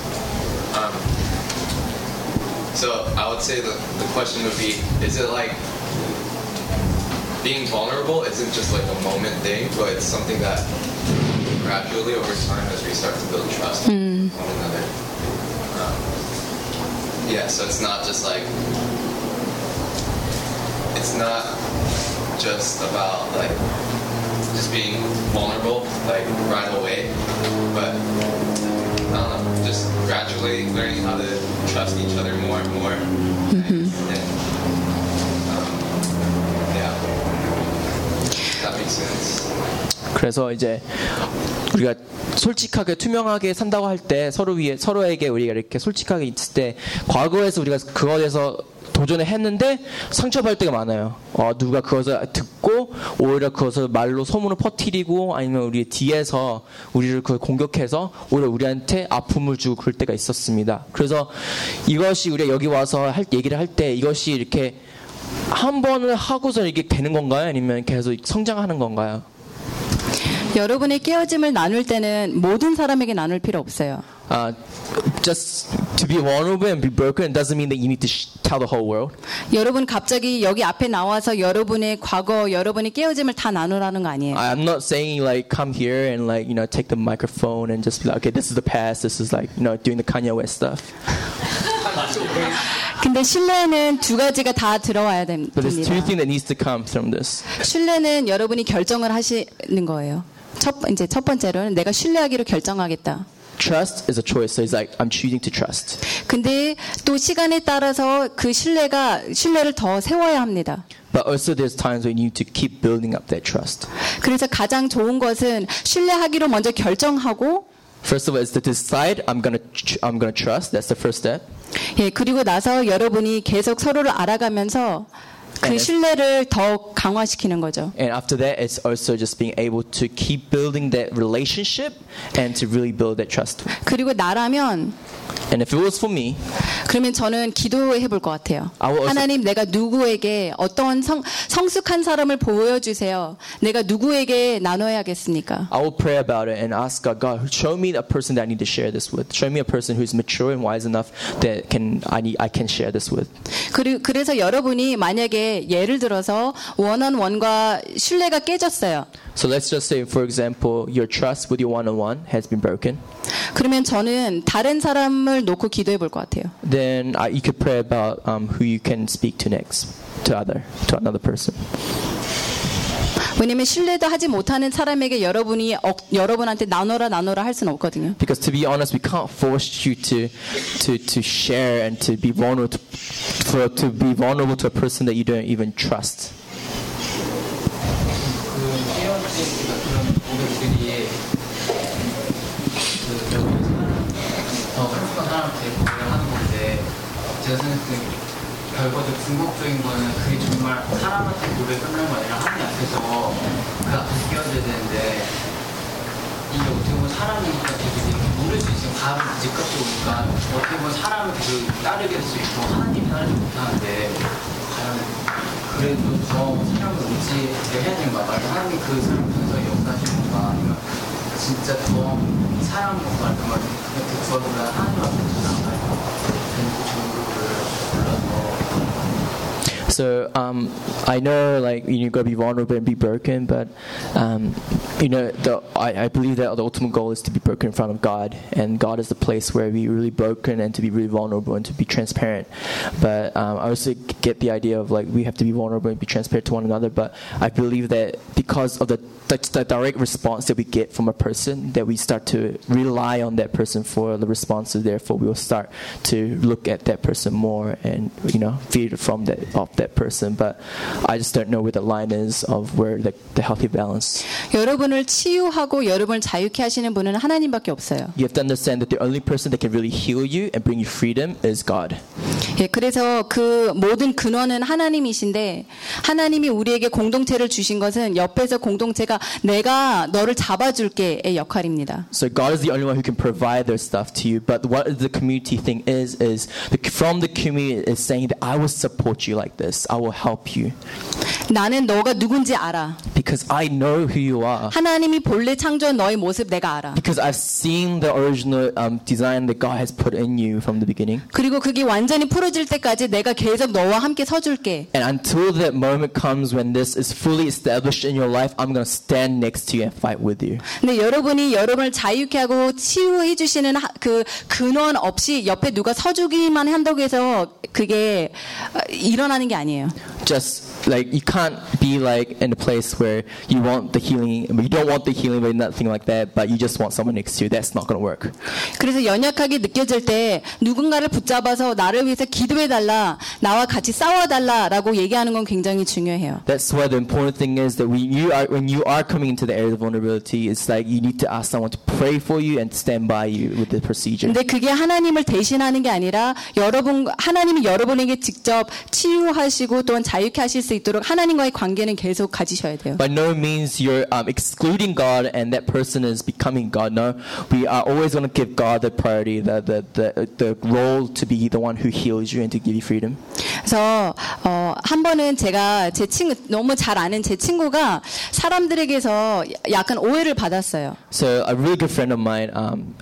So I would say the question would be, is it being vulnerable isn't just a moment thing, but it's something that gradually over time as we start to build trust with one another. Yeah, so it's not just it's not just about just being vulnerable right away, but I don't know, just gradually learning how to trust each other more and more. And yeah, that makes sense. 그래서 이제 우리가 솔직하게 투명하게 산다고 할 때 서로에게 우리가 이렇게 솔직하게 있을 때 과거에서 우리가 그거에 대해서 도전을 했는데 상처받을 때가 많아요. 누가 그것을 듣고 오히려 그것을 말로 소문을 퍼뜨리고 아니면 우리 뒤에서 우리를 그걸 공격해서 오히려 우리한테 아픔을 주고 그럴 때가 있었습니다. 그래서 이것이 우리가 여기 와서 얘기를 할 때 이것이 이렇게 한 번을 하고서 이게 되는 건가요? 아니면 계속 성장하는 건가요? 여러분의 깨어짐을 나눌 때는 모든 사람에게 나눌 필요 없어요. Just to be vulnerable and be broken doesn't mean that you need to tell the whole world. 여러분 갑자기 여기 앞에 나와서 여러분의 과거, 여러분의 깨어짐을 다 나누라는 거 아니에요. I'm not saying come here and take the microphone and just be okay, this is the past, this is doing the Kanye West stuff. 근데 신뢰는 두 가지가 다 들어와야 됩니다. But there's two things that needs to come from this. 신뢰는 여러분이 결정을 하시는 거예요. 첫 번째로는 내가 신뢰하기로 결정하겠다. trust is a choice. So he's like, I'm choosing to trust. 근데 또 시간에 따라서 그 신뢰를 더 세워야 합니다. But also there's times when you need to keep building up that trust. 그래서 가장 좋은 것은 신뢰하기로 먼저 결정하고 First of all is to decide I'm gonna trust. That's the first step. 예, 그리고 나서 여러분이 계속 서로를 알아가면서 그 신뢰를 더 강화시키는 거죠. And after that, it's also just being able to keep building that relationship and to really build that trust. 그리고 나라면 And if it was for me, 그러면 저는 기도해 볼 것 같아요. 하나님, 내가 누구에게 어떤 성숙한 사람을 보여주세요. 내가 누구에게 나눠야겠습니까? I will pray about it and ask God, show me a person that I need to share this with. Show me a person who is mature and wise enough that I can share this with. 그래서 여러분이 만약에 예를 들어서 원어원과 신뢰가 깨졌어요. So let's just say, for example, your trust with your one-on-one has been broken. 그러면 저는 다른 사람을 놓고 기도해 볼 것 같아요. Then you could pray about who you can speak to next, to another person. 왜냐면 신뢰도 하지 못하는 사람에게 여러분한테 나눠라 할 수는 없거든요. Because to be honest, we can't force you to share and to be vulnerable to a person that you don't even trust. 제가 생각했을 때 결과적 궁극적인 거는 그게 정말 사람한테 고백을 끝나는 거 아니라 하나님 앞에서 그 앞에서 끼어져야 되는데 이게 어떻게 보면 사람이니까 계속 이렇게 모를 수 있으면 바로 집값이 오니까 어떻게 보면 사람을 계속 따르게 할 수 있고 하나님이 따르지 못하는데 과연 그래도 더 사람을 의지해야 되는 거야. 말도 하나님이 그 사람을 통해서 역사하시는 건가 아니면 진짜 더 사람과 정말 그렇게 구하보다 하나님 앞에서 나아가요. So I know, like, you're gonna be vulnerable and be broken, but I believe that the ultimate goal is to be broken in front of God, and God is the place where we really broken and to be really vulnerable and to be transparent. But I also get the idea of like we have to be vulnerable and be transparent to one another. But I believe that because of the direct response that we get from a person, that we start to rely on that person for the responses. Therefore, we will start to look at that person more and feed from that person. But I just don't know where the line is of where the healthy balance. 여러분을 치유하고 여러분을 자유케 하시는 분은 하나님밖에 없어요. You have to understand that the only person that can really heal you and bring you freedom is God. 예, 그래서 그 모든 근원은 하나님이신데 하나님이 우리에게 공동체를 주신 것은 옆에서 공동체가 내가 너를 잡아줄게의 역할입니다. So God is the only one who can provide their stuff to you. But what the community thing is from the community is saying that I will support you like this. I will help you. 나는 너가 누군지 알아. Because I know who you are. 하나님이 본래 창조한 너의 모습 내가 알아. Because I've seen the original design that God has put in you from the beginning. 그리고 그게 완전히 풀어질 때까지 내가 계속 너와 함께 서줄게. And until that moment comes when this is fully established in your life, I'm going to stand next to you and fight with you. 근데 여러분이 여러분을 자유케 하고 치유해 주시는 그 근원 없이 옆에 누가 서주기만 한다고 해서 그게 일어나는 게 아니에요. Just like you can't be like in a place where you want the healing, you don't want the healing, but nothing like that, but you just want someone next to you. That's not going to work. 그래서 연약하게 느껴질 때 누군가를 붙잡아서 나를 위해서 기도해 달라, 나와 같이 싸워 달라라고 얘기하는 건 굉장히 중요해요. That's why the important thing is that when you are coming into the area of vulnerability, it's like you need to ask someone to pray for you and stand by you with the procedure. 근데 그게 하나님을 대신하는 게 아니라 하나님이 여러분에게 직접 치유하시고 또한 자유케 하실 수 있도록 하나님과의 관계는 계속 가지셔야 돼요. By no means you're excluding God and that person is becoming God. No, we are always going to give God the priority, the role to be the one who heals you and to give you freedom. 그래서 한 번은 제가 제 친구 너무 잘 아는 제 친구가 사람들에게서 약간 오해를 받았어요. So a really good friend of mine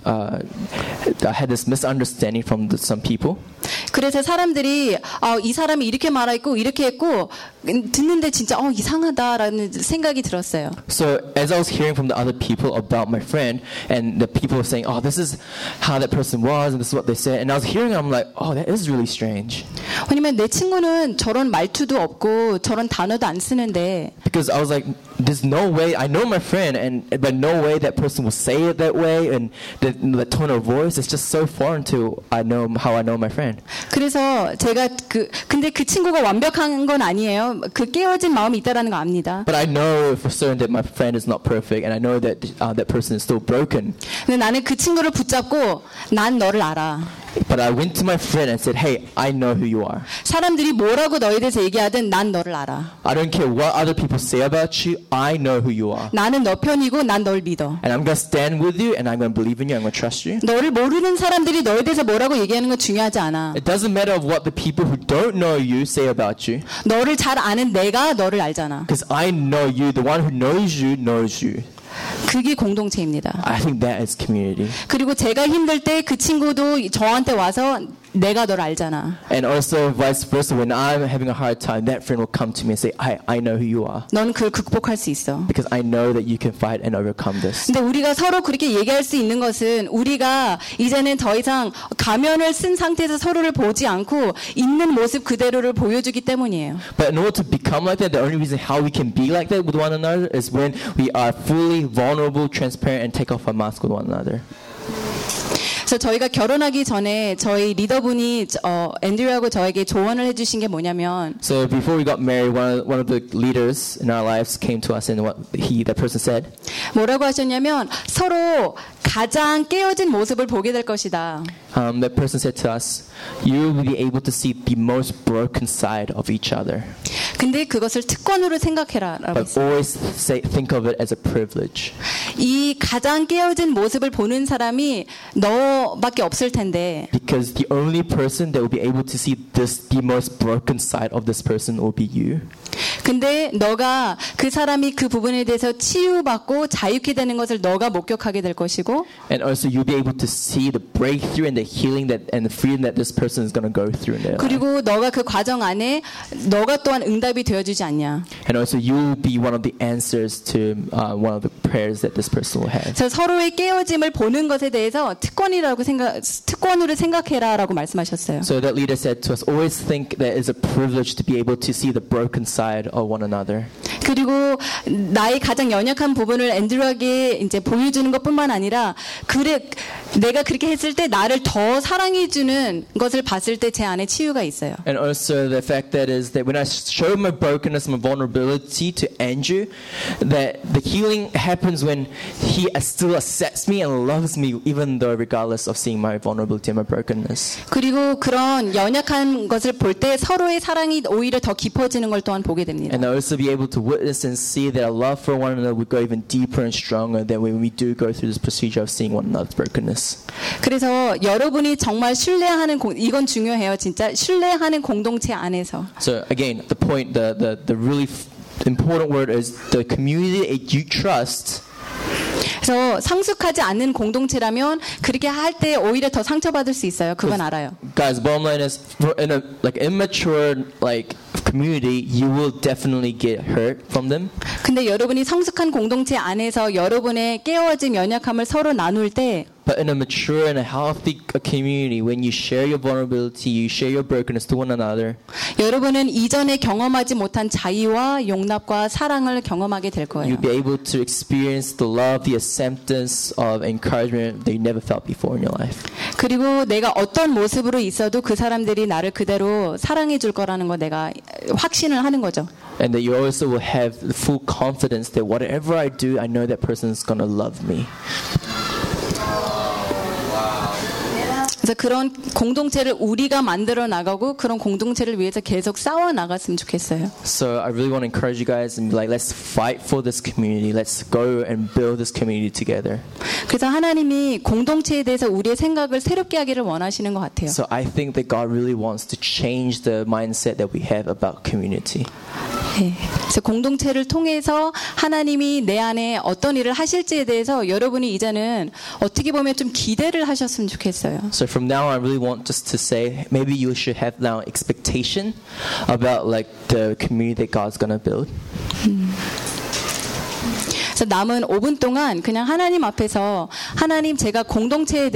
had this misunderstanding from some people. 그래서 사람들이 이 사람이 이렇게 말했고 이렇게 했고 듣는데 진짜 이상하다라는 생각이 들었어요. So as I was hearing from the other people about my friend, and the people were saying, "Oh, this is how that person was, and this is what they said," and I was hearing, I'm like, "Oh, that is really strange." 왜냐면 내 친구는 저런 말투도 없고 저런 단어도 안 쓰는데. Because I was like, there's no way, I know my friend, but no way that person will say it that way, and the tone of voice is just so foreign to how I know my friend. 그래서 제가 근데 그 친구가 완벽한 건 아니에요. 그 깨어진 마음이 있다라는 거 압니다. But I know for certain that my friend is not perfect, and I know that that person is still broken. 근데 나는 그 친구를 붙잡고 난 너를 알아. But I went to my friend and said, hey, I know who you are. 사람들이 뭐라고 너에 대해서 얘기하든 난 너를 알아. I don't care what other people say about you. I know who you are. 나는 너 편이고 난 널 믿어. And I'm going to stand with you, and I'm going to believe in you. I'm going to trust you. 너를 모르는 사람들이 너에 대해서 뭐라고 얘기하는 건 중요하지 않아. It doesn't matter of what the people who don't know you say about you. 너를 잘 아는 내가 너를 알잖아. Because I know you. The one who knows you knows you. 그게 공동체입니다. I think that is community. 그리고 제가 힘들 때 그 친구도 저한테 와서 내가 널 알잖아. And also vice versa, when I'm having a hard time, that friend will come to me and say, I know who you are. 넌 그걸 극복할 수 있어. Because I know that you can fight and overcome this. 근데 우리가 서로 그렇게 얘기할 수 있는 것은 우리가 이제는 더 이상 가면을 쓴 상태에서 서로를 보지 않고 있는 모습 그대로를 보여주기 때문이에요. But in order to become like that, the only reason how we can be like that with one another is when we are fully vulnerable, transparent, and take off our mask with one another. 그래서 저희가 결혼하기 전에 저희 리더분이 앤드류하고 저에게 조언을 해주신 게 뭐냐면. So before we got married, one of the leaders in our lives came to us and what that person said. 뭐라고 하셨냐면 서로 가장 깨어진 모습을 보게 될 것이다. That person said to us, you will be able to see the most broken side of each other. 근데 그것을 특권으로 생각해라라고 But always think of it as a privilege. 이 가장 깨어진 모습을 보는 사람이 너밖에 없을 텐데. Because the only person that will be able to see the most broken side of this person will be you. 근데 너가 그 사람이 그 부분에 대해서 치유받고 자유케 되는 것을 너가 목격하게 될 것이고. And also you'll be able to see the breakthrough and the healing and the freedom that this person is going to go through in their life. 그리고 너가 그 과정 안에 너가 또한 응답이 되어주지 않냐. And also you'll be one of the answers to one of the prayers that this person will have. 그래서 서로의 깨어짐을 보는 것에 대해서 특권으로 생각해라라고 말씀하셨어요. So that leader said to us, always think that it's a privilege to be able to see the broken side of one another. 그리고 나의 가장 연약한 부분을 앤드류에게 이제 보여주는 것뿐만 아니라 내가 그렇게 했을 때 나를 더 사랑해주는 것을 봤을 때 제 안에 치유가 있어요. And also the fact that is that when I show my brokenness, my vulnerability to Andrew, that the healing happens when he still accepts me and loves me, even though regardless of seeing my vulnerability and my brokenness. 그리고 그런 연약한 것을 볼 때 서로의 사랑이 오히려 더 깊어지는 걸 또한 보게 됩니다. And I also be able to witness and see that our love for one another would go even deeper and stronger than when we do go through this procedure of seeing one another's brokenness. 그래서 여러분이 정말 신뢰하는 이건 중요해요, 진짜 신뢰하는 공동체 안에서. So again, the point, the really important word is the community that you trust. 그래서 성숙하지 않는 공동체라면 그렇게 할 때 오히려 더 상처받을 수 있어요. 그건 알아요. Guys, bottom line is, in a immature community, you will definitely get hurt from them. 근데 여러분이 성숙한 공동체 안에서 여러분의 깨어진 연약함을 서로 나눌 때. But in a mature and a healthy community, when you share your vulnerability, you share your brokenness to one another. 여러분은 이전에 경험하지 못한 자유와 용납과 사랑을 경험하게 될 거예요. You'll be able to experience the love, the acceptance of encouragement that you never felt before in your life. 그리고 내가 어떤 모습으로 있어도 그 사람들이 나를 그대로 사랑해 줄 거라는 거 내가 확신을 하는 거죠. And that you also will have the full confidence that whatever I do, I know that person is going to love me. 그래서 그런 공동체를 우리가 만들어 나가고 그런 공동체를 위해서 계속 싸워 나갔으면 좋겠어요. So I really want to encourage you guys and be like, let's fight for this community. Let's go and build this community together. 그래서 하나님이 공동체에 대해서 우리의 생각을 새롭게 하기를 원하시는 것 같아요. So I think that God really wants to change the mindset that we have about community. 네. 그래서 공동체를 통해서 하나님이 내 안에 어떤 일을 하실지에 대해서 여러분이 이제는 어떻게 보면 좀 기대를 하셨으면 좋겠어요. So from now on, I really want just to say, maybe you should have now expectation about the community that God's gonna build. 그래서 남은 5분 동안 그냥 하나님 앞에서 하나님 제가 공동체에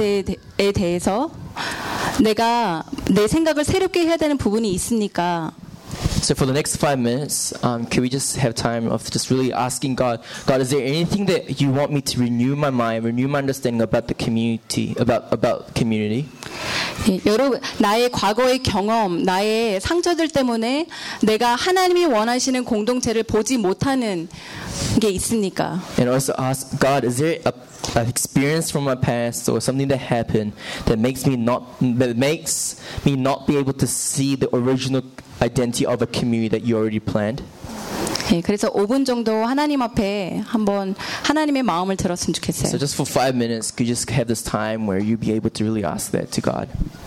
대해서 내가 내 생각을 새롭게 해야 되는 부분이 있으니까 So for the next 5 minutes, can we just have time of just really asking God, God, is there anything that you want me to renew my mind, renew my understanding about the community, about community? 예, 여러분, 나의 과거의 경험, 나의 상처들 때문에 내가 하나님이 원하시는 공동체를 보지 못하는 게 있습니까? And also ask God, is there an experience from my past or something that happened that makes me not be able to see the original identity of a community that you already planned? 예, 그래서 5분 정도 하나님 앞에 한번 하나님의 마음을 들었으면 좋겠어요. So just for 5 minutes, could you just have this time where you be able to really ask that to God?